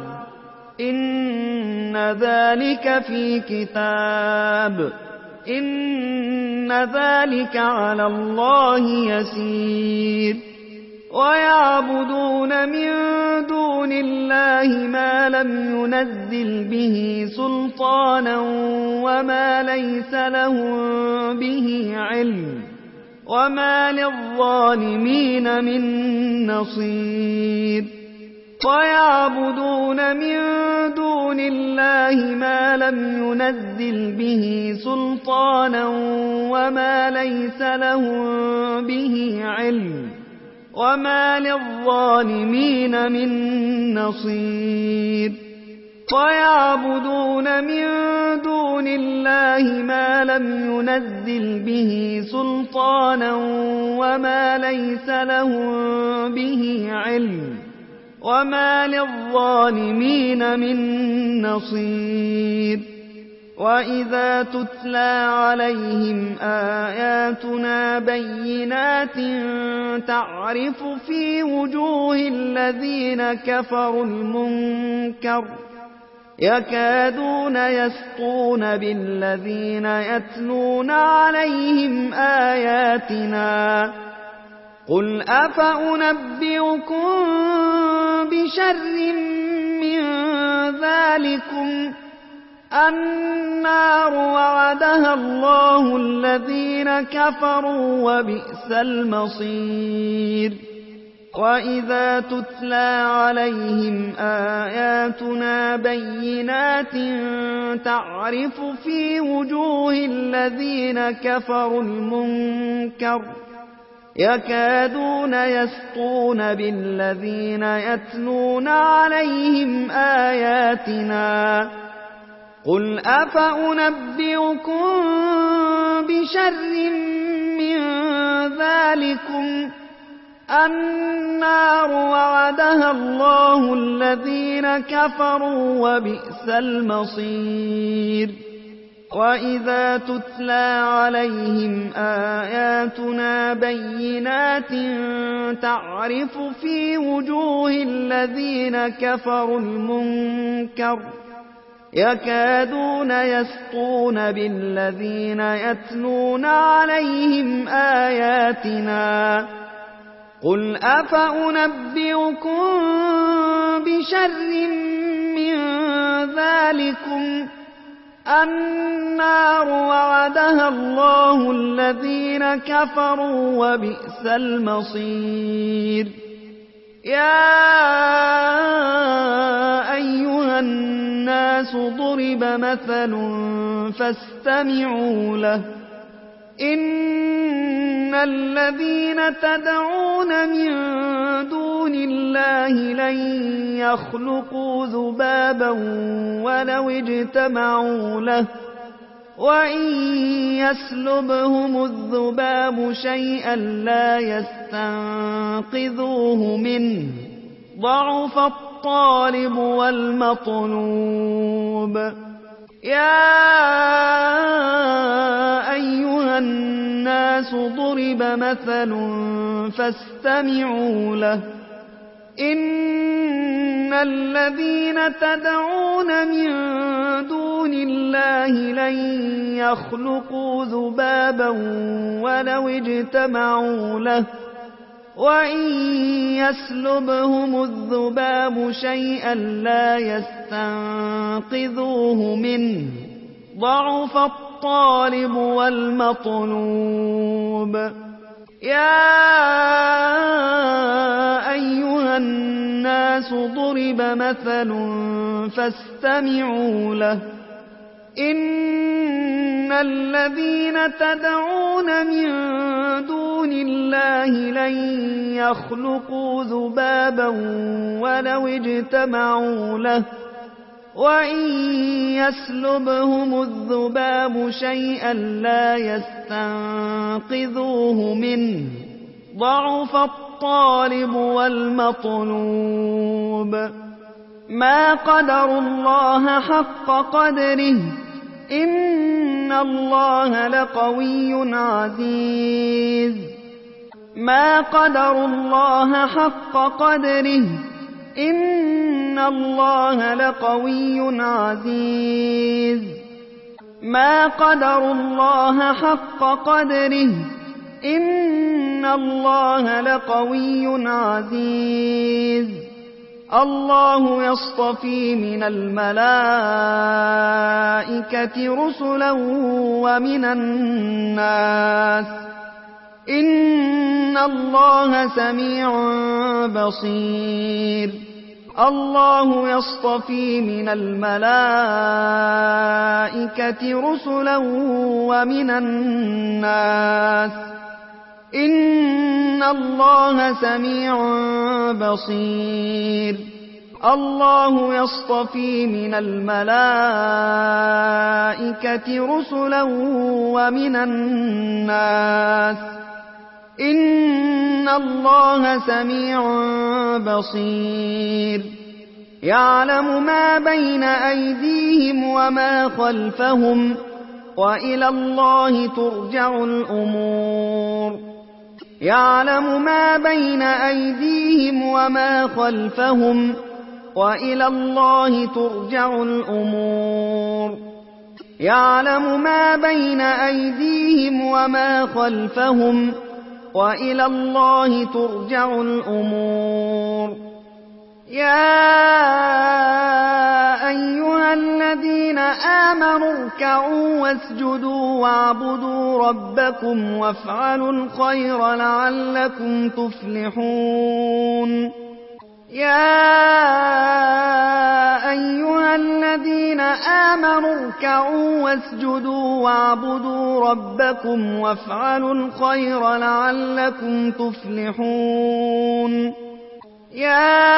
إن ذلك في كتاب إن ذلك على الله يسير ويعبدون من دون الله ما لم ينزل به سلطانا وما ليس لهم به علم وما للظالمين من نصير ويعبدون من دون الله ما لم ينزل به سلطانا وما ليس لهم به علم وما للظالمين من نصير ويعبدون من دون الله ما لم ينزل به سلطانا وما ليس لهم به علم وما للظالمين من نصير وإذا تتلى عليهم آياتنا بينات تعرف في وجوه الذين كفروا المنكر يكادون يسطون بالذين يتلون عليهم آياتنا قل أفأنبئكم بشر من ذلكم النار وعدها الله الذين كفروا وبئس المصير وإذا تتلى عليهم آياتنا بينات تعرف في وجوه الذين كفروا المنكر يكادون يسطون بالذين يتلون عليهم آياتنا قل أفأنبئكم بشر من ذلكم النار وعدها الله الذين كفروا وبئس المصير وإذا تتلى عليهم آياتنا بينات تعرف في وجوه الذين كفروا المنكر يكادون يسطون بالذين يتلون عليهم آياتنا قل أفأنبئكم بشر من ذلكم النار وعدها الله الذين كفروا وبئس المصير يا أيها الناس ضرب مثل فاستمعوا له إن الذين تدعون من دون الله لن يخلقوا ذبابا ولو اجتمعوا له وإن يسلبهم الذباب شيئا لا يستنقذوه منه ضعف الطالب والمطلوب يا أيها الناس ضرب مثل فاستمعوا له إن الذين تدعون من دون الله لن يخلقوا ذبابا ولو اجتمعوا له وإن يسلبهم الذباب شيئا لا يستنقذوه منه ضعف الطالب والمطلوب. يا أيها الناس ضرب مثل فاستمعوا له إن الذين تدعون من دون الله لن يخلقوا ذبابا ولو اجتمعوا له وإن يسلبهم الذباب شيئا لا يستنقذوه منه ضعف الطالب والمطلوب. ما قدروا الله حق قدره إن الله لقوي عزيز. ما قدروا الله حق قدره إن الله لقوي عزيز. ما قدروا الله حق قدره إن الله لقوي عزيز. الله يصطفي من الملائكة رسلا ومن الناس إن الله سميع بصير. الله يصطفي من الملائكة رسلا ومن الناس إن الله سميع بصير. الله يصطفي من الملائكة رسلا ومن الناس إن الله سميع بصير. يعلم ما بين أيديهم وما خلفهم وإلى الله ترجع الأمور. يعلم ما بين أيديهم وما خلفهم وإلى الله ترجع الأمور. يعلم ما بين أيديهم وما خلفهم وإلى الله ترجع الأمور. يا أيها الذين آمنوا اركعوا واسجدوا واعبدوا ربكم وافعلوا الخير لعلكم تفلحون. يا أيها الذين آمنوا اركعوا واسجدوا واعبدوا ربكم وافعلوا الخير لعلكم تفلحون. يا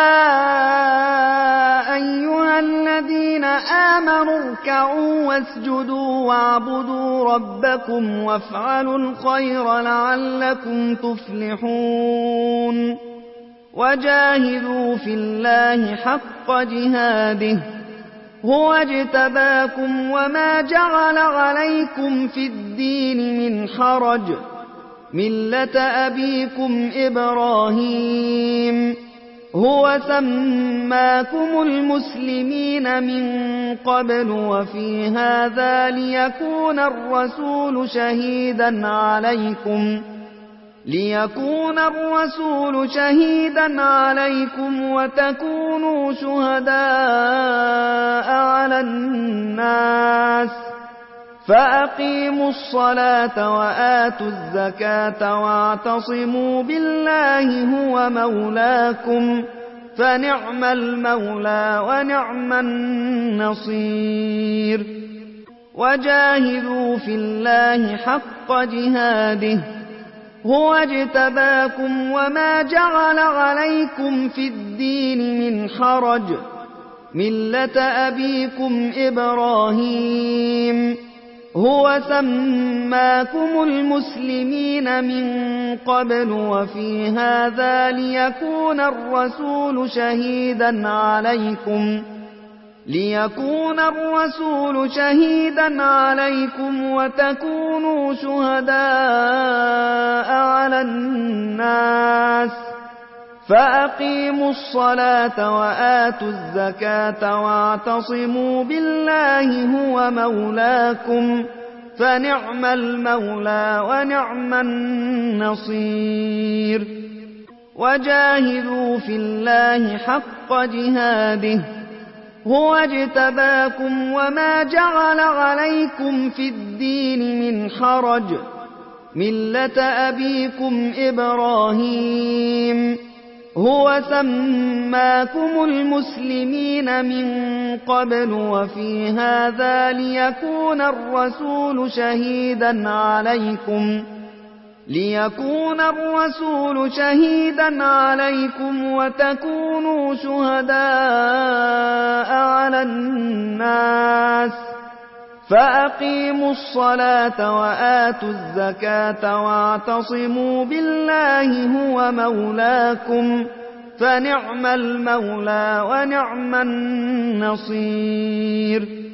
أيها الذين آمنوا اركعوا واسجدوا واعبدوا ربكم وافعلوا الخير لعلكم تفلحون. وجاهدوا في الله حق جهاده هو اجتباكم وما جعل عليكم في الدين من حرج ملة أبيكم إبراهيم هو سماكم المسلمين من قبل وفي هذا ليكون الرسول شهيدا عليكم ليكون الرسول شهيدا عليكم وتكونوا شهداء على الناس فأقيموا الصلاة وآتوا الزكاة واعتصموا بالله هو مولاكم فنعم المولى ونعم النصير. وجاهدوا في الله حق جهاده هو اجتباكم وما جعل عليكم في الدين من حرج ملة أبيكم إبراهيم هو سماكم المسلمين من قبل وفي هذا ليكون الرسول شهيدا عليكم ليكون الرسول شهيدا عليكم وتكونوا شهداء على الناس فأقيموا الصلاة وآتوا الزكاة واعتصموا بالله هو مولاكم فنعم المولى ونعم النصير وجاهدوا في الله حق جهاده هو اجتباكم وما جعل عليكم في الدين من حرج ملة أبيكم إبراهيم هو سماكم المسلمين من قبل وفي هذا ليكون الرسول شهيدا عليكم ليكون الرسول شهيدا عليكم وتكونوا شهداء على الناس فأقيموا الصلاة وآتوا الزكاة واعتصموا بالله هو مولاكم فنعم المولى ونعم النصير